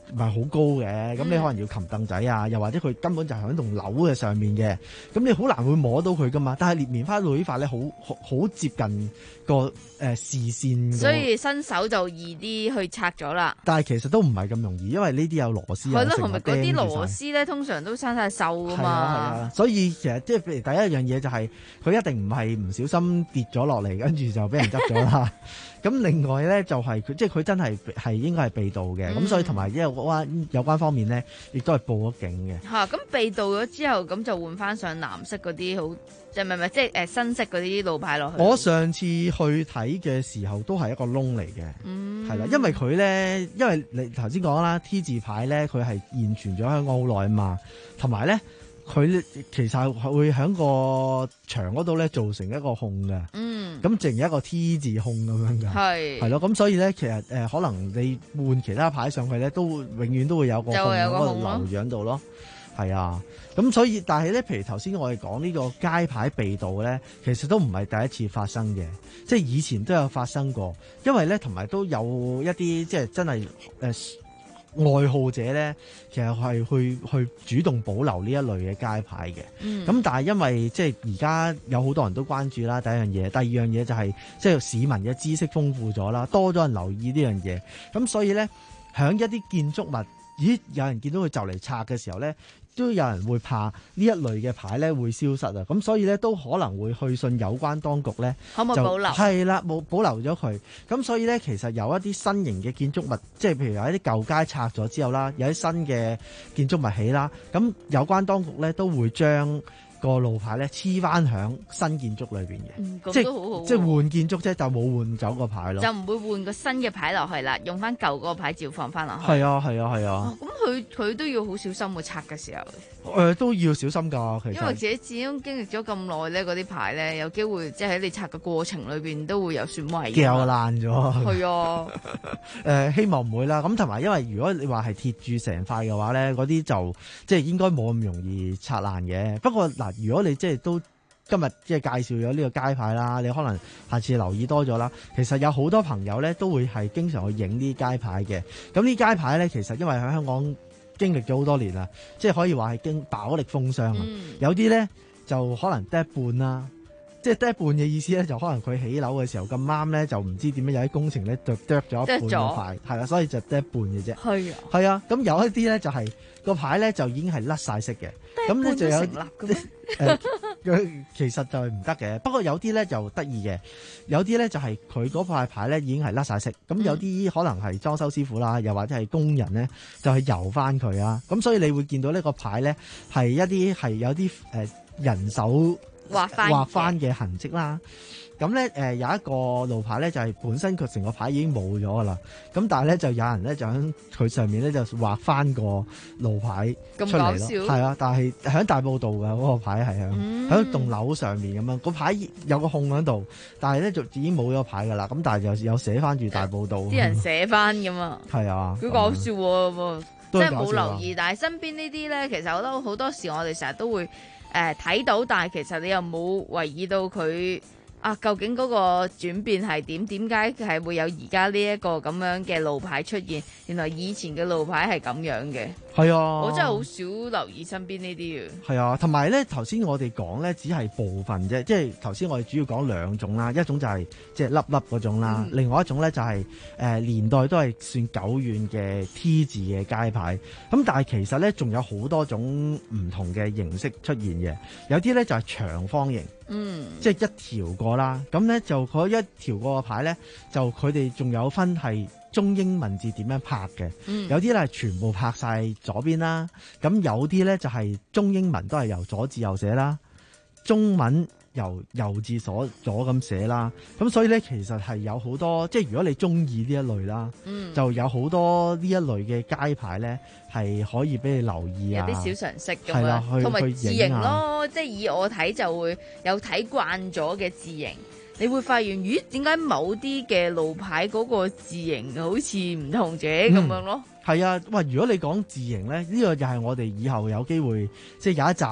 唔係好高嘅，咁你可能要擒凳仔啊，又或者佢根本就喺棟樓嘅上面嘅，咁你好難會摸到佢噶嘛。但係連棉花路呢塊咧，好好好接近個誒、呃、視線， 所以新手就易啲去拆咗啦。 但係其實都唔係咁容易，因為呢啲有螺絲係啊， 咯，同埋嗰啲釘住螺絲咧，通常都生晒鏽噶嘛。 係啊係啊，所以其實即係譬如第一樣嘢就係、是、佢一定唔係唔小心跌咗落嚟，跟住就俾人執咗啦。咁另外咧就係、是、佢即係佢真係係應該係被盜嘅，咁、嗯、所以同埋有關有關方面咧，亦都係報咗警嘅。 嚇、嗯，咁被盜咗之後，咁就換翻上藍色嗰啲好，即係唔係唔係即係誒新式嗰啲路牌落去。 我上次去睇嘅時候都係一個窿嚟嘅，係、嗯、啦，因為佢咧，因為你頭先講啦 ，T 字牌咧，佢係現存咗香港好耐啊嘛，同埋咧。佢其實會喺個牆嗰度咧造成一個孔嘅，嗯，咁淨係一個 T 字孔咁樣嘅，係係咯，咁所以咧其實誒、呃、可能你換其他牌上去咧，都永遠都會有個孔喺嗰度留樣度咯，係啊，咁所以但係咧，譬如頭先我哋講呢個街牌被盜咧，其實都唔係第一次發生嘅，即係以前都有發生過，因為咧同埋都有一啲即係真係誒。呃愛好者咧，其實係去去主動保留呢一類嘅街牌嘅。咁、嗯、但係因為即係而家有好多人都關注啦，第一樣嘢，第二樣嘢就係、是、即係市民嘅知識豐富咗啦，多咗人留意呢樣嘢。咁所以咧，響一啲建築物，咦有人見到佢就嚟拆嘅時候咧，都有人會怕呢一類嘅牌咧會消失啊，咁所以咧都可能會去信有關當局咧， 可唔可以保留？ 係啦，冇保留咗佢。咁所以咧，其實有一啲新型嘅建築物，即係譬如有一啲舊街拆咗之後啦，有啲新嘅建築物起啦，咁有關當局咧都會將個路牌咧黐翻響新建築裏邊嘅、嗯，即係、啊、即係換建築啫，就冇換走個牌咯， 就唔會換個新嘅牌落去啦，用翻舊嗰個牌照放翻落去。 係啊係啊係啊。 咁佢佢都要好小心去拆嘅時候。 誒、呃、都要小心㗎，其實。因為自己始終經歷咗咁耐咧，嗰啲牌咧有機會即係喺你拆嘅過程裏邊都會有損壞。 掉爛咗。係啊。誒、 呃、希望唔會啦。咁同埋因為如果你話係貼住成塊嘅話咧，嗰啲就即係應該冇咁容易拆爛嘅。不過嗱，如果你即係都今日即係介紹咗呢個街牌啦，你可能下次留意多咗啦。其實有好多朋友咧都會係經常去影啲街牌嘅。咁呢街牌咧，其實因為喺香港經歷咗好多年啦，即係可以話係經飽歷風霜啊、嗯。有啲咧就可能得一半啦，即係得一半嘅意思咧，就可能佢起樓嘅時候咁啱咧，就唔知點樣有啲工程咧就剁咗一半個牌，係啦，所以就得一半嘅啫。係啊，係啊，咁有一啲咧就係、是、個牌咧就已經係甩晒色嘅，咁咧就有誒、呃，其實就係唔得嘅。不過有啲咧就得意嘅，有啲咧就係佢嗰塊牌咧已經係甩晒色，咁有啲可能係裝修師傅啦，又或者係工人咧就去油翻佢啊。咁所以你會見到呢個牌咧係一啲係有啲誒、呃、人手畫翻畫翻嘅痕跡啦。咁咧誒有一個路牌咧就係、是、本身佢成個牌已經冇咗噶啦，咁但係咧就有人咧就喺佢上面咧就畫翻個路牌出嚟咯，係啊，但係喺大埔道嘅嗰、那個牌係喺喺棟樓上面咁樣，個牌有個空喺度，但係咧就已經冇咗牌噶啦，咁但係就有寫翻住大埔道， 啲人寫翻咁啊，係啊，好搞笑喎，即係冇留意，但係身邊呢啲咧，其實我都好多時我哋成日都會誒睇、呃、到，但係其實你又冇留意到佢。啊，究竟嗰個轉變係點？點解係會有而家呢一個咁樣嘅路牌出現？原來以前嘅路牌係咁樣嘅。係啊，我真係好少留意身邊呢啲嘅。係啊，同埋咧頭先我哋講咧只係部分啫，即係頭先我哋主要講兩種啦，一種就係即係粒粒嗰種啦、嗯，另外一種咧就係、是、誒、呃、年代都係算久遠嘅 T 字嘅街牌。咁但係其實咧仲有好多種唔同嘅形式出現嘅，有啲咧就係、是、長方形。嗯，即係一條過啦，咁咧就嗰一條過嘅牌咧，就佢哋仲有分係中英文字點樣拍嘅、嗯，有啲咧係全部拍晒左邊啦，咁有啲咧就係中英文都係由左至右寫啦，中文由右至左左咁寫啦，咁所以咧其實係有好多，即係如果你中意呢一類啦、嗯，就有好多呢一類嘅街牌咧係可以俾你留意啊，有啲小常識咁樣，同埋字形咯，即係以我睇就會有睇慣咗嘅字形，你會發現咦點解某啲嘅路牌嗰個字形好似唔同嘅咁、嗯、樣咯？係啊，喂！如果你講字形咧，呢、呢個就係我哋以後有機會即係有一集。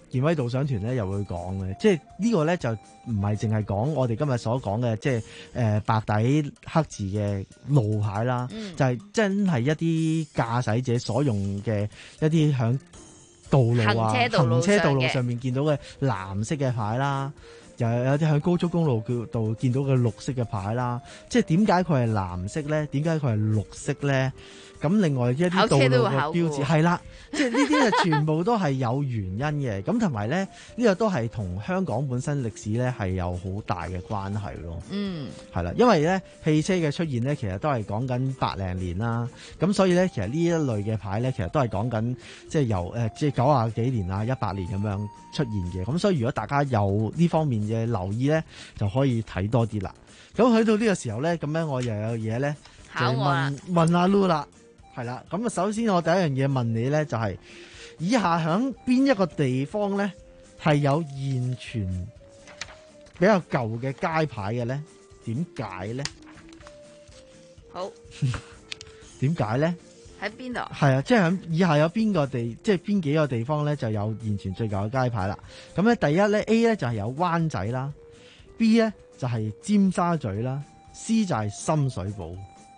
健威導賞團咧又會講嘅，即係呢個咧就唔係淨係講我哋今日所講嘅，即係誒、呃、白底黑字嘅路牌啦，嗯、就係真係一啲駕駛者所用嘅一啲響道路啊行車道路，行車道路上面見到嘅藍色嘅牌啦。又有啲喺高速公路度見到嘅綠色嘅牌啦，即係點解佢係藍色咧？點解佢係綠色咧？咁另外一啲道路嘅標誌係啦，即係呢啲啊全部都係有原因嘅。咁同埋咧，呢、呢個都係同香港本身歷史咧係有好大嘅關係咯。嗯，係啦，因為咧汽車嘅出現咧，其實都係講緊百零年啦。咁所以咧，其實呢一類嘅牌咧，其實都係講緊即係由誒即係九啊幾年啊、一百年咁樣出現嘅。咁所以如果大家有呢方面嘅留意咧，就可以睇多啲啦。咁去到呢個時候咧，咁咧我又有嘢咧就問問阿 Lu 啦。係啦，咁啊，首先我第一樣嘢問你咧，就係、是、以下響邊一個地方咧係有現存比較舊嘅街牌嘅咧？點解咧？ 好， 點解咧？ 喺邊度？ 係啊，即係響以下有邊個地，即係邊幾個地方咧就有現存最舊嘅街牌啦。咁咧，第一咧 A 咧就係、是、有灣仔啦 ，B 咧就係、是、尖沙咀啦 ，C 就係深水埗。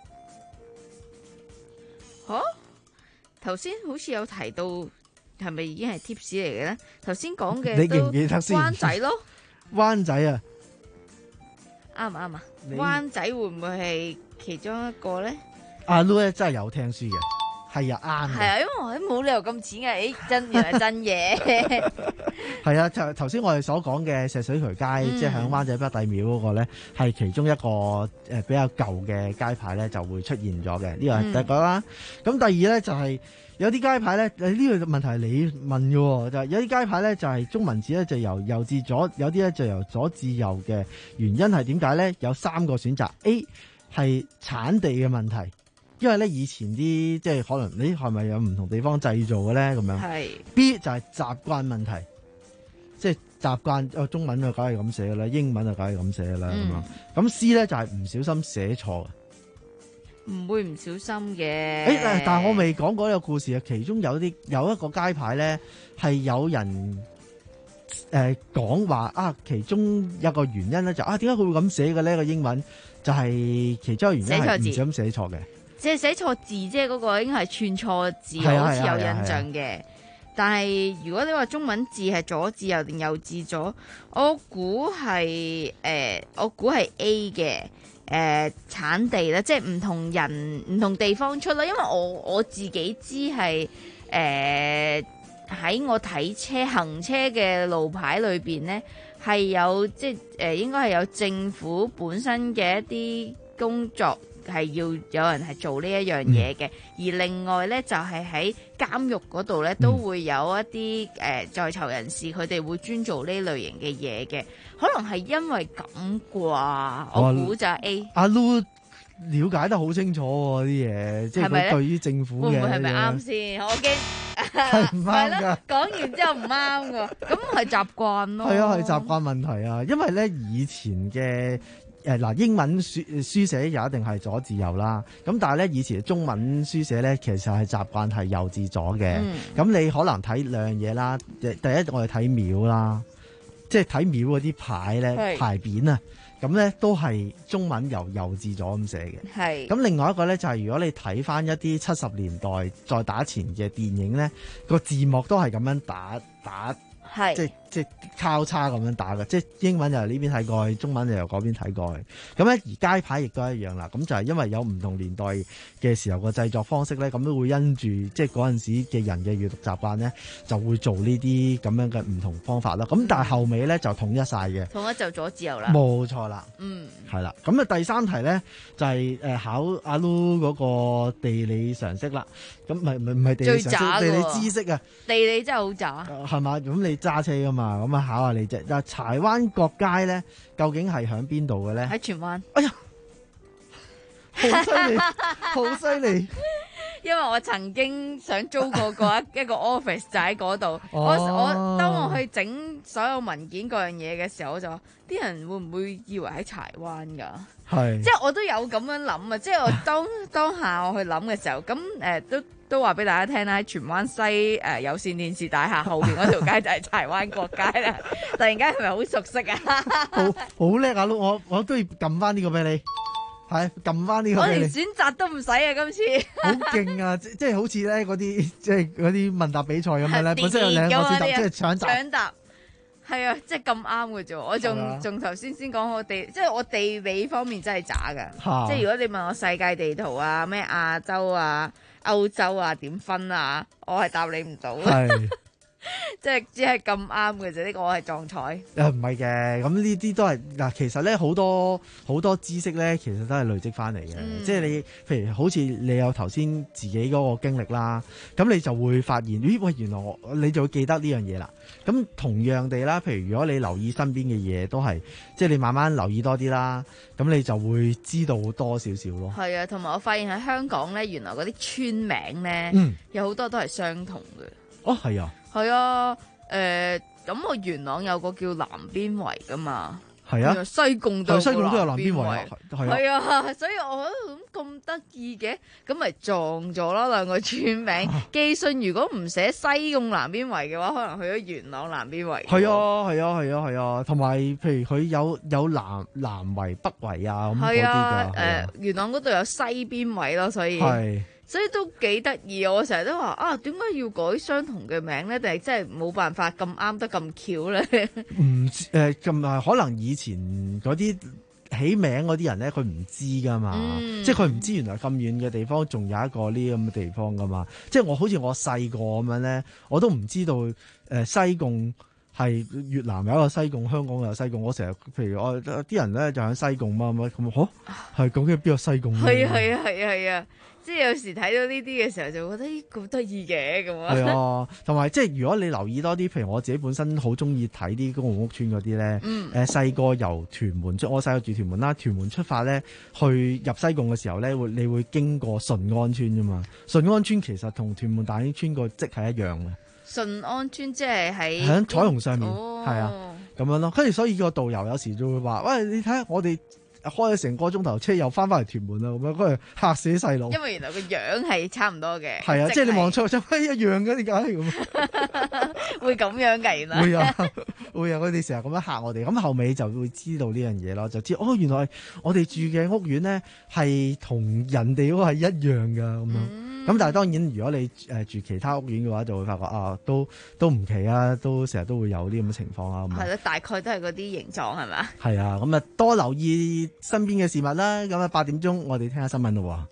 吓，頭先好似有提到，係咪已經係 tips 嚟嘅咧？頭先講嘅你記唔記得先？ 灣仔咯， 灣仔啊， 啱唔啱啊？灣仔會唔會係其中一個咧？ 阿 Lu 咧真係有聽書嘅，係啊啱。係啊，因為我都冇理由咁淺嘅，誒真原來真嘢。 係啊，就頭先我哋所講嘅石水渠街，嗯、即係響灣仔北帝廟嗰個咧，係其中一個誒比較舊嘅街牌咧，就會出現咗嘅。呢個係第一個啦。咁、嗯、第二咧就係、是、有啲街牌咧，誒呢個問題係你問嘅，就係、是、有啲街牌咧就係、是、中文字咧就由右至左，有啲咧就由左至右嘅。原因係點解咧？有三個選擇 ，A 係產地嘅問題。因為咧以前啲即係可能你係咪有唔同地方製造嘅咧咁樣？係。B 就係習慣問題，即係習慣。哦，中文就梗係咁寫嘅啦，英文就梗係咁寫嘅啦咁樣。咁 C 咧就係唔小心寫錯嘅。 唔會唔小心嘅。 誒，但係我未講過呢個故事啊。其中有啲有一個街牌咧係有人誒講話啊，其中一個原因咧就啊，點解佢會咁寫嘅呢？個英文就係其中一個原因係唔小心寫錯嘅。 即係寫錯字，即係嗰個應該係串錯字，我好似有印象嘅。但係如果你話中文字係左字右定右字左，我估係誒，我估係 A 嘅誒、呃、產地咧，即係唔同人唔同地方出啦。因為我我自己知係誒喺我睇車行車嘅路牌裏邊咧，係有即係誒、呃、應該係有政府本身嘅一啲工作。係要有人係做呢一樣嘢嘅，而另外咧就係喺監獄嗰度咧都會有一啲誒、呃、在囚人士，佢哋會專做呢類型嘅嘢嘅，可能係因為咁啩，我估就係 A。阿 Lu 了解得好清楚喎啲嘢，即係佢對於政府嘅會唔會係咪啱先？我驚係唔啱㗎。 講完之後唔啱㗎，咁係習慣咯。 係啊，係習慣問題啊，因為咧以前嘅。誒嗱，英文書書寫又一定係左至右啦。咁但係咧，以前中文書寫咧，其實係習慣係右至左嘅。咁、嗯、你可能睇兩樣嘢啦。第一，我哋睇廟啦，即係睇廟嗰啲牌咧，牌匾啊，咁咧都係中文由右至左咁寫嘅。係。咁另外一個咧就係、是、如果你睇翻一啲七十年代再打前嘅電影咧，個字幕都係咁樣打打。係，即係即係交叉咁樣打嘅，即係英文就由呢邊睇過去，中文就由嗰邊睇過去。咁咧而街牌亦都一樣啦。咁就係因為有唔同年代嘅時候個製作方式咧，咁都會因住即係嗰陣時嘅人嘅閱讀習慣咧，就會做呢啲咁樣嘅唔同方法啦。咁、嗯、但係後尾咧就統一晒嘅， 統一就左至右啦。 冇錯啦， 嗯， 係啦。咁啊第三題咧就係、是、誒考阿 Lu 嗰個地理常識啦。咁唔係唔係地理常識，地理知識啊。地理真係好渣，係嘛？咁你揸車噶嘛？咁啊考下你啫。嗱，柴灣角街咧，究竟係響邊度嘅咧？喺荃灣。 哎呀，好犀利，好犀利！ 因為我曾經想租過個一一個 office 就喺嗰度。我我當我去整所有文件嗰樣嘢嘅時候，我就話啲人會唔會以為喺柴灣㗎？係，即係我都有咁樣諗啊！即係我當當下我去諗嘅時候，咁誒、呃、都都話俾大家聽啦，喺荃灣西誒、呃、有線電視大廈後邊嗰條街就係柴灣國街啦。突然間係咪好熟悉啊？ 好好叻啊！我我都要撳翻呢個俾你。係撳翻呢個， 我連選擇都唔使啊！今次好勁啊！即即係好似咧嗰啲即係嗰啲問答比賽咁樣咧，本身有兩個選擇，即係搶答。 搶答係啊，即係咁啱嘅啫。我仲仲頭先先講我地，即係我地理方面真係渣㗎。即係如果你問我世界地圖啊、咩亞洲啊、歐洲啊點分啊，我係答你唔到。係。即係只係咁啱嘅啫，呢個我係撞彩。 誒唔係嘅，咁呢啲都係嗱，其實咧好多好多知識咧，其實都係累積翻嚟嘅。嗯、即係你，譬如好似你有頭先自己嗰個經歷啦，咁你就會發現，咦喂，原來我你就會記得呢樣嘢啦。咁同樣地啦，譬如如果你留意身邊嘅嘢，都係即係你慢慢留意多啲啦，咁你就會知道多少少咯。係啊，同埋我發現喺香港咧，原來嗰啲村名咧， 嗯、 有好多都係相同嘅。 哦，係啊。 係啊，誒、呃，咁我元朗有個叫南邊圍噶嘛， 係啊， 西貢都西貢都有南邊圍， 係啊，所以我覺得咁得意嘅，咁咪撞咗咯兩個村名。寄信如果唔寫西貢南邊圍嘅話，可能去咗元朗南邊圍。 係啊，係啊，係啊，係啊，同埋譬如佢有有南南圍、北圍啊咁嗰啲㗎。誒、 呃，元朗嗰度有西邊圍咯，所以。係。所以都幾得意，我成日都話啊，點解要改相同嘅名咧？定係真係冇辦法咁啱得咁巧咧？ 唔誒咁啊，可能以前嗰啲起名嗰啲人咧，佢唔知噶嘛，嗯、即係佢唔知原來咁遠嘅地方仲有一個呢咁嘅地方噶嘛。即係我好似我細個咁樣咧，我都唔知道誒、呃、西貢係越南有一個西貢，香港有西貢。我成日譬如我啲人咧就喺西貢嘛，咁咁好係究竟邊個西貢？ 係啊係啊係啊係啊！即係有時睇到呢啲嘅時候，就覺得咦咁得意嘅咁啊！係啊，同埋即係如果你留意多啲，譬如我自己本身好中意睇啲公共屋邨嗰啲咧，誒細個由屯門出，我細個住屯門啦，屯門出發咧去入西貢嘅時候咧，會你會經過順安邨啫嘛。順安邨其實同屯門大興邨個積係一樣嘅。 順安邨即係喺喺彩虹上面，係、 哦、 啊咁樣咯。跟住所以個導遊有時就會話：喂，你睇下我哋。開咗成個鐘頭車又翻返嚟屯門啦，咁樣嗰度嚇死細路。 因為原來個樣係差唔多嘅。 係啊，即係你望出去，喂一樣嘅，點解咁？ 會咁樣嘅原來。 會啊，會啊！佢哋成日咁樣嚇我哋，咁後尾就會知道呢樣嘢咯，就知哦，原來我哋住嘅屋苑咧係同人哋嗰個係一樣㗎咁樣。咁、嗯、但係當然，如果你誒住其他屋苑嘅話，就會發覺啊，都都唔奇啊，都成日都會有啲咁嘅情況啊。 係咯，大概都係嗰啲形狀係嘛？ 係啊，咁啊多留意身邊嘅事物啦。咁啊八點鐘我哋聽下新聞咯。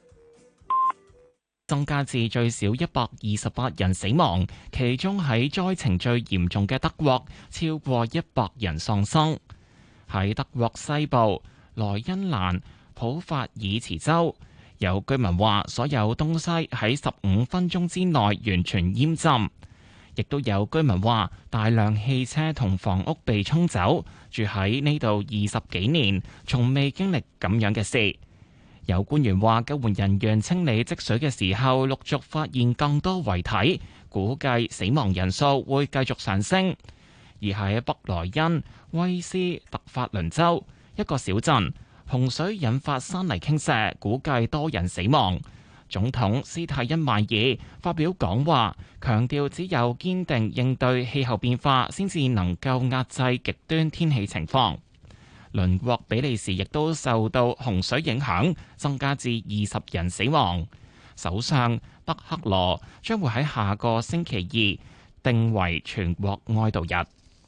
增加至最少一百二十八人死亡，其中喺災情最嚴重嘅德國，超過一百人喪生。喺德國西部萊茵蘭普法爾茨州，有居民話所有東西喺十五分鐘之內完全淹浸，亦都有居民話大量汽車同房屋被沖走，住喺呢度二十幾年，從未經歷咁樣嘅事。有官員話救援人員清理積水嘅時候，陸續發現更多遺體，估計死亡人數會繼續上升。而喺北萊茵威斯特法倫州一個小鎮，洪水引發山泥傾瀉，估計多人死亡。總統斯泰因邁爾發表講話，強調只有堅定應對氣候變化，先至能夠壓制極端天氣情況。鄰國比利時亦都受到洪水影響，增加至二十人死亡。首相德克羅將會喺下個星期二定為全國哀悼日。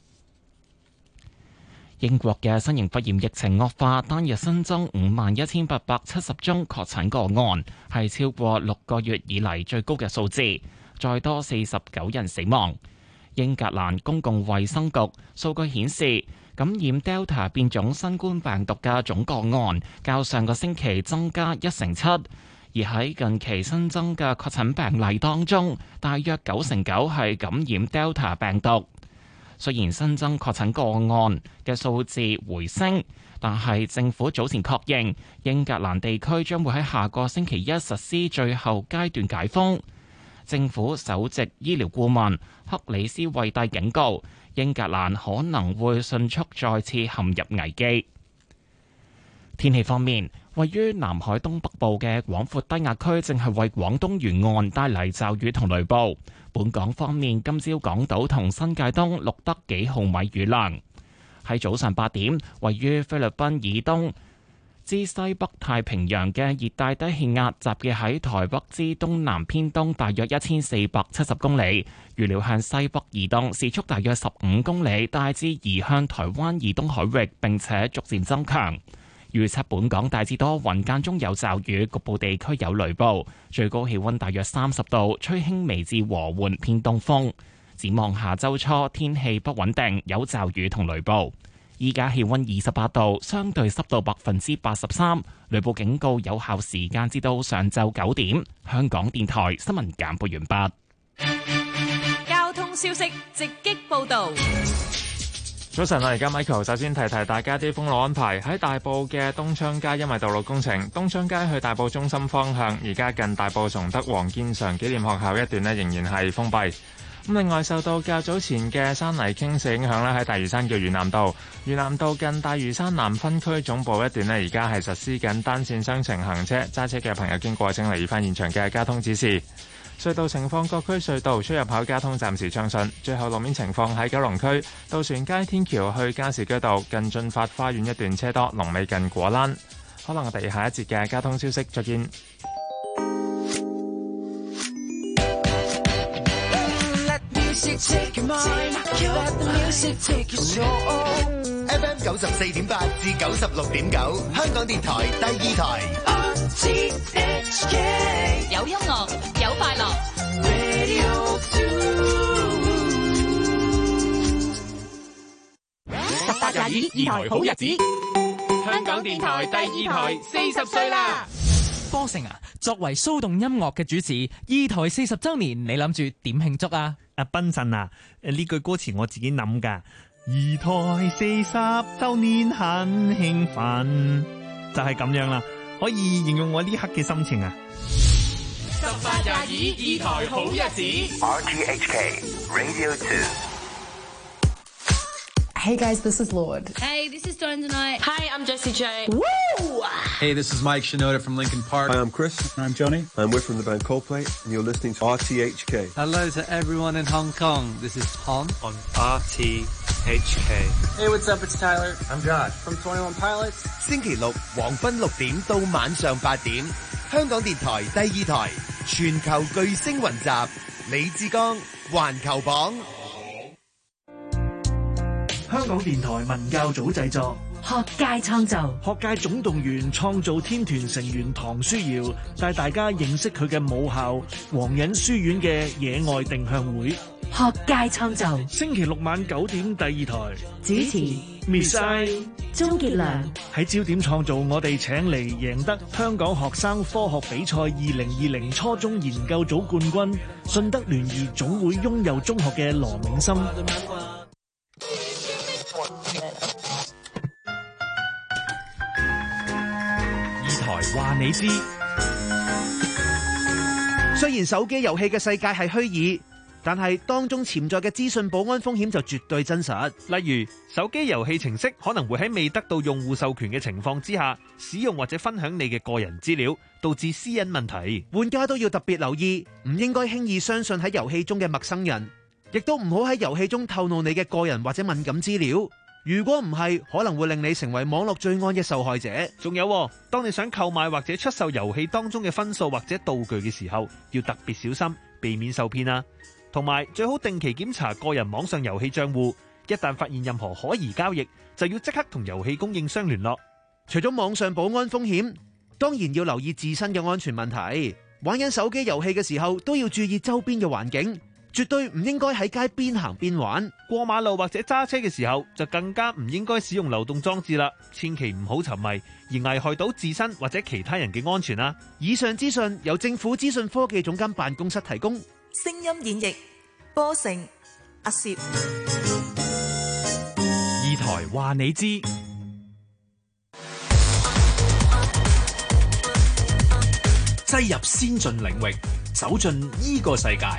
英國嘅新型肺炎疫情惡化，單日新增五萬一千八百七十宗確診個案，係超過六個月以嚟最高嘅數字，再多四十九人死亡。英格蘭公共衛生局數據顯示，感染 Delta 變種新冠病毒嘅總個案較上個星期增加一成七，而喺近期新增嘅確診病例當中，大約九成九係感染 Delta 病毒。 雖然新增確診個案嘅數字回升，但係政府早前確認英格蘭地區將會喺下個星期一實施最後階段解封。政府首席醫療顧問克里斯惠蒂警告，英格蘭可能會迅速再次陷入危機。天氣方面，位於南海東北部嘅廣闊低壓區正係為廣東沿岸帶嚟驟雨同雷暴。本港方面，今朝港島同新界東錄得幾毫米雨量。喺早上八點，位於菲律賓以東至西北太平洋嘅熱帶低氣壓集結喺台北之東南偏東大約一千四百七十公里，預料向西北移動，時速大約十五公里，大致移向台灣以東海域，並且逐漸增強。預測本港大致多雲，間中有驟雨，局部地區有雷暴，最高氣溫大約三十度，吹輕微至和緩偏東風。展望下周初天氣不穩定，有驟雨同雷暴。依家氣溫二十八度，相對濕度百分之八十三，雷暴警告有效時間至到上晝九點。香港電台新聞簡報完畢。 交通消息直擊報道。 早晨啊，而家 Michael 首先提提大家啲封路安排。喺大埔嘅東昌街，因為道路工程，東昌街去大埔中心方向，而家近大埔崇德黃建常紀念學校一段呢，仍然係封閉。咁另外，受到較早前嘅山泥傾瀉影響咧，喺大嶼山嘅嶼南道、嶼南道近大嶼山南分區總部一段呢，而家係實施緊單線雙程行車，揸車嘅朋友經過請留意翻現場嘅交通指示。隧道情況，各區隧道出入口交通暫時暢順。最後路面情況喺九龍區渡船街天橋去加士居道近進發花園一段車多，龍尾近果欄。可能我哋下一節嘅交通消息再見。 F M 九十四點八至九十六點九，香港電台第二台。 有音樂，有快樂。十八廿二，二台好日子。香港電台第二台四十歲啦。 波成啊，作為騷動音樂嘅主持，二台四十週年，你諗住點慶祝啊？ 阿賓神啊，呢句歌詞我自己諗㗎。二台四十週年很興奮，就係咁樣啦，可以形容我呢刻嘅心情啊！ 十八廿二，二台好日子。 R T H K Radio Two。 Hey guys, this is Lord. Hey, this is Dawn tonight. Hi, I'm Jessie J. Woo! Hey, this is Mike Shinoda from Linkin Park. Hi, I'm Chris. I'm Johnny. I'm Whit from the band Coldplay, and you're listening to R T H K. Hello to everyone in Hong Kong. This is Tom on R T H K. Hey, what's up? It's Tyler. I'm Josh from twenty-one Pilots. 星期六黃昏六點到晚上八點，香港電台第二台全球巨星雲集，李志剛環球榜。 香港電台文教組製作， 學界創造， 學界總動員創造天團成員唐書瑤帶大家認識佢嘅母校皇仁書院嘅野外定向會。 學界創造， 星期六晚九點第二台主持 Miss I 鍾傑良喺焦點創造，我哋請嚟贏得香港學生科學比賽二零二零初中研究組冠軍順德聯誼總會擁有中學嘅羅銘森。 話你知，雖然手機遊戲嘅世界係虛擬，但係當中潛在嘅資訊保安風險就絕對真實。 例如，手機遊戲程式可能會喺未得到用戶授權嘅情況之下，使用或者分享你嘅個人資料，導致私隱問題。 玩家都要特別留意，唔應該輕易相信喺遊戲中嘅陌生人，亦都唔好喺遊戲中透露你嘅個人或者敏感資料。如果唔係，可能會令你成為網絡罪案嘅受害者。 仲有，當你想購買或者出售遊戲當中嘅分數或者道具嘅時候，要特別小心，避免受騙啊！同埋最好定期檢查個人網上遊戲賬戶，一旦發現任何可疑交易，就要即刻同遊戲供應商聯絡。 除咗網上保安風險，當然要留意自身嘅安全問題。玩緊手機遊戲嘅時候，都要注意周邊嘅環境。絕對唔應該喺街邊行邊玩， 過馬路或者揸車嘅時候就更加唔應該使用流動裝置啦，千祈唔好沉迷而危害到自身或者其他人嘅安全啦。 以上資訊由政府資訊科技總監辦公室提供。 聲音演繹，波成阿攝。 二台話你知， 擠入先進領域，走進呢個世界。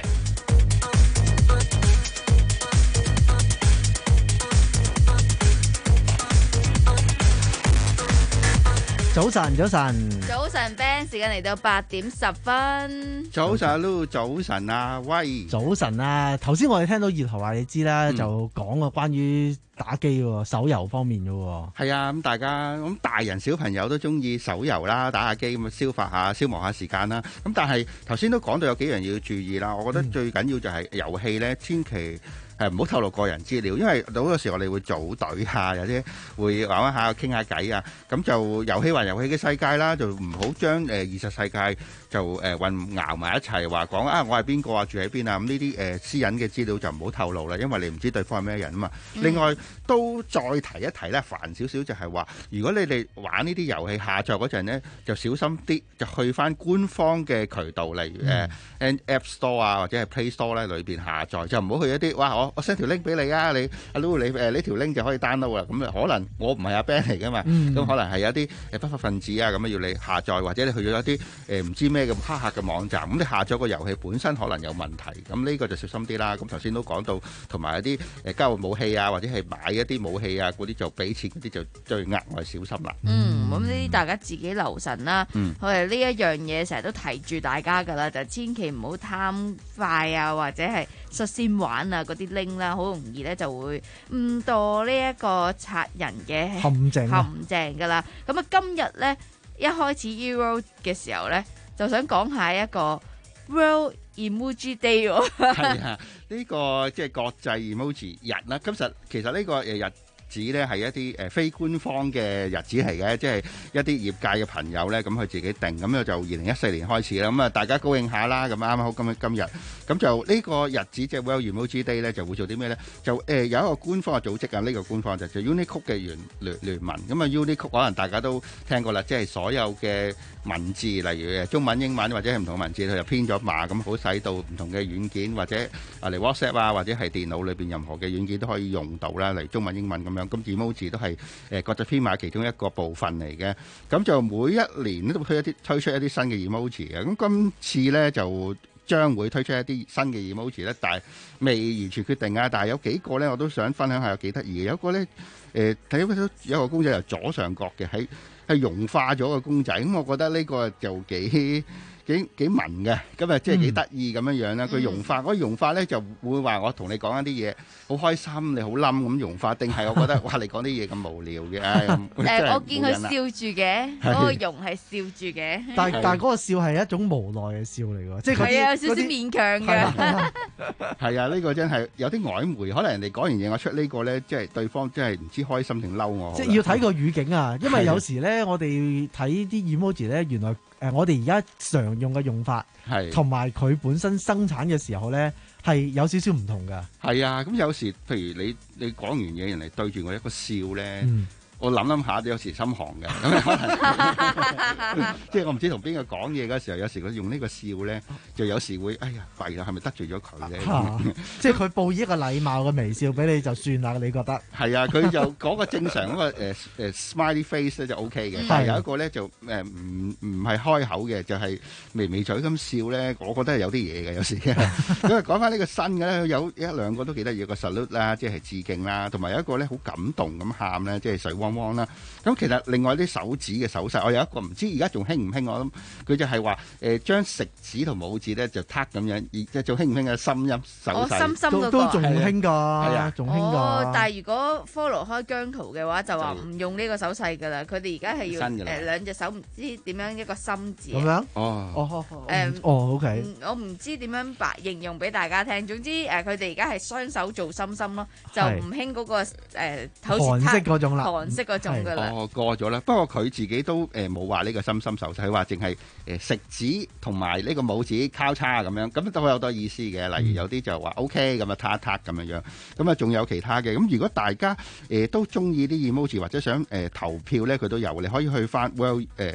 早晨，早晨， 早晨 Ben， 時間嚟到八點十分。 早晨 Lu， 早晨啊，喂， 早晨啊！頭先我哋聽到熱頭話你知啦，嗯、就講個關於打機喎，手遊方面嘅喎。 係啊，咁大家咁大人小朋友都中意手遊啦，打下機咁啊，消化下、消磨下時間啦。咁但係頭先都講到有幾樣要注意啦。我覺得最緊要就係遊戲咧，千祈誒唔好透露個人資料，因為好多時我哋會組隊啊，有啲會玩一下傾下偈啊，咁就遊戲還遊戲嘅世界啦，就唔好將誒現實世界就誒混淆埋一齊，話講啊我係邊個啊，住喺邊啊，咁呢啲誒私隱嘅資料就唔好透露啦，因為你唔知對方係咩人啊嘛。嗯、另外都再提一提咧，煩少少就係話，如果你哋玩呢啲遊戲下載嗰陣咧，就小心啲，就去翻官方嘅渠道，例如誒、嗯呃、App Store 啊或者係 Play Store 咧裏邊下載，就唔好去一啲哇我我 send 條 link 俾你啊，你阿 Lu 你誒呢條 link 就可以 download 啦，咁可能我唔係阿 Ben 嚟噶嘛，咁、嗯、可能係有啲誒不法分子啊咁樣要你下載，或者你去咗一啲誒唔知咩嘅黑客嘅網站，咁你下載個遊戲本身可能有問題，咁呢個就小心啲啦。咁頭先都講到，同埋一啲誒交換武器啊，或者係買一啲武器啊嗰啲就俾錢嗰啲就最額外小心啦。 嗯，咁呢啲大家自己留神啦。嗯，我哋呢一樣嘢成日都提住大家噶啦，就千祈唔好貪快啊，或者係率先玩啊嗰啲 link 啦，好容易咧就會誤墮呢一個賊人嘅陷阱陷阱噶啦。咁啊，今日咧一開始 Euro 嘅時候咧，就想講下一個 World Emoji Day 喎。係啊，呢個即係國際 emoji 日啦。今日其實呢個誒日子咧係一啲誒非官方嘅日子嚟嘅，即係一啲業界嘅朋友咧，咁佢自己定，咁就二零一四年開始啦。咁啊，大家高興下啦。咁啱啱好今日今日，咁就呢個日子即係 World Emoji Day 咧，就會做啲咩咧？就誒有一個官方嘅組織啊，呢個官方就叫 Unicode 嘅聯聯聯盟。咁啊 Unicode 可能大家都聽過啦，即係所有嘅文字，例如誒中文、英文或者係唔同文字，佢就編咗碼，咁好使到唔同嘅軟件或者啊嚟 WhatsApp 啊，或者係電腦裏邊任何嘅軟件都可以用到啦，例如中文、英文咁樣。咁 emoji 都係誒國際編碼其中一個部分嚟嘅。咁就每一年都推一啲推出一啲新嘅 emoji 嘅。咁今次咧就將會推出一啲新嘅 emoji 咧，但係未完全決定啊。但係有幾個咧，我都想分享下，有幾得意嘅。有一個咧誒睇到有個公仔由左上角嘅，喺係融化咗個公仔。咁我覺得呢個就幾幾幾文嘅，咁啊即係幾得意咁樣樣啦。佢融化，嗰融化咧就會話我同你講一啲嘢，好開心，你好冧咁融化，定係我覺得哇你講啲嘢咁無聊嘅？誒， 我見佢笑住嘅，嗰個融係笑住嘅。 但係但係嗰個笑係一種無奈嘅笑嚟㗎，即係係啊，有少少勉強嘅。 係啊，呢個真係有啲曖昧，可能人哋講完嘢我出呢個咧，即係對方真係唔知開心定嬲我。 即係要睇個語境啊，因為有時咧我哋睇啲 emoji 咧，原來。誒，我哋而家常用嘅用法，係同埋佢本身生產嘅時候咧，係有少少唔同㗎。 係啊，咁有時譬如你你講完嘢，人哋對住我一個笑咧。嗯我諗諗下，有時心寒嘅，咁可能即係我唔知同邊個講嘢嗰時候，有時佢用呢個笑咧，就有時會哎呀弊啦，係咪得罪咗佢咧？ 即係佢報以一個禮貌嘅微笑俾你就算啦，你覺得？ 係啊，佢就嗰個正常嗰個誒誒 smiley face 咧就 O K 嘅，但係有一個咧就誒唔唔係開口嘅，就係微微嘴咁笑咧，我覺得係有啲嘢嘅有時。咁啊講翻呢個新嘅咧，有一兩個都幾得意，有個 salute 啦，即係致敬啦，同埋有一個咧好感動咁喊咧，即係水汪汪啦。咁其實另外啲手指嘅手勢，我有一個唔知而家仲興唔興，我諗佢就係話誒將食指同拇指咧就撻咁樣，而即係仲興唔興嘅心音手勢， 哦、心心嗰個都仲興㗎，係啊，仲興㗎。 哦，但係如果 follow 開姜圖嘅話，就話唔用呢個手勢㗎啦。佢哋而家係要誒、呃、兩隻手唔知點樣一個心字。咁樣？哦哦誒哦 OK。我唔知點樣白形容俾大家聽。總之誒，佢哋而家係雙手做心心咯，就唔興嗰個誒好似韓式嗰種啦， 韓式嗰種。 哦，過咗啦。不過佢自己都誒冇話呢個心心手勢，佢話淨係誒食指同埋呢個拇指交叉咁樣，咁都好有多意思嘅。例如有啲就話 OK 咁啊，撻一撻咁樣樣。咁啊，仲有其他嘅。咁如果大家誒、呃、都中意啲 emoji 或者想誒、呃、投票咧，佢都有。你可以去翻 World 誒、呃。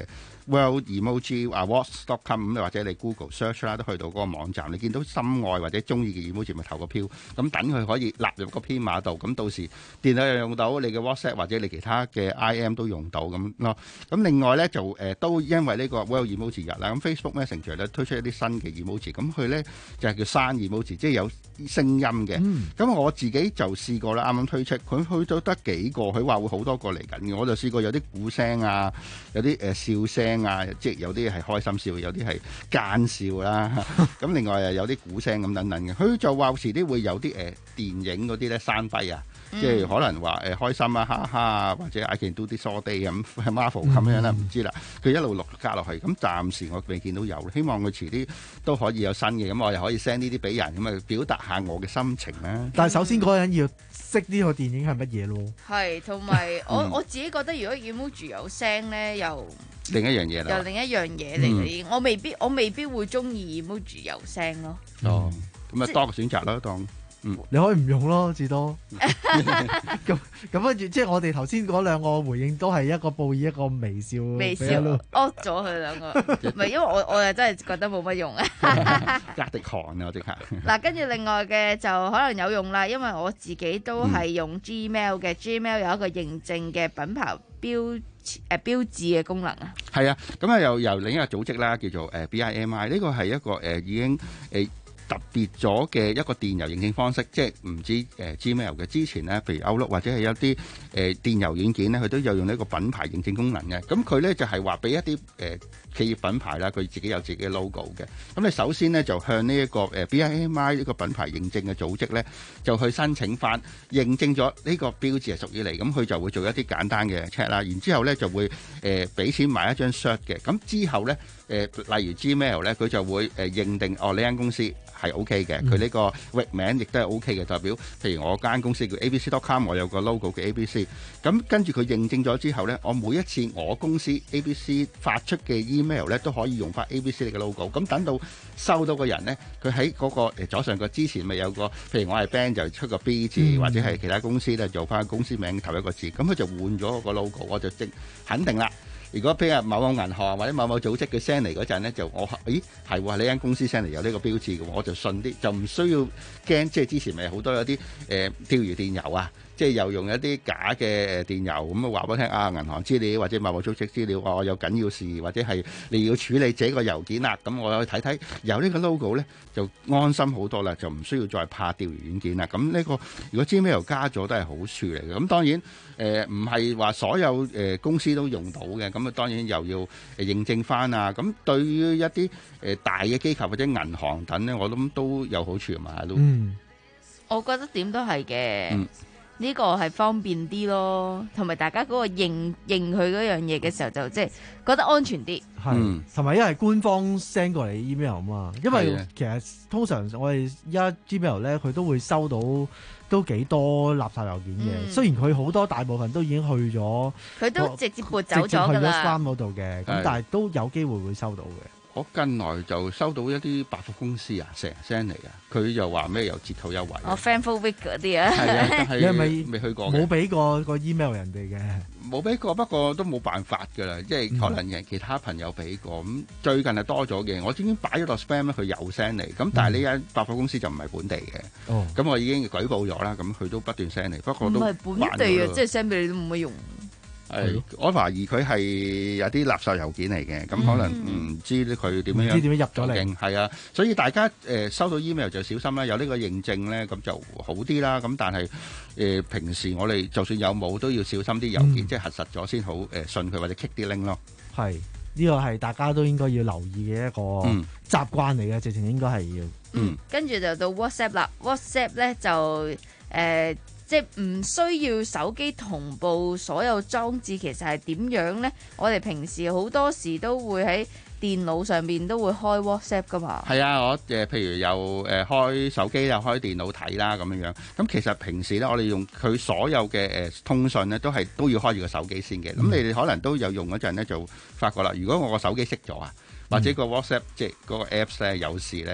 world emoji awards dot com 咁，或者你 Google search 啦，都去到嗰個網站，你見到心愛或者中意嘅 emoji 咪投個票，咁等佢可以納入個編碼度，咁到時電腦又用到，你嘅 WhatsApp 或者你其他嘅 I M 都用到咁咯。咁另外咧就誒、呃、都因為呢個 World Emoji 日啦，咁 Facebook Messenger 咧推出一啲新嘅 emoji， 咁佢咧就係、是、叫 Sound Emoji， 即係有聲音嘅。咁、嗯、我自己就試過啦，啱啱推出，佢去到得幾個，佢話會好多個嚟緊嘅，我就試過有啲鼓聲啊，有啲誒、呃、笑聲啊，即係有啲係開心笑，有啲係奸笑啦。咁另外又有啲鼓聲咁等等嘅，佢就話遲啲會有啲誒、呃、電影嗰啲咧山輝啊。即係可能話誒、呃、開心啊，哈哈啊，或者 I can do this all day 咁 Marvel 咁樣啦，唔、嗯、知啦。佢一路錄加落去，咁暫時我未見到有，希望佢遲啲都可以有新嘅，咁我又可以 send 呢啲俾人，咁啊表達下我嘅心情啦。 但係首先嗰個人要識呢個電影係乜嘢咯？ 係，同埋我、嗯、我自己覺得，如果 emoji 有聲咧，又另一樣嘢啦， 又另一樣嘢嚟嘅。我未必我未必會中意 emoji 有聲咯。 哦，咁啊多個選擇啦，當。嗯， 你可以唔用咯，至多。咁咁跟住，即係我哋頭先嗰兩個回應都係一個報以一個微笑， 微笑惡咗佢兩個，唔係因為我我又真係覺得冇乜用啊， 隔滴汗啊，我即刻。 嗱，跟住另外嘅就可能有用啦，因為我自己都係用 Gmail 嘅、嗯、Gmail 有一個認證嘅品牌標誒、呃、標誌嘅功能啊。係啊，咁啊又由另一個組織啦，叫做誒 B I M I， 呢個係一個誒、呃、已經誒。呃特別咗嘅一個電郵認證方式，即係唔止誒、呃、Gmail 嘅。之前呢，譬如 Outlook 或者係一啲誒、呃、電郵軟件呢，佢都有用呢個品牌認證功能嘅。咁佢呢就係話俾一啲誒、呃、企業品牌啦，佢自己有自己嘅 logo 嘅。咁你首先呢，就向呢、這、一個誒、呃、B I M I 呢個品牌認證嘅組織呢，就去申請翻認證咗呢個標誌係屬於你。咁佢就會做一啲簡單嘅 check 啦，然之後呢，就會誒俾、呃、錢買一張 shirt 嘅。咁之後呢，誒、呃、例如 Gmail 呢，佢就會誒、呃、認定哦呢間公司係 OK 嘅，佢呢個域名亦都係 OK 嘅，代表譬如我間公司叫 A B C dot com， 我有個 logo 嘅 A B C， 咁跟住佢認證咗之後呢，我每一次我公司 A B C 發出嘅 email 呢，都可以用翻 A B C 嘅 logo， 咁等到收到個人呢，佢喺嗰個左上角之前咪有個，譬如我係 band 就出個 B 字，嗯、或者係其他公司呢做翻公司名頭一個字，咁佢就換咗個 logo， 我就即肯定啦。如果譬如某某銀行或者某某組織佢 send 嚟嗰陣咧，就我咦係喎，呢間公司 send 嚟有呢個標誌嘅，我就信啲，就唔需要驚。即係之前咪好多有啲誒、呃、釣魚電郵啊，即係又用一啲假嘅電郵咁啊話俾我聽啊，銀行資料或者某某組織資料，我有緊要事或者係你要處理這個郵件啦，咁我去睇睇有呢個 logo 咧就安心好多啦，就唔需要再怕釣魚軟件啦。咁呢、這個如果 Gmail 加咗都係好處嚟嘅。咁當然誒唔係話所有誒、呃、公司都用到嘅。咁啊，當然又要認證翻啊！咁對於一啲誒大嘅機構或者銀行等咧，我諗都有好處嘛，都。嗯， 我覺得點都係嘅。 嗯， 呢個係方便啲咯，同埋大家嗰個認認佢嗰樣嘢嘅時候，就即係覺得安全啲。 係，同埋因為官方 send 過嚟 email 啊嘛，因為其實通常我哋而家 Gmail 咧，佢都會收到都幾多垃圾郵件嘅。嗯、雖然佢好多大部分都已經去咗，佢都直接撥走咗㗎啦。 去咗 spam 嗰度嘅，咁但係都有機會會收到嘅。 我近來就收到一啲百貨公司啊，成日 send 嚟啊，佢就話咩有折扣優惠。 我 Fanful Week 嗰啲啊， 係啊，但係你係咪未去過？ 冇俾過個 email 人哋嘅， 冇俾過，不過都冇辦法㗎啦，即係可能人其他朋友俾過。咁、嗯、最近係多咗嘅，我已經擺咗落 spam 咧，佢又 send 嚟。咁但係呢間百貨公司就唔係本地嘅。哦，咁我已經舉報咗啦。咁佢都不斷 send 嚟，不過都唔係本地啊，即係 send 俾你都冇乜用。 係，我懷疑佢係有啲垃圾郵件嚟嘅，咁、嗯、可能唔知佢點樣，唔知點樣入咗嚟。係啊，所以大家誒、呃、收到 email 就小心啦，有呢個認證咧，咁就好啲啦。咁但係誒、呃、平時我哋就算有冇都要小心啲郵件，嗯、即係核實咗先好誒、呃、信佢或者 click 啲 link 咯。 係，呢個係大家都應該要留意嘅一個習慣嚟嘅，直情應該係要。 嗯，跟住就到 WhatsApp 啦 ，WhatsApp 咧就誒。呃即係唔需要手機同步所有裝置，其實係點樣呢？我哋平時好多時都會喺電腦上面都會開 WhatsApp 噶嘛。 係啊，我誒、呃、譬如又誒、呃、開手機又開電腦睇啦咁樣樣。咁其實平時咧，我哋用佢所有嘅誒、呃、通訊咧，都係都要開住個手機先嘅。咁、嗯、你哋可能都有用嗰陣咧，就發覺啦。如果我個手機熄咗啊，或者個 WhatsApp、嗯、即係嗰個 Apps 咧有事咧，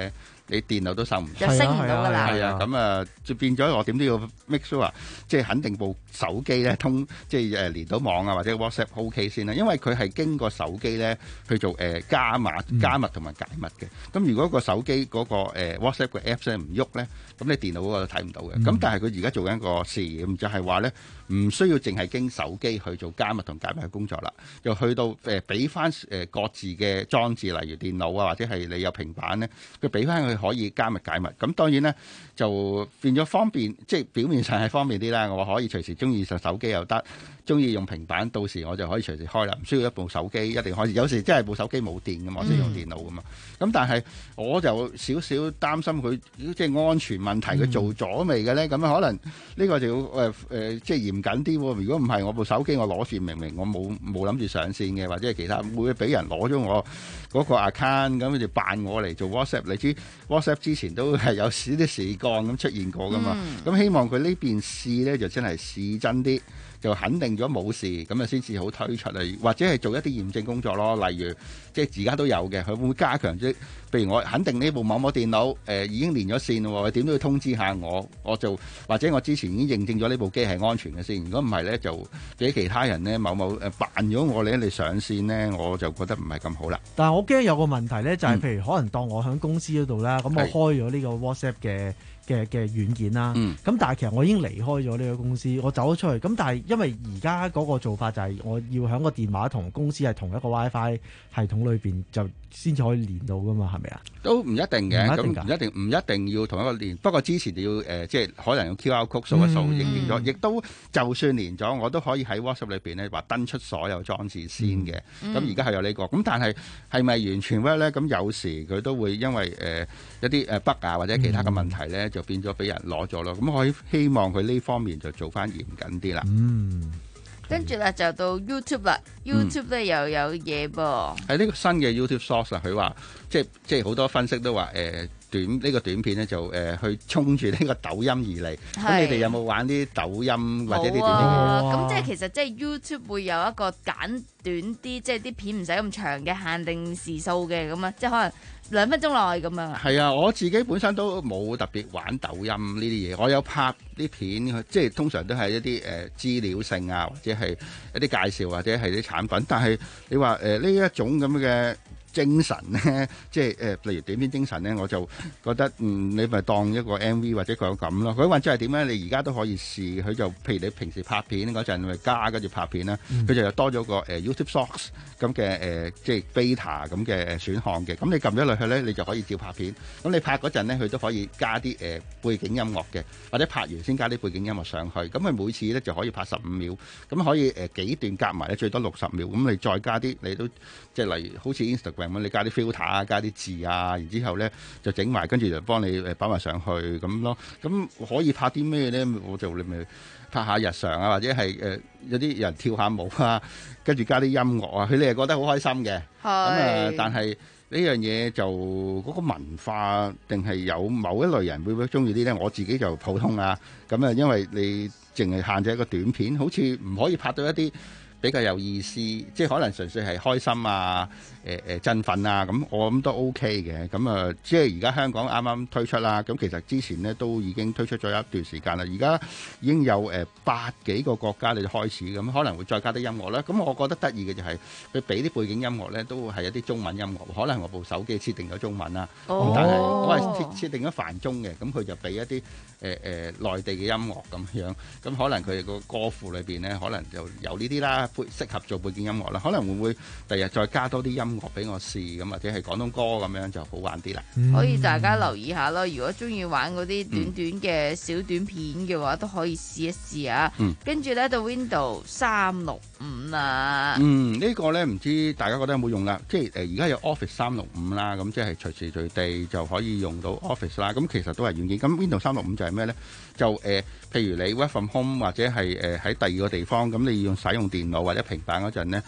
你電腦都收唔就升唔到㗎啦。 係啊，咁啊就變咗我點都要 make sure 即係肯定部手機咧通即係誒連到網啊或者 WhatsApp OK 先啦，因為佢係經過手機咧去做誒、呃、加碼加密同埋解密嘅。咁、嗯、如果個手機嗰、那個、呃、WhatsApp 嘅 Apps 咧唔喐咧，咁你電腦嗰個都睇唔到嘅。咁、嗯、但係佢而家做緊個試驗，就係話咧唔需要淨係經手機去做加密同解密嘅工作啦，又去到誒俾翻誒各自嘅裝置，例如電腦啊或者係你有平板咧，佢俾翻佢可以加密解密。咁當然咧就變咗方便，即係表面上係方便啲啦。我可以隨時中意上手機又得，中意用平板，到時我就可以隨時開啦，唔需要一部手機一定開。有時真係部手機冇電㗎嘛，我先用電腦㗎嘛。咁、嗯、但係我就少少擔心佢即係安全問題，佢做咗未嘅咧？咁、嗯、可能呢個就要誒誒、呃、即係嚴謹啲。如果唔係，我部手機我攞住，明明我冇冇諗住上線嘅，或者係其他會俾人攞咗我嗰個 account， 咁就扮我嚟做 WhatsApp。你知 WhatsApp 之前都係有少啲事幹咁出現過㗎嘛？咁、嗯、希望佢呢邊試咧就真係試真啲。就肯定咗冇事，咁啊先至好推出嚟，或者係做一啲驗證工作咯。例如，即係而家都有嘅，佢會唔會加強即係，譬如我肯定呢部某某電腦誒、呃、已經連咗線喎，點都要通知下我，我就或者我之前已經認證咗呢部機係安全嘅先。如果唔係咧，就俾其他人咧某某誒扮咗我哋嚟上線咧，我就覺得唔係咁好啦。 但係我驚有個問題咧，就係、是、譬如可能當我喺公司嗰度啦，咁、嗯、我開咗呢個 WhatsApp 嘅。嘅嘅軟件啦，咁、嗯、但係其實我已經離開咗呢個公司，我走咗出去。咁但係因為而家嗰個做法就係我要喺個電話同公司係同一個 WiFi 系統裏邊就先至可以連到噶嘛，係咪啊？都唔一定嘅，咁唔一定唔一定要同一個連。不過之前就要誒、呃，即係可能用 Q R code 掃一掃認認咗，亦都就算連咗，我都可以喺 WhatsApp 裏邊咧話登出所有裝置先嘅。咁而家係有呢、呢個，咁但係係咪完全 work 咧？咁有時佢都會因為誒、呃、一啲誒 bug 啊或者其他嘅問題咧。嗯就變咗俾人攞咗咯，咁我希望佢呢方面就做翻嚴謹啲啦。嗯， 跟住咧就到 YouTube 啦、嗯、，YouTube 咧又有嘢噃。喺呢個新嘅 YouTube Shorts，佢話即係即係好多分析都話誒、呃、短呢、呢個短片咧就誒、呃、去衝住呢個抖音而嚟。咁你哋有冇玩啲抖音或者啲短片？ 咁、啊、即係其實即係 YouTube 會有一個簡短啲，即係啲片唔使咁長嘅限定時數嘅咁啊，即係可能。兩分鐘內咁樣啊？係啊，我自己本身都冇特別玩抖音呢啲嘢，我有拍啲片，即係通常都係一啲誒、呃、資料性啊，或者係一啲介紹，或者係啲產品。但係你話誒呢一種咁嘅精神咧，即係誒、呃、例如短片精神咧，我就覺得嗯，你咪當一個 M V 或者佢咁咯。佢或者係點咧？你而家都可以試，佢就譬如你平時拍片嗰陣咪加跟住拍片啦，佢、嗯、就又多咗個誒、呃、YouTube Shorts 咁嘅誒即係 beta 咁嘅選項嘅。咁你撳咗落去咧，你就可以照拍片。咁你拍嗰陣咧，佢都可以加啲誒、呃、背景音樂嘅，或者拍完先加啲背景音樂上去。咁佢每次咧就可以拍十五秒，咁可以誒、呃、幾段夾埋咧，最多六十秒。咁你再加啲，你都即係例如好似 Instagram 咁，你加啲 filter 啊，加啲字啊，然之後咧就整埋，跟住就幫你誒擺埋上去咁咯。咁可以拍啲咩咧？我就你咪拍下日常啊，或者係誒、呃、有啲人跳下舞啊，跟住加啲音樂啊，佢哋係覺得好開心嘅。咁啊、呃，但係呢樣嘢就嗰、那個文化定係有某一類人會唔會中意啲咧？我自己就普通啊。咁啊，因為你淨係限制一個短片，好似唔可以拍到一啲比較有意思，即係可能純粹係開心啊、誒、呃、誒振奮啊，咁我諗都 OK 嘅。咁啊，即係而家香港啱啱推出啦，咁其實之前呢都已經推出咗一段時間啦，而家已經有誒百幾個國家你就開始，咁可能會再加啲音樂啦。咁我覺得得意嘅就係佢俾啲背景音樂咧，都係一啲中文音樂，可能我部手機設定咗中文啦，哦、但係我係設設定咗繁中嘅，咁佢就俾一啲誒誒內地嘅音樂咁樣，咁可能佢個歌庫裏邊咧，可能就有呢啲啦。適合做背景音樂啦，可能會唔會第日再加多啲音樂俾我試咁，或者係廣東歌咁樣就好玩啲啦。可以大家留意下咯，如果中意玩嗰啲短短嘅小短片嘅話，嗯、都可以試一試啊。嗯、跟住咧到 Windows 三六五啦。嗯， 這個、呢個咧唔知大家覺得有冇用啦？即係誒而家有 Office 三六五啦，咁即係隨時隨地就可以用到 Office 啦。咁其實都係軟件。咁 Windows 三六五就係咩咧？就誒、呃，譬如你 work from home 或者係誒喺第二個地方，咁你要用使用電腦或者平板嗰陣咧，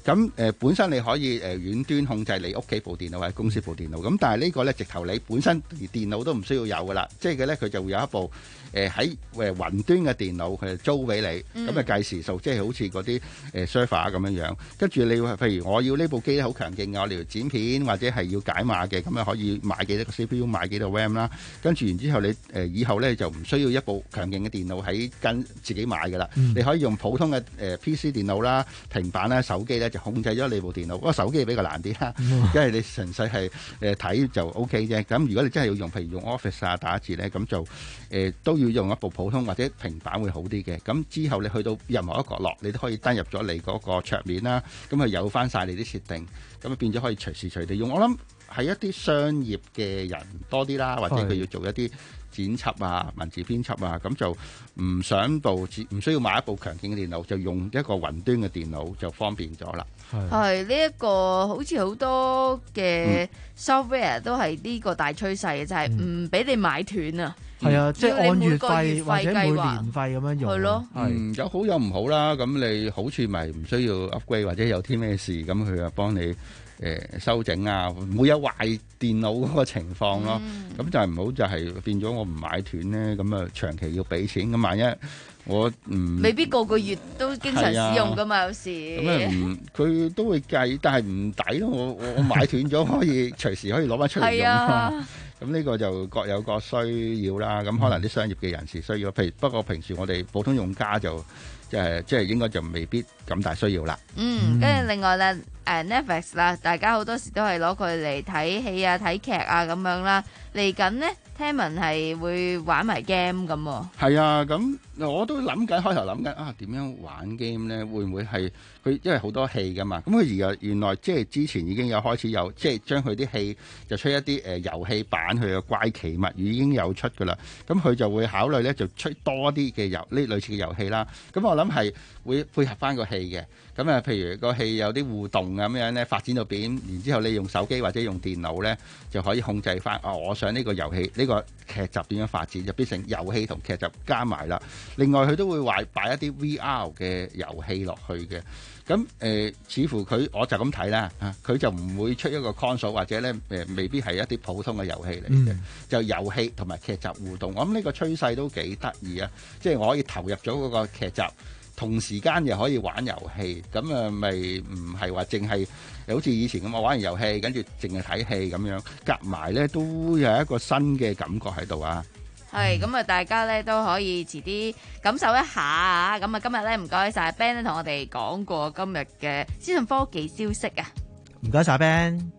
咁誒、呃、本身你可以誒、呃、遠端控制你屋企部電腦或者公司部電腦，咁但係呢個咧直頭你本身電腦都唔需要有噶啦，即係嘅咧佢就會有一部誒喺誒雲端嘅電腦，佢租俾你，咁啊計時數，即係好似嗰啲誒 server 咁樣樣。跟住你譬如我要呢部機咧好強勁嘅，我哋要剪片或者係要解碼嘅，咁啊可以買幾多個 C P U， 買幾多 RAM 啦。跟住然之後你誒、呃、以後咧就唔需要一部強勁嘅電腦喺跟自己買噶啦，嗯、你可以用普通嘅誒、呃、P C 電腦啦、平板啦、手機咧就控制咗你部電腦。嗰個手機比較難啲啦，因為你純粹係誒睇就 O K 啫。咁如果你真係要用，譬如用 Office 啊打字咧，咁就誒、呃、都要用一部普通或者平板會好啲嘅。咁之後你去到任何一個角落，你都可以登入咗你嗰個桌面啦，咁啊有翻晒你啲設定，咁啊變咗可以隨時隨地用。我諗係一啲商業嘅人多啲啦，或者佢要做一啲剪輯啊、文字編輯啊，咁就唔想部唔需要買一部強勁嘅電腦，就用一個雲端嘅電腦就方便咗啦。 係呢一個好似好多嘅 software 都係呢個大趨勢嘅，就係唔俾你買斷啊。 係啊，即係按月費或者每年費咁樣用。係咯， 嗯，有好有唔好啦。咁你好處咪唔需要 upgrade，或者有啲咩事咁佢啊幫你誒修整啊，唔會有壞電腦嗰個情況咯。咁、嗯、就係唔好就係變咗我唔買斷咧，咁啊長期要俾錢。咁萬一我唔未必個個月都經常使用噶嘛，啊、有時咁啊唔佢都會計，但係唔抵咯。我我我買斷咗可以隨時可以攞翻出嚟用啊。咁呢個就各有各需要啦。咁可能啲商業嘅人士需要，譬如不過平時我哋普通用家就即係即係應該就未必咁大需要啦。 嗯，跟住另外咧，誒 Netflix 啦，大家好多時都係攞佢嚟睇戲啊、睇劇啊咁樣啦。嚟緊呢，聽聞係會玩埋 game 咁喎。係啊，咁我都諗緊，開頭諗緊啊，點樣玩 game 咧？會唔會係佢因為好多戲噶嘛？咁佢而家原來即係之前已經有開始有，即係將佢啲戲就出一啲誒遊戲版，佢嘅怪奇物語已經有出噶啦。咁佢就會考慮咧，就出多啲嘅遊呢類似嘅遊戲啦。咁我諗係會配合翻個戲嘅。咁啊，譬如個戲有啲互動咁樣咧，發展到變，然之後你用手機或者用電腦咧，就可以控制翻。啊，我想呢個遊戲呢、呢個劇集點樣發展，就變成遊戲同劇集加埋啦。另外佢都會話擺一啲 V R 嘅遊戲落去嘅。咁誒、呃，似乎佢我就咁睇啦，嚇、啊、佢就唔會出一個 console 或者咧誒、呃，未必係一啲普通嘅遊戲嚟嘅，嗯、就遊戲同埋劇集互動。我諗呢個趨勢都幾得意啊！即係我可以投入咗嗰個劇集。同時間又可以玩遊戲，咁啊咪唔係話淨係好似以前咁，我玩完遊戲跟住淨係睇戲咁樣，夾埋咧都有一個新嘅感覺喺度啊！ 係咁啊，大家咧都可以遲啲感受一下啊！咁啊，今日咧唔該晒 Ben 咧同我哋講過今日嘅資訊科技消息啊！ 唔該晒 Ben。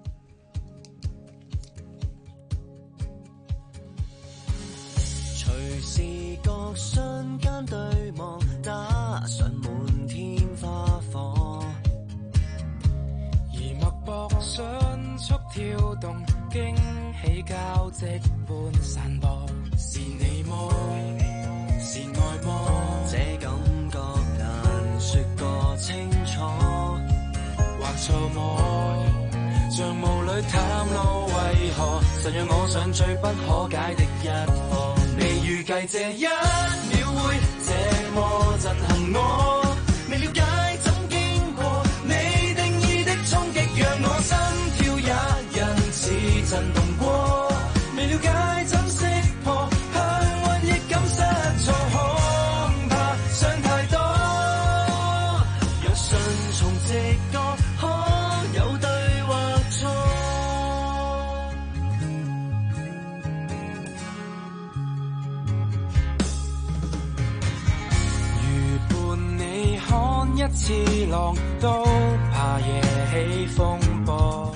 隨時各瞬間對望，打上滿天花火，而脈搏迅速跳動，驚喜交織般散播。是你麼？是愛麼？這感覺難說個清楚，或錯麼？像霧裏探路，為何實讓我想最不可解的一課？未預計這一秒會這麼震撼我，未了解怎經過你定義的衝擊，讓我心跳也因此震動過，未了解怎識破，幸運亦感失錯，恐怕想太多，若順從直覺可有對或錯。一次浪都怕惹起風波，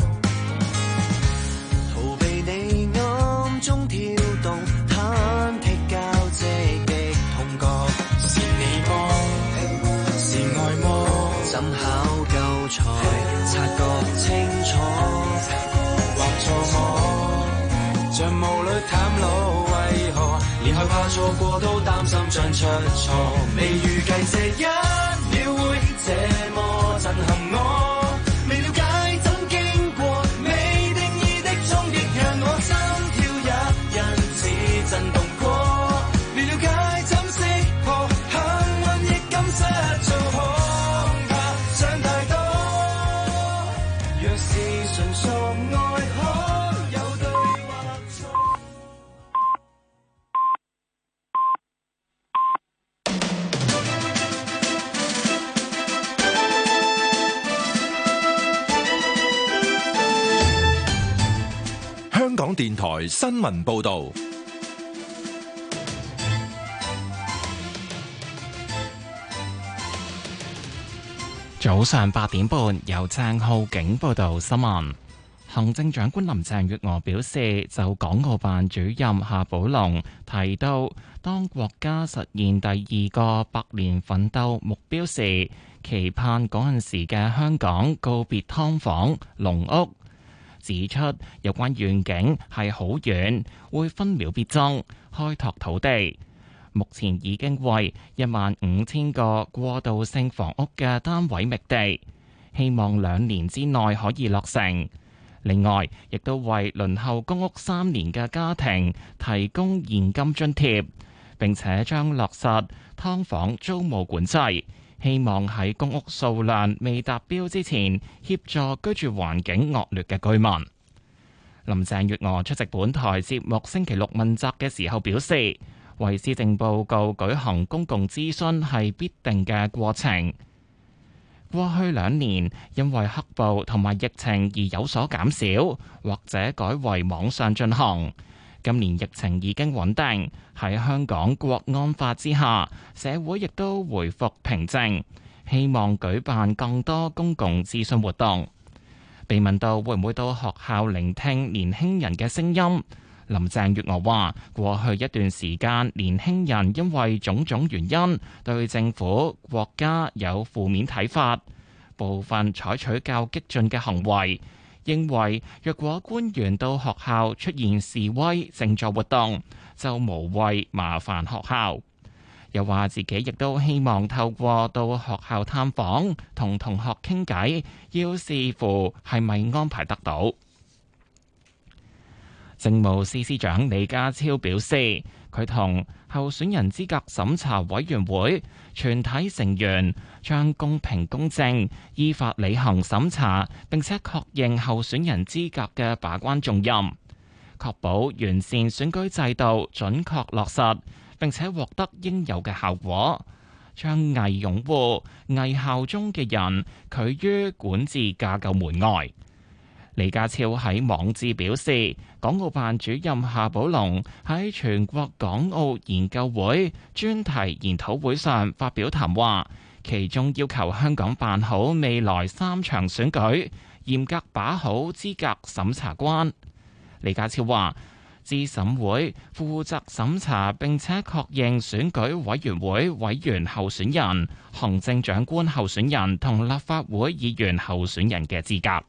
逃避你暗中跳動，忐忑交織的痛覺。是你麼？是愛麼？怎考究才察覺清楚？或錯麼？像霧裏探路，為何連害怕錯過都擔心將出錯？未預計這一秒會這麼震撼我，未了解怎經過未定義的衝擊，讓我心跳也因此震動過，未了解怎識破，幸運亦感失錯，恐怕想太多， 台新聞報導。 早上八點半，由鄭浩景報道新聞。行政長官林鄭月娥表示，就港澳辦主任夏寶龍提到，當國家實現第二個百年奮鬥目標時，期盼嗰陣時嘅香港告別劏房、籠屋，指出有關願景係好遠，會分秒必爭，開拓土地。目前已經為一萬五千個過渡性房屋嘅單位覓地，希望兩年之內可以落成。另外，亦都為輪候公屋三年嘅家庭提供現金津貼，並且將落實劏房租務管制，希望喺公屋數量未達標之前，協助居住環境惡劣嘅居民。林鄭月娥出席本台節目星期六問責嘅時候表示，為施政報告舉行公共諮詢係必定嘅過程。過去兩年因為黑暴同埋疫情而有所減少，或者改為網上進行。今年疫情已經穩定，喺香港國安法之下，社會亦都回復平靜。希望舉辦更多公共諮詢活動。被問到會唔會到學校聆聽年輕人嘅聲音，林鄭月娥話：過去一段時間，年輕人因為種種原因對政府、國家有負面睇法，部分採取較激進嘅行為，認為若果官員到學校出現示威、靜坐活動，就無謂麻煩學校。又話自己亦都希望透過到學校探訪，同同學傾偈，要視乎係咪安排得到。政務司司長李家超表示，佢同候選人資格審查委員會全體成員將公平公正、依法履行審查，並且確認候選人資格嘅把關重任，確保完善選舉制度準確落實，並且獲得應有嘅效果，將偽擁護、偽效忠嘅人拒於管治架構門外。李家超喺網誌表示，港澳辦主任夏寶龍喺全國港澳研究會專題研討會上發表談話，其中要求香港辦好未來三場選舉，嚴格把好資格審查關。李家超話，資審會負責審查並且確認選舉委員會委員候選人、行政長官候選人同立法會議員候選人嘅資格。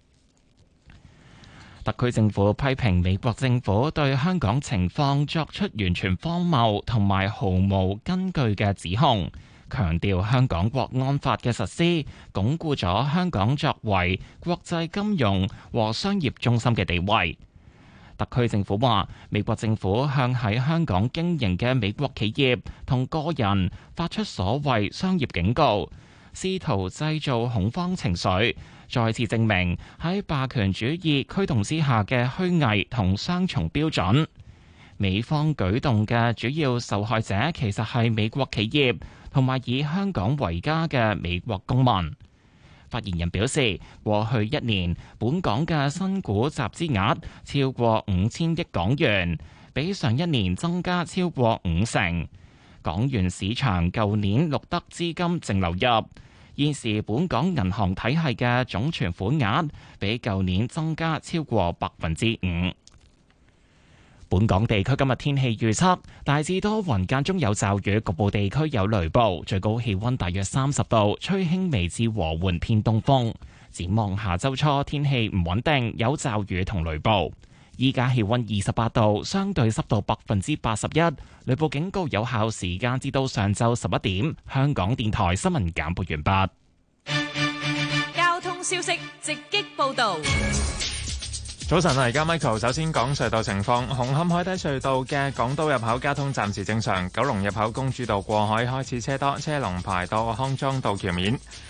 特區政府批評美國政府對香港情況作出完全荒謬同埋毫無根據嘅指控，強調香港國安法嘅實施鞏固咗香港作為國際金融和商業中心嘅地位。特區政府話，美國政府向喺香港經營嘅美國企業同個人發出所謂商業警告，試圖製造恐慌情緒，再次證明喺霸權主義驅動之下嘅虛偽同雙重標準。美方舉動嘅主要受害者其實係美國企業同埋以香港為家嘅美國公民。發言人表示，過去一年本港嘅新股集資額超過五千億港元，比上一年增加超過五成。港元市場舊年錄得資金淨流入。現時本港銀行體系嘅總存款額比舊年增加超過百分之五。本港地區今日天氣預測，大致多雲間中有驟雨，局部地區有雷暴，最高氣溫大約三十度，吹輕微至和緩偏東風。展望下周初天氣唔穩定，有驟雨同雷暴。依家氣溫二十八度，相對濕度百分之八十一，雷暴警告有效時間至到上晝十一點。香港電台新聞簡報完畢。 交通消息直擊報道。 早晨啊，而家 Michael 首先講隧道情況。紅磡海底隧道嘅港島入口交通暫時正常，九龍入口公主道過海開始車多，車龍排到康莊道橋面。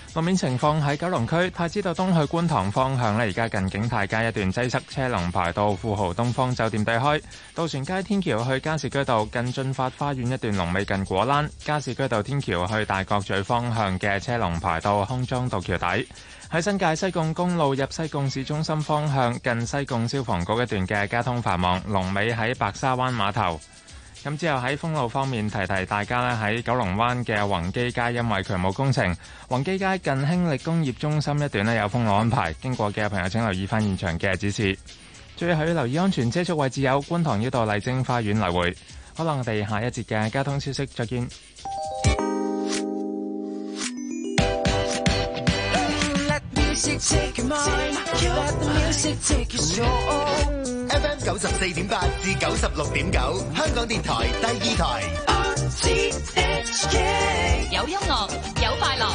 路面情況喺九龍區太子道東去觀塘方向呢，而家近景泰街一段擠塞，車龍排到富豪東方酒店對開。渡船街天橋去加士居道近進發花園一段龍尾近果欄。加士居道天橋去大角咀方向嘅車龍排到康莊道橋底。喺新界西貢公路入西貢市中心方向近西貢消防局一段嘅交通繁忙，龍尾喺白沙灣碼頭。咁之後喺封路方面提提大家咧，喺九龍灣嘅宏基街因為渠務工程，宏基街近興力工業中心一段咧有封路安排，經過嘅朋友請留意翻現場嘅指示。最後要留意安全車速位置有觀塘繞道麗晶花園來回。可能我哋下一節嘅交通消息再見。 F M 九十四點八至九十六點九，香港電台第二台。 有音樂，有快樂。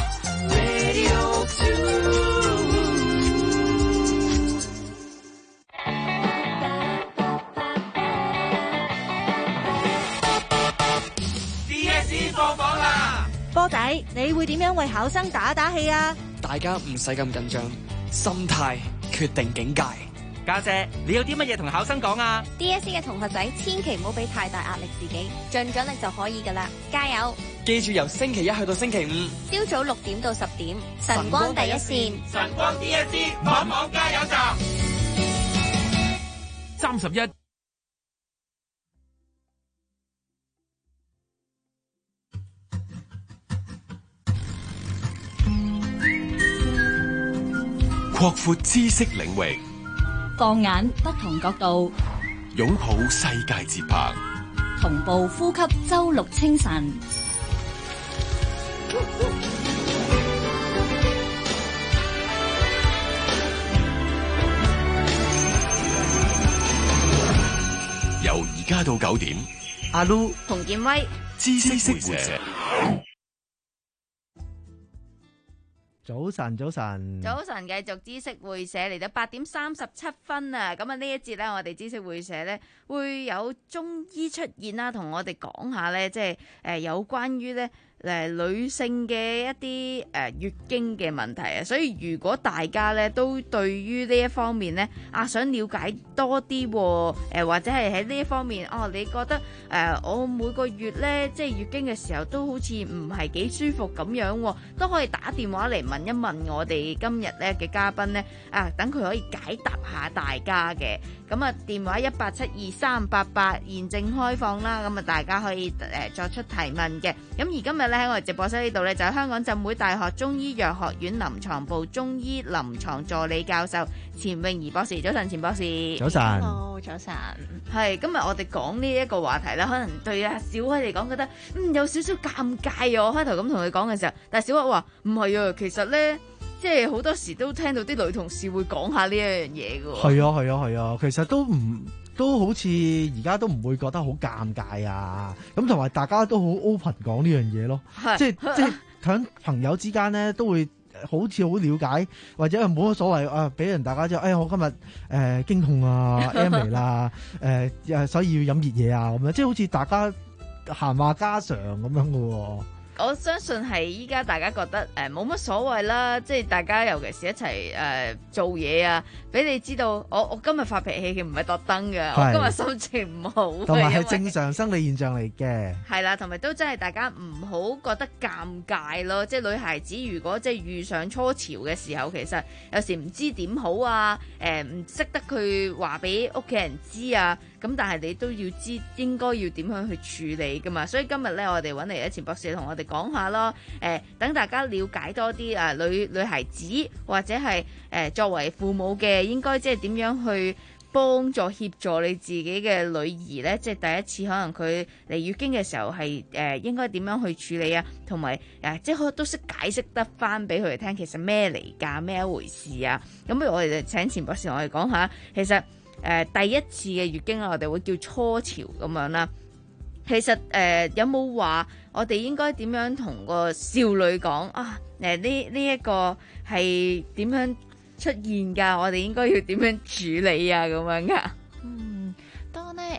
D S E 放榜啦！ 波仔，你會點樣為考生打打氣啊？ 大家唔使咁緊張，心態決定境界。 家姐，你有啲乜嘢同考生講啊 ？D S E 嘅同學仔千祈唔好俾太大壓力自己，盡咗力就可以噶啦，加油！ 記住由星期一去到星期五， 朝早六點到十點，晨光第一線， 晨光 D S E 網網加油站， 三十一。 擴闊知識領域， 放眼不同角度， 擁抱世界節拍， 同步呼吸周六清晨。 由而家到九點， 阿 Lu 同建威， 知識會社。 早晨，早晨， 早晨，繼續知識會社嚟到八點三十七分啊！咁啊呢一節咧，我哋知識會社咧會有中醫出現啦，同我哋講下咧，即係誒有關於咧誒女性嘅一啲誒月經嘅問題啊。所以如果大家咧都對於呢一方面咧啊想了解多啲，誒或者係喺呢一方面哦，你覺得誒我每個月咧即係月經嘅時候都好似唔係幾舒服咁樣，都可以打電話嚟問一問我哋今日咧嘅嘉賓咧啊，等佢可以解答下大家嘅。咁啊電話一八七二三八八現正開放啦，咁啊大家可以誒作出提問嘅。咁而今日咧喺我哋直播室呢度咧就係香港浸會大學中醫藥學院臨床部中醫臨床助理教授錢詠儀博士。早晨，錢博士。 早晨。 好，早晨。 係今日我哋講呢一個話題咧，可能對阿小威嚟講覺得嗯有少少尷尬啊。我開頭咁同佢講嘅時候，但係小威話唔係啊，其實咧。即係好多時都聽到啲女同事會講下呢一樣嘢㗎喎。係啊係啊係啊，其實都唔都好似而家都唔會覺得好尷尬啊。咁同埋大家都好 open 講呢樣嘢咯。即係即係響朋友之間咧都會好似好了解，或者冇乜所謂啊。俾人大家知道，哎呀我今日誒、呃、經痛啊 M 嚟啦，誒、呃、所以要飲熱嘢啊咁樣，即係好似大家閒話家常咁樣㗎喎。 我相信係依家大家覺得誒冇乜所謂啦，即係大家尤其是一齊誒、呃、做嘢啊，俾你知道我我今日發脾氣嘅唔係特登嘅，我今日心情唔好， 同埋係正常生理現象嚟嘅。係啦，同埋都真係大家唔好覺得尷尬咯，即係女孩子如果即係遇上初潮嘅時候，其實有時唔知點好啊，誒唔識得佢話俾屋企人知啊。咁但係你都要知應該要點樣去處理噶嘛，所以今日咧我哋揾嚟咧錢博士同我哋講下咯，誒、呃、等大家了解多啲啊女女孩子或者係誒、呃、作為父母嘅應該即係點樣去幫助協助你自己嘅女兒咧，即係第一次可能佢嚟月經嘅時候係誒、呃、應該點樣去處理啊，同埋誒即係都識解釋得翻俾佢哋聽，其實咩嚟㗎，咩一回事啊？咁不如我哋就請錢博士同我哋講下，其實。誒、呃、第一次嘅月經我哋會叫初潮咁樣啦。其實誒、呃、有冇話我哋應該點樣同個少女講啊？誒呢呢一個係點樣出現㗎？我哋應該要點樣處理啊？咁樣㗎？ 嗯，當咧誒、呃、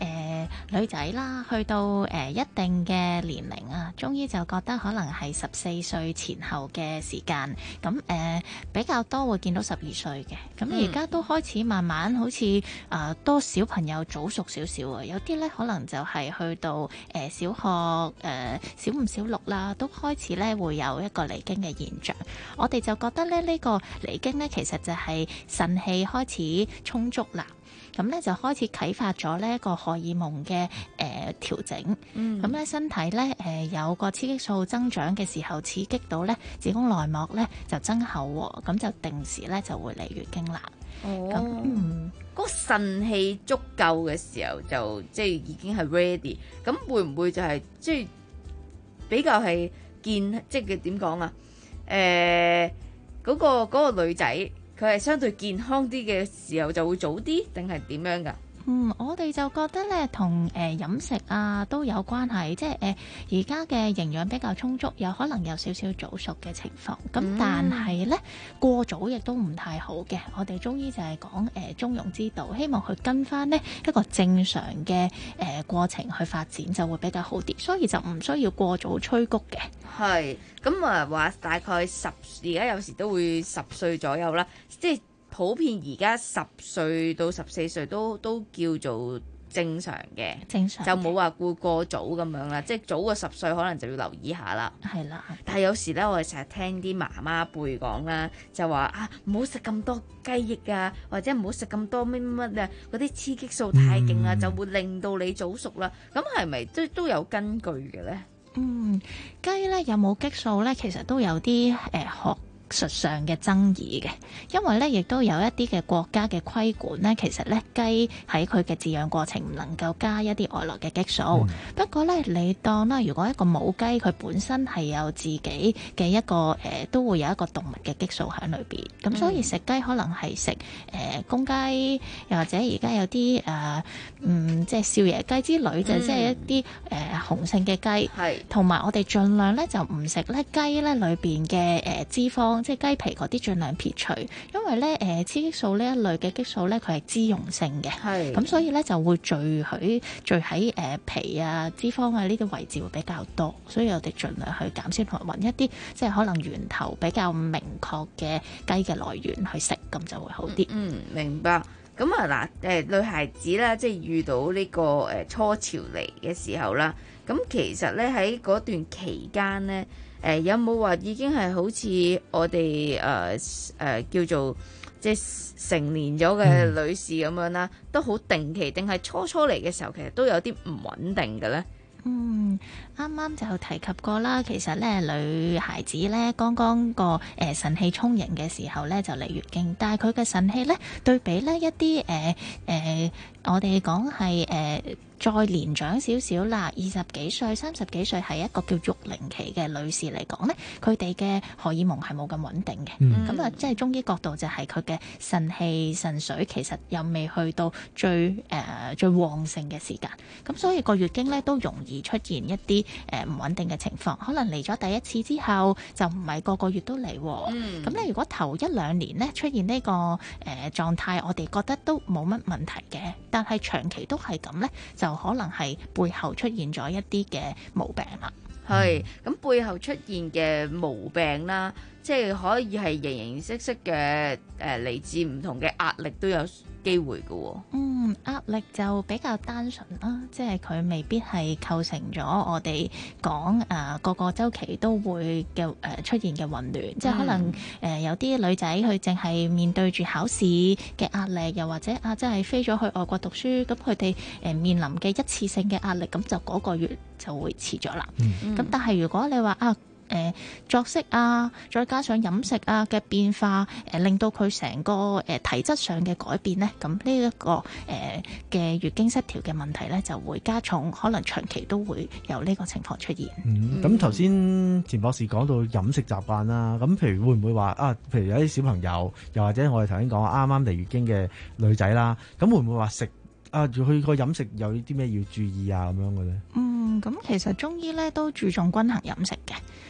呃、女仔啦，去到誒、呃、一定嘅年齡啊，中醫就覺得可能係十四歲前後嘅時間，咁誒、呃、比較多會見到十二歲嘅，咁而家都開始慢慢好似誒、呃、多小朋友早熟少少啊，有啲咧可能就係去到誒、呃、小學誒、呃、小五小六啦，都開始咧會有一個嚟經嘅現象。我哋就覺得咧呢、呢個嚟經咧其實就係腎氣開始充足啦。咁咧就開始啟發咗呢一個荷爾蒙嘅誒調整，咁咧、嗯、身體咧誒、呃、有個雌激素增長嘅時候，刺激到咧子宮內膜咧就增厚，咁就定時咧就會嚟月經啦。 哦， 咁嗯， 嗰個腎氣足夠嘅時候就即係已經係 ready，咁會唔會就係、是、即係比較係健即係點講啊？誒、呃，嗰、嗰個嗰、嗰個女仔。佢係相對健康啲嘅時候就會早啲，定係點樣㗎？ 嗯，我哋就覺得咧，同誒、呃、飲食啊都有關係，即係誒而家嘅營養比較充足，有可能有少少早熟嘅情況。咁、嗯、但係咧過早亦都唔太好嘅。我哋中醫就係講誒中庸之道，希望佢跟翻呢一個正常嘅誒、呃、過程去發展就會比較好啲，所以就唔需要過早催谷嘅。 係咁啊，話大概十而家有時都會十歲左右啦，即係。普遍而家十歲到十四歲都都叫做正常嘅， 正常就冇話會過早咁樣啦。即係早過十歲可能就要留意下啦。 係啦， 但係有時咧，我哋成日聽啲媽媽輩講啦，就話啊唔好食咁多雞翼啊，或者唔好食咁多乜乜乜啊，嗰啲雌激素太勁啦，嗯、就會令到你早熟啦。咁係咪都都有根據嘅咧？ 嗯，雞咧有冇激素咧？其實都有啲誒、呃、學術上嘅爭議嘅，因為咧亦都有一啲嘅國家嘅規管咧，其實咧雞喺佢嘅飼養過程唔能夠加一啲外來嘅激素。嗯、不過咧，你當啦，如果一個母雞佢本身係有自己嘅一個誒、呃，都會有一個動物嘅激素喺裏邊。咁、嗯、所以食雞可能係食誒公雞，又或者而家有啲誒、呃、嗯，即係少爺雞之類，就即係一啲誒雄性嘅雞。係同埋我哋盡量咧就唔食咧雞咧裏邊嘅誒脂肪。即係雞皮嗰啲盡量撇除，因為咧誒雌激素呢一類嘅激素咧，佢係脂溶性嘅，係咁所以咧就會聚喺聚喺誒皮啊脂肪啊呢啲位置會比較多，所以我哋盡量去減少同埋揾一啲即係可能源頭比較明確嘅雞嘅來源去食，咁就會好啲。 嗯，明白。咁啊嗱誒女孩子咧，即係遇到呢個誒初潮嚟嘅時候啦，咁其實咧喺嗰段期間咧。誒、呃、有冇話已經係好似我哋誒誒叫做即係成年咗嘅女士咁樣啦，嗯、都好定期，定係初初嚟嘅時候其實都有啲唔穩定嘅咧？ 嗯，啱啱就提及過啦。其實咧，女孩子咧剛剛個誒腎氣充盈嘅時候咧就嚟月經，但係佢嘅腎氣咧對比咧一啲誒誒，我哋講係誒再年長少少啦，二十幾歲、三十幾歲係一個叫育齡期嘅女士嚟講咧，佢哋嘅荷爾蒙係冇咁穩定嘅。咁啊、嗯，即係中醫角度就係佢嘅腎氣腎水其實又未去到最誒、呃、最旺盛嘅時間，咁所以個月經咧都容易出現一啲誒唔穩定嘅情況，可能嚟咗第一次之後就唔係個個月都嚟。咁咧、嗯、如果頭一兩年咧出現呢、這個誒狀態，我哋覺得都冇乜問題嘅，但係長期都係咁咧，就可能係背後出現咗一啲嘅毛病啦。 係咁背後出現嘅毛病啦，即係可以係形形色色嘅誒嚟自唔同嘅壓力都有機會嘅喎。 嗯，壓力就比較單純啦，即係佢未必係構成咗我哋講誒個個週期都會嘅誒、呃、出現嘅混亂，嗯、即係可能誒、呃、有啲女仔佢淨係面對住考試嘅壓力，又或者啊即係飛咗去外國讀書，咁佢哋誒面臨嘅一次性嘅壓力，咁就嗰個月就會遲咗啦。咁、嗯、但係如果你話啊，誒、呃、作息啊，再加上飲食啊嘅變化，誒、呃、令到佢成個誒、呃、體質上嘅改變咧，咁呢一個誒嘅、呃、月經失調嘅問題咧就會加重，可能長期都會有呢個情況出現。 咁頭先錢博士講到飲食習慣啦，咁譬如會唔會話啊？譬如有啲小朋友，又或者我哋頭先講啱啱嚟月經嘅女仔啦，咁會唔會話食啊？佢個飲食有啲咩要注意啊？咁樣嘅咧？ 嗯，咁其實中醫咧都注重均衡飲食嘅。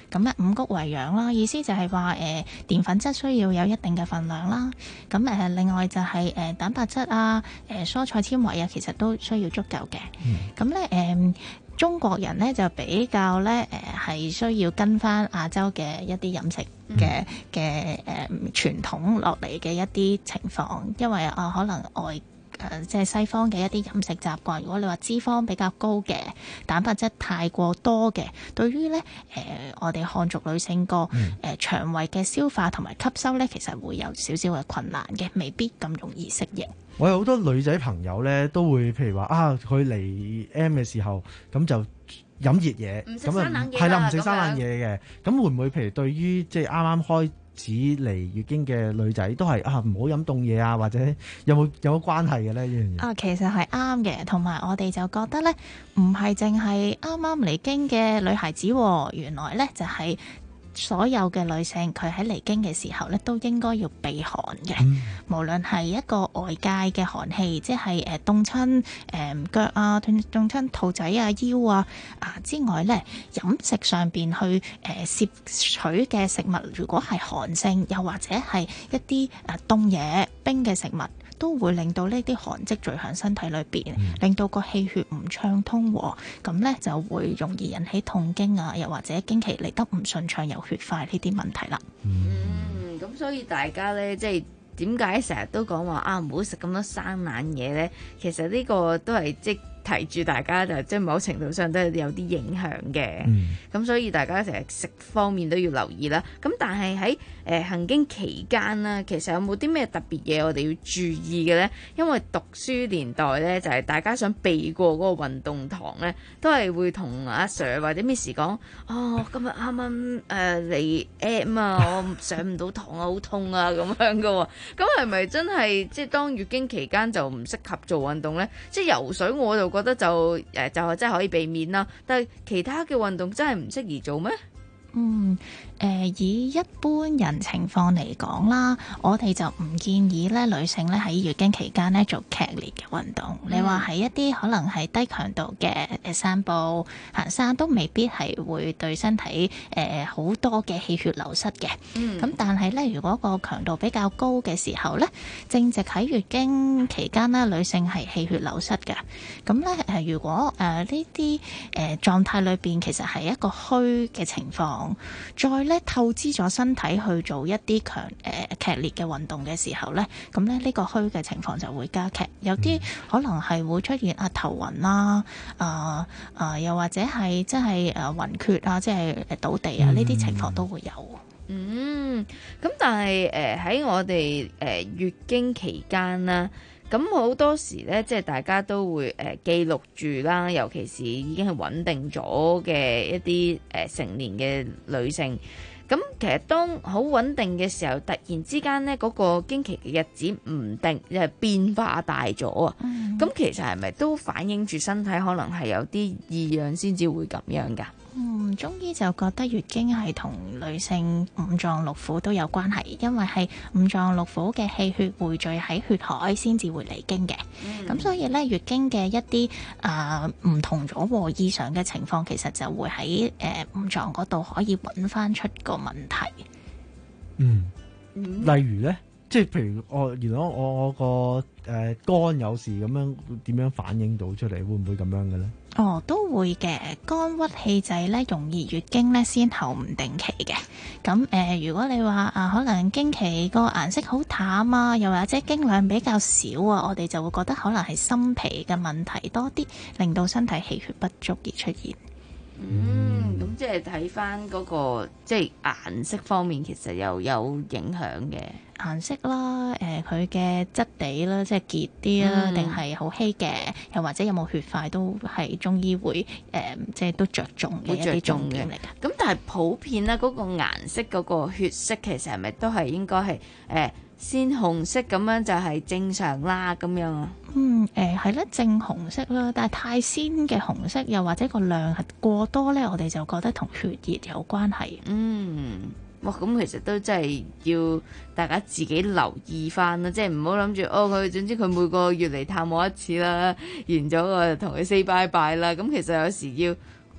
咁咧五穀為養啦，意思就係話誒澱粉質需要有一定嘅份量啦。咁誒、呃、另外就係、是、誒、呃、蛋白質啊、誒、呃、蔬菜纖維啊，其實都需要足夠嘅。咁咧誒中國人咧就比較咧誒係需要跟翻亞洲嘅一啲飲食嘅嘅誒傳統落嚟嘅一啲情況，因為啊、呃、可能外誒、呃、即係西方嘅一啲飲食習慣，如果你話脂肪比較高嘅，蛋白質太過多嘅，對於咧誒、呃、我哋漢族女性個誒、呃、腸胃嘅消化同埋吸收咧，其實會有少少嘅困難嘅，未必咁容易適應。 我有好多女仔朋友咧，都會譬如話啊，佢嚟 M 嘅時候咁就飲熱嘢，咁啊係啦，唔食生冷嘢嘅，咁會唔會譬如對於即係啱啱開指嚟月經嘅女仔都係啊，唔好飲凍嘢啊，或者有冇有冇關係嘅咧？呢樣嘢啊，其實係啱嘅，同埋我哋就覺得咧，唔係淨係啱啱嚟經嘅女孩子，原來咧就係、是。所有嘅女性佢喺嚟經嘅時候咧，都應該要避寒嘅。嗯、無論係一個外界嘅寒氣，即係誒凍親誒腳啊、凍凍親肚仔啊、腰啊啊之外咧，飲食上邊去誒、呃、攝取嘅食物，如果係寒性，又或者係一啲誒凍嘢、冰嘅食物，都會令到呢啲寒積聚喺身體裏邊，嗯、令到個氣血唔暢通，咁咧就會容易引起痛經啊，又或者經期嚟得唔順暢，有血塊呢啲問題啦。 嗯，咁所以大家咧，即係點解成日都講話啊，唔好食咁多生冷嘢咧？其實呢個都係即提住大家就即係某程度上都有啲影響嘅，咁、嗯、所以大家成日食方面都要留意啦。咁但係喺誒行經期間啦，其實有冇啲咩特別嘢我哋要注意嘅咧？因為讀書年代咧，就係、是、大家想避過嗰個運動堂咧，都係會同阿 Sir 或者 Miss 講：哦，今日啱啱誒嚟 M 啊，我上唔到堂啊，好痛啊咁樣噶喎。咁係咪真係即係當月經期間就唔適合做運動咧？即係游水我就覺得就誒就係真係可以避免啦，但係其他嘅運動真係唔適宜做咩？ 嗯，誒、呃、以一般人情況嚟講啦，我哋就唔建議咧女性咧喺月經期間咧做劇烈嘅運動。嗯、你話係一啲可能係低強度嘅誒散步、行山，都未必係會對身體誒好、呃、多嘅氣血流失嘅。嗯，咁但係咧，如果個強度比較高嘅時候咧，正值喺月經期間咧，女性係氣血流失嘅。咁咧誒，如果誒呢啲誒狀態裏邊其實係一個虛嘅情況。再咧透支咗身體去做一啲強誒劇烈嘅運動嘅時候咧，咁咧呢個虛嘅情況就會加劇，有啲可能係會出現啊頭暈啦，啊啊又或者係即係誒暈厥啊，即係誒倒地啊，呢啲情況都會有。 嗯，咁但係誒喺我哋誒、呃、月經期間啦。咁好多時咧，即係大家都會誒、呃、記錄住啦，尤其是已經係穩定咗嘅一啲誒、呃、成年嘅女性。咁其實當好穩定嘅時候，突然之間咧嗰、那個經期嘅日子唔定，又係變化大咗啊！咁、嗯、其實係咪都反映住身體可能係有啲異樣先至會咁樣㗎？ 嗯，中醫就覺得月經係同女性五臟六腑都有關係，因為係五臟六腑嘅氣血匯聚喺血海先至會嚟經嘅。咁、嗯、所以咧，月經嘅一啲啊唔同咗和異常嘅情況，其實就會喺誒、呃、五臟嗰度可以揾翻出個問題。 嗯，例如咧，即係譬如我原來我我個誒肝有事咁樣，點樣反映到出嚟？會唔會咁樣嘅咧？ 哦，都會嘅。肝鬱氣滯咧，容易月經咧先後唔定期嘅。咁誒、呃，如果你話啊，可能經期個顏色好淡啊，又或者經量比較少啊，我哋就會覺得可能係心脾嘅問題多啲，令到身體氣血不足而出現。 嗯，咁即係睇翻嗰個即係顏色方面，其實又有影響嘅。 顏色啦，誒佢嘅質地啦，即係結啲啦，定係好稀嘅，又或者有冇血塊，都係中醫會誒、呃、即係都着重嘅一啲重點嚟嘅。 咁但係普遍咧，嗰個顏色嗰個血色其實係咪都係應該係誒？呃鮮紅色咁樣就係正常啦，咁樣啊？ 嗯，誒係咧，正紅色啦，但係太鮮嘅紅色，又或者個量係過多咧，我哋就覺得同血液有關係。 嗯，哇，咁其實都真係要大家自己留意翻啦，即係唔好諗住哦，佢總之佢每個月嚟探我一次啦，完咗我就同佢 say bye bye 啦。咁其實有時要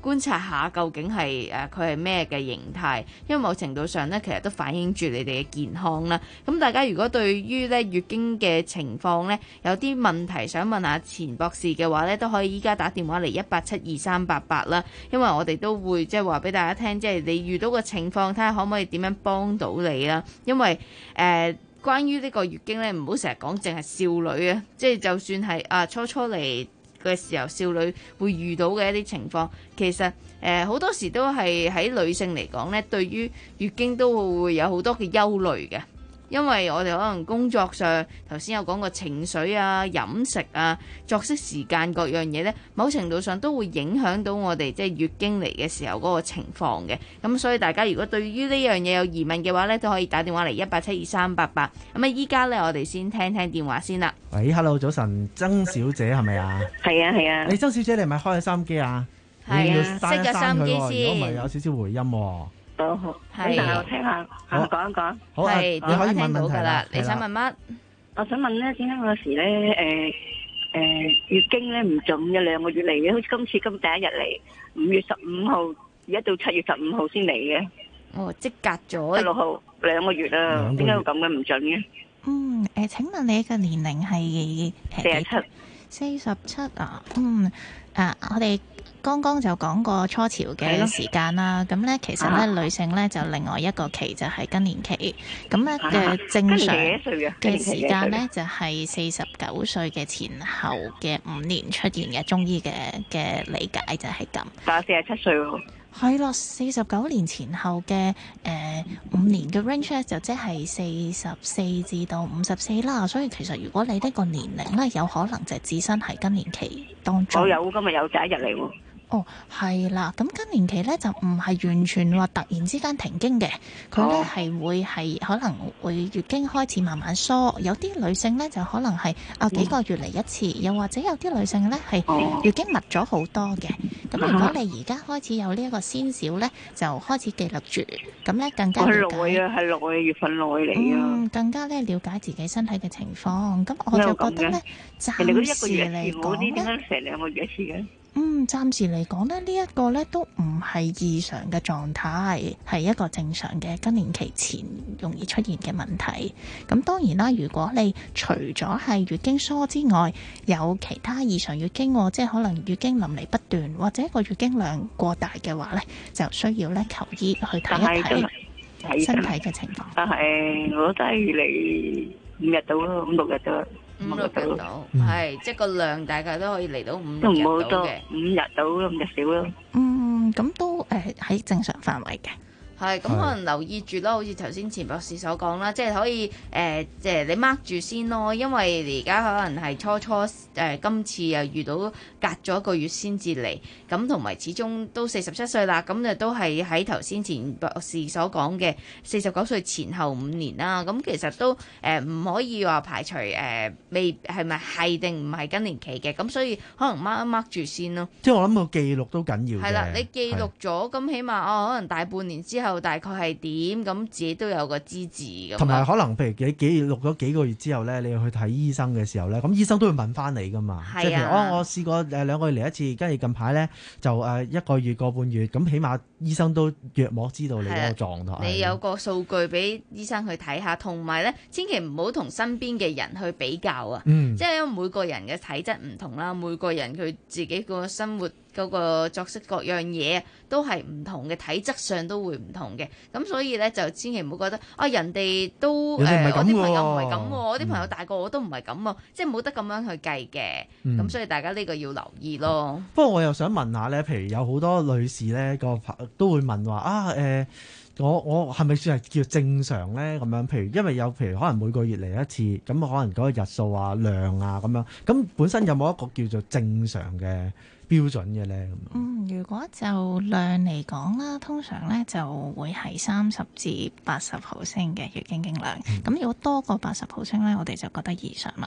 觀察下究竟係誒佢係咩嘅形態，因為某程度上咧，其實都反映住你哋嘅健康啦。咁大家如果對於咧月經嘅情況咧有啲問題想問下錢博士嘅話咧，都可以依家打電話嚟一八七二三八八啦，因為我哋都會即係話俾大家聽，即係你遇到個情況，睇下可唔可以點樣幫到你啦。因為誒、呃、關於呢個月經咧，唔好成日講淨係少女啊，即係就算係啊初初嚟嘅時候，少女會遇到嘅一啲情況，其實誒好、呃、多時都係喺女性嚟講咧，對於月經都會有好多嘅憂慮嘅。因為我哋可能工作上頭先有講過情緒啊、飲食啊、作息時間各樣嘢咧，某程度上都會影響到我哋即係月經嚟嘅時候嗰個情況嘅。咁所以大家如果對於呢樣嘢有疑問嘅話咧，都可以打電話嚟一八七二三八八。咁啊，依家咧我哋先聽聽電話先啦。 喂 ，Hello， 早晨，曾小姐係咪啊？ 係啊係啊。 你曾小姐，你係咪開咗收音機啊？ 係啊， 熄咗收音機先。 如果唔係有少少回音喎。 好好，咁但係我聽下，我講一講。 好啊，你可以問問題啦。 你想問乜？ 我想問咧，點解嗰時咧，誒誒月經咧唔準嘅兩個月嚟嘅，好似今次今第一日嚟，五月十五號，而家到七月十五號先嚟嘅。 哦，即隔咗十六號兩個月啦，點解會咁嘅唔準嘅？ 嗯，誒、呃，請問你嘅年齡係四十七？ 四十七啊，嗯，啊，我哋剛剛就講過初潮嘅時間啦，咁咧其實咧女性咧就另外一個期就係更年期，咁咧嘅正常嘅時間咧就係四十九歲嘅前後嘅五年出現嘅，中醫嘅嘅理解就係咁。 但係四十七歲喎。 係咯，四十九年前後嘅誒五年嘅 range 咧，就即係四十四至到五十四啦。所以其實如果你呢個年齡咧，有可能就係置身喺更年期當中。 我有今日有第一日嚟喎。 哦，係啦，咁更年期咧就唔係完全話突然之間停經嘅，佢咧係會係可能會月經開始慢慢疏，有啲女性咧就可能係啊幾個月嚟一次，又或者有啲女性咧係月經密咗好多嘅。咁如果你而家開始有呢一個先兆咧，就開始記錄住，咁咧更加了解。 係耐啊，係耐月份內嚟啊。 嗯，更加咧了解自己身體嘅情況。咁我就覺得咧，暫時嚟講咧， 點解成兩個月一次嘅？ 嗯，暫時嚟講咧，呢一個咧都唔係異常嘅狀態，係一個正常嘅更年期前容易出現嘅問題。咁當然啦，如果你除咗係月經疏之外，有其他異常月經，即係可能月經淋漓不斷，或者個月經量過大嘅話咧，就需要咧求醫去睇一睇身體嘅情況。 但係我都係嚟五日到咯，五六日到。 五六日到，係、嗯、即係個量大概都可以嚟到五日到嘅， 五日到咁就少咯。 嗯，咁都誒喺、呃、正常範圍嘅。 係咁，可能留意住咯，好似頭先錢博士所講啦，即係可以誒、呃，即係你 mark 住先咯，因為你而家可能係初初誒、呃，今次又遇到隔咗一個月先至嚟，咁同埋始終都四十七歲啦，咁就都係喺頭先錢博士所講嘅四十九歲前後五年啦，咁其實都誒唔、呃、可以話排除誒、呃、未係咪係定唔係更年期嘅，咁所以可能 mark 一 mark 住先咯。 即係我諗個記錄都緊要嘅。 係啦，你記錄咗，咁起碼哦，可能大半年之後。大概係點咁，自己都有個資治咁。 同埋可能譬如你記錄咗幾個月之後咧，你去睇醫生嘅時候咧，咁醫生都會問翻你噶嘛。係啊。即係譬如哦，我試過誒兩個月嚟一次，跟住近排咧就誒一個月個半月，咁起碼醫生都約莫知道你嗰個狀態。 你有個數據俾醫生去睇下，同埋咧千祈唔好同身邊嘅人去比較啊。嗯。即係因為每個人嘅體質唔同啦，每個人佢自己個生活嗰個作息各樣嘢都係唔同嘅，體質上都會唔同嘅，咁所以咧就千祈唔好覺得啊人哋都誒、呃、我啲朋友唔係咁，我啲朋友大過我都唔係咁喎，即係冇得咁樣去計嘅，咁、嗯、所以大家呢個要留意咯。 不過我又想問下咧，譬如有好多女士咧個都會問話啊誒、呃，我我係咪算係叫正常咧咁樣？譬如因為有譬如可能每個月嚟一次，咁可能嗰個日數啊量啊咁樣，咁本身有冇一個叫做正常嘅標準嘅咧？ 嗯，如果就量嚟講啦，通常咧就會係三十至八十毫升嘅月經經量。咁、嗯、如果多過八十毫升咧，我哋就覺得異常啦。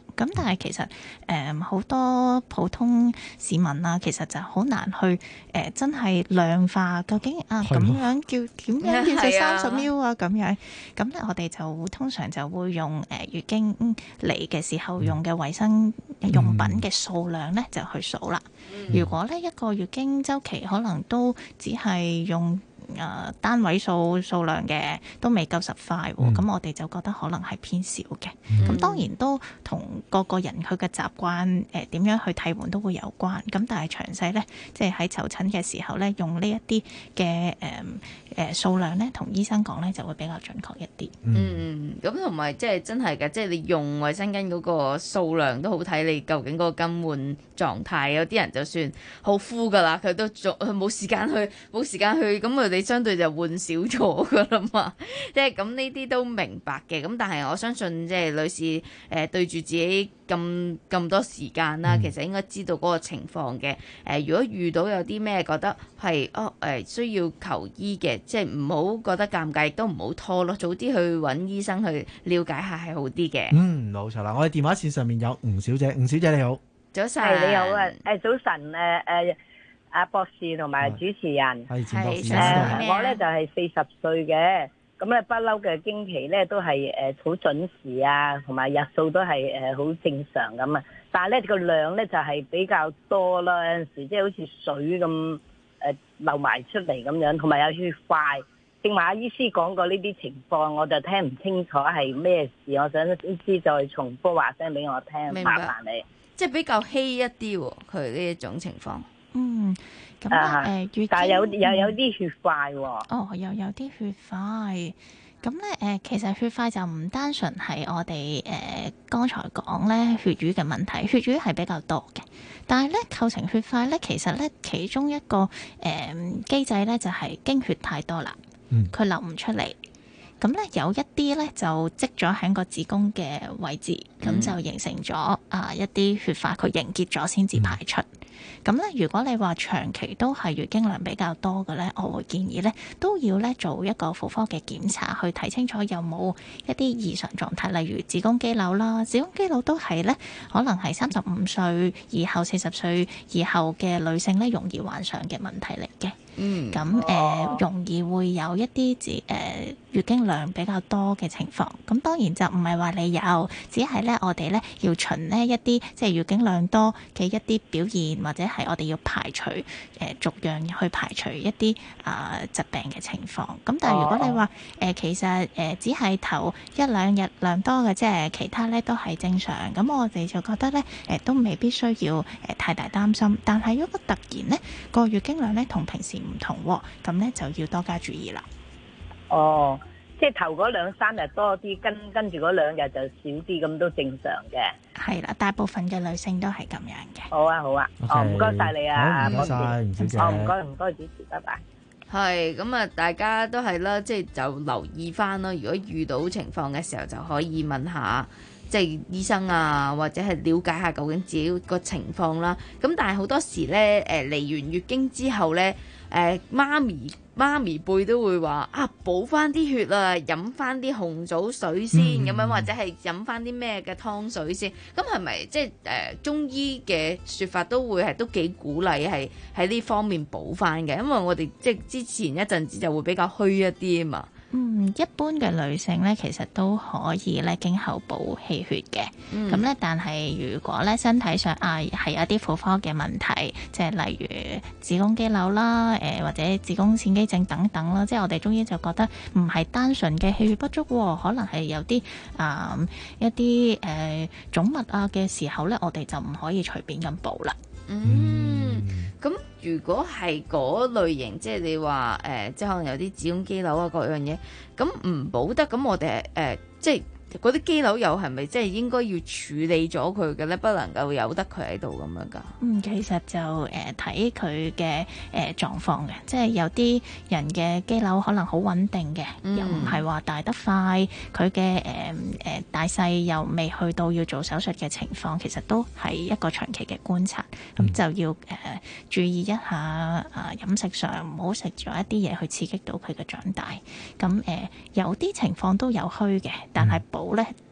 咁但係其實誒好、呃、多普通市民啊，其實就好難去誒、呃、真係量化究竟啊咁樣叫點樣叫做三十 ml 啊咁樣。咁咧我哋就通常就會用誒、呃、月經嚟嘅時候用嘅衛生用品嘅數量咧就去數啦。嗯、如果咧一個月經週期可能都只係用誒、呃、單位數數量嘅都未夠十塊喎，咁、嗯、我哋就覺得可能係偏少嘅。咁、嗯、當然都同個個人佢嘅習慣誒點、呃、樣去替換都會有關。咁但係詳細咧，即係喺就診嘅時候咧，用呢一啲嘅誒誒數量咧，同醫生講咧就會比較準確一啲。 嗯，咁同埋即係真係嘅，即係你用衛生巾嗰個數量都好睇你究竟嗰個更換狀態。有啲人就算好敷㗎啦，佢都做佢冇時間去冇時間去，咁佢哋相對就換少咗㗎啦嘛。即係咁呢啲都明白嘅。咁但係我相信即係女士誒、呃、對住自己咁咁多時間啦，其實應該知道嗰個情況嘅。誒、呃，如果遇到有啲咩覺得係哦誒、呃、需要求醫嘅，即係唔好覺得尷尬，亦都唔好拖咯，早啲去揾醫生去了解下係好啲嘅。 嗯，冇錯啦。我哋電話線上面有吳小姐，吳小姐你好， 早晨， 你好啊，誒早晨誒誒阿博士同埋主持人， 係錢博士， 誒我咧就係四十歲嘅，咁咧不嬲嘅經期咧都係誒好準時啊，同埋日數都係誒好正常咁啊，但係咧個量咧就係比較多啦，有陣時即係好似水咁誒流埋出嚟咁樣，同埋有血塊。正話阿醫師講過呢啲情況，我就聽唔清楚係咩事，我想醫師再重複話聲俾我聽，麻煩你。 即係比較稀一啲喎，佢呢一種情況。 嗯，咁誒月經， 但係有又有啲血塊喎。 哦，又有啲血塊。咁咧誒，其實血塊就唔單純係我哋誒、呃、剛才講咧血瘀嘅問題，血瘀係比較多嘅。但係咧構成血塊咧，其實咧其中一個誒、呃、機制咧就係、是、經血太多啦，佢流唔出嚟。咁咧有一啲咧就積咗喺個子宮嘅位置，咁、嗯、就形成咗啊一啲血塊，佢凝結咗先至排出。咁咧、嗯，如果你話長期都係月經量比較多嘅咧，我會建議咧都要咧做一個婦科嘅檢查，去睇清楚有冇一啲異常狀態，例如子宮肌瘤啦。子宮肌瘤都係咧可能係三十五歲以後、四十歲以後嘅女性咧容易患上嘅問題嚟嘅。嗯，咁誒、呃、容易會有一啲自誒月經量比較多嘅情況。咁當然就唔係話你有，只係咧我哋咧要循呢一啲即係月經量多嘅一啲表現，或者係我哋要排除誒、呃、逐樣去排除一啲啊、呃、疾病嘅情況。咁但係如果你話誒、呃、其實誒、呃、只係頭一兩日量多嘅，即係其他咧都係正常。咁我哋就覺得咧誒、呃、都未必需要誒、呃、太大擔心。但係如果突然咧個月經量咧同平時唔同，咁咧就要多加注意啦。 哦，即係頭嗰兩三日多啲，跟跟住嗰兩日就少啲，咁都正常嘅。係啦，大部分嘅女性都係咁樣嘅。 好啊，好啊。 Okay. 哦，唔該晒你啊， 唔該晒，吳小姐。 哦，唔該唔該，主持，拜拜。 係咁啊，大家都係啦，即係就留意翻咯。如果遇到情況嘅時候，就可以問下即係醫生啊，或者係了解下究竟自己個情況啦。咁但係好多時咧，誒嚟完月經之後咧。誒、呃、媽咪媽咪輩都會話啊，補翻啲血啊，飲翻啲紅棗水先咁樣，或者係飲翻啲咩嘅湯水先。咁係咪即係誒、呃、中醫嘅説法都會係都幾鼓勵係喺呢方面補翻嘅？因為我哋即係之前一陣子就會比較虛一啲啊嘛。 嗯，一般嘅女性咧，其實都可以咧經後補氣血嘅。咁咧、嗯，但係如果咧身體上啊係有啲婦科嘅問題，即係例如子宮肌瘤啦，誒、呃、或者子宮腺肌症等等啦，即係我哋中醫就覺得唔係單純嘅氣血不足，可能係有啲啊、呃、一啲誒腫物啊嘅時候咧，我哋就唔可以隨便咁補啦。 嗯，咁如果係嗰類型，即係你話誒、呃，即係可能有啲子宮肌瘤啊，各樣嘢，咁唔補得，咁我哋誒、呃，即係嗰啲肌瘤又係咪即係應該要處理咗佢嘅咧？不能夠由得佢喺度咁樣噶？ 嗯，其實就誒睇佢嘅誒狀況嘅，即係有啲人嘅肌瘤可能好穩定嘅，嗯、又唔係話大得快，佢嘅誒誒大細又未去到要做手術嘅情況，其實都係一個長期嘅觀察，咁、嗯、就要誒、呃、注意一下啊、呃、飲食上唔好食咗一啲嘢去刺激到佢嘅長大。咁誒、呃、有啲情況都有虛嘅，但係補咧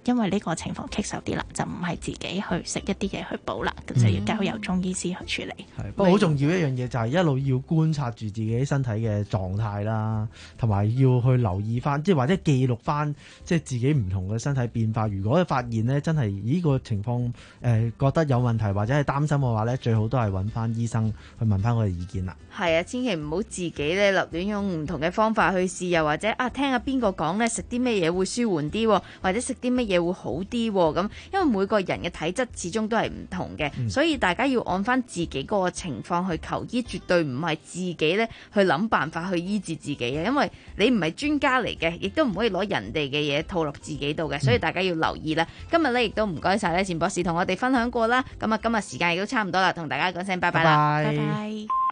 因為呢個情況棘手啲啦，就唔係自己去食一啲嘢去補啦，咁、嗯、就要交由中醫師去處理。 係，不過好重要一樣嘢就係一路要觀察住自己身體嘅狀態啦，同埋要去留意翻，即係或者記錄翻，即係自己唔同嘅身體變化。如果發現呢真係呢個情況誒、呃、覺得有問題或者係擔心嘅話呢，最好都係揾翻醫生去問翻我哋意見啦。 係啊，千祈唔好自己咧立亂用唔同嘅方法去試，又或者啊聽下邊個講咧食啲咩嘢會舒緩啲，或者食啲乜嘢會好啲咁。因為每個人嘅體質始終都係唔同嘅、嗯，所以大家要按翻自己嗰個情況去求醫，絕對唔係自己咧去諗辦法去醫治自己嘅。因為你唔係專家嚟嘅，亦都唔可以攞人哋嘅嘢套落自己度嘅，所以大家要留意啦。今日咧亦都唔該晒咧錢博士同我哋分享過啦。咁啊，今日時間亦都差唔多啦，同大家講聲拜拜啦，拜拜。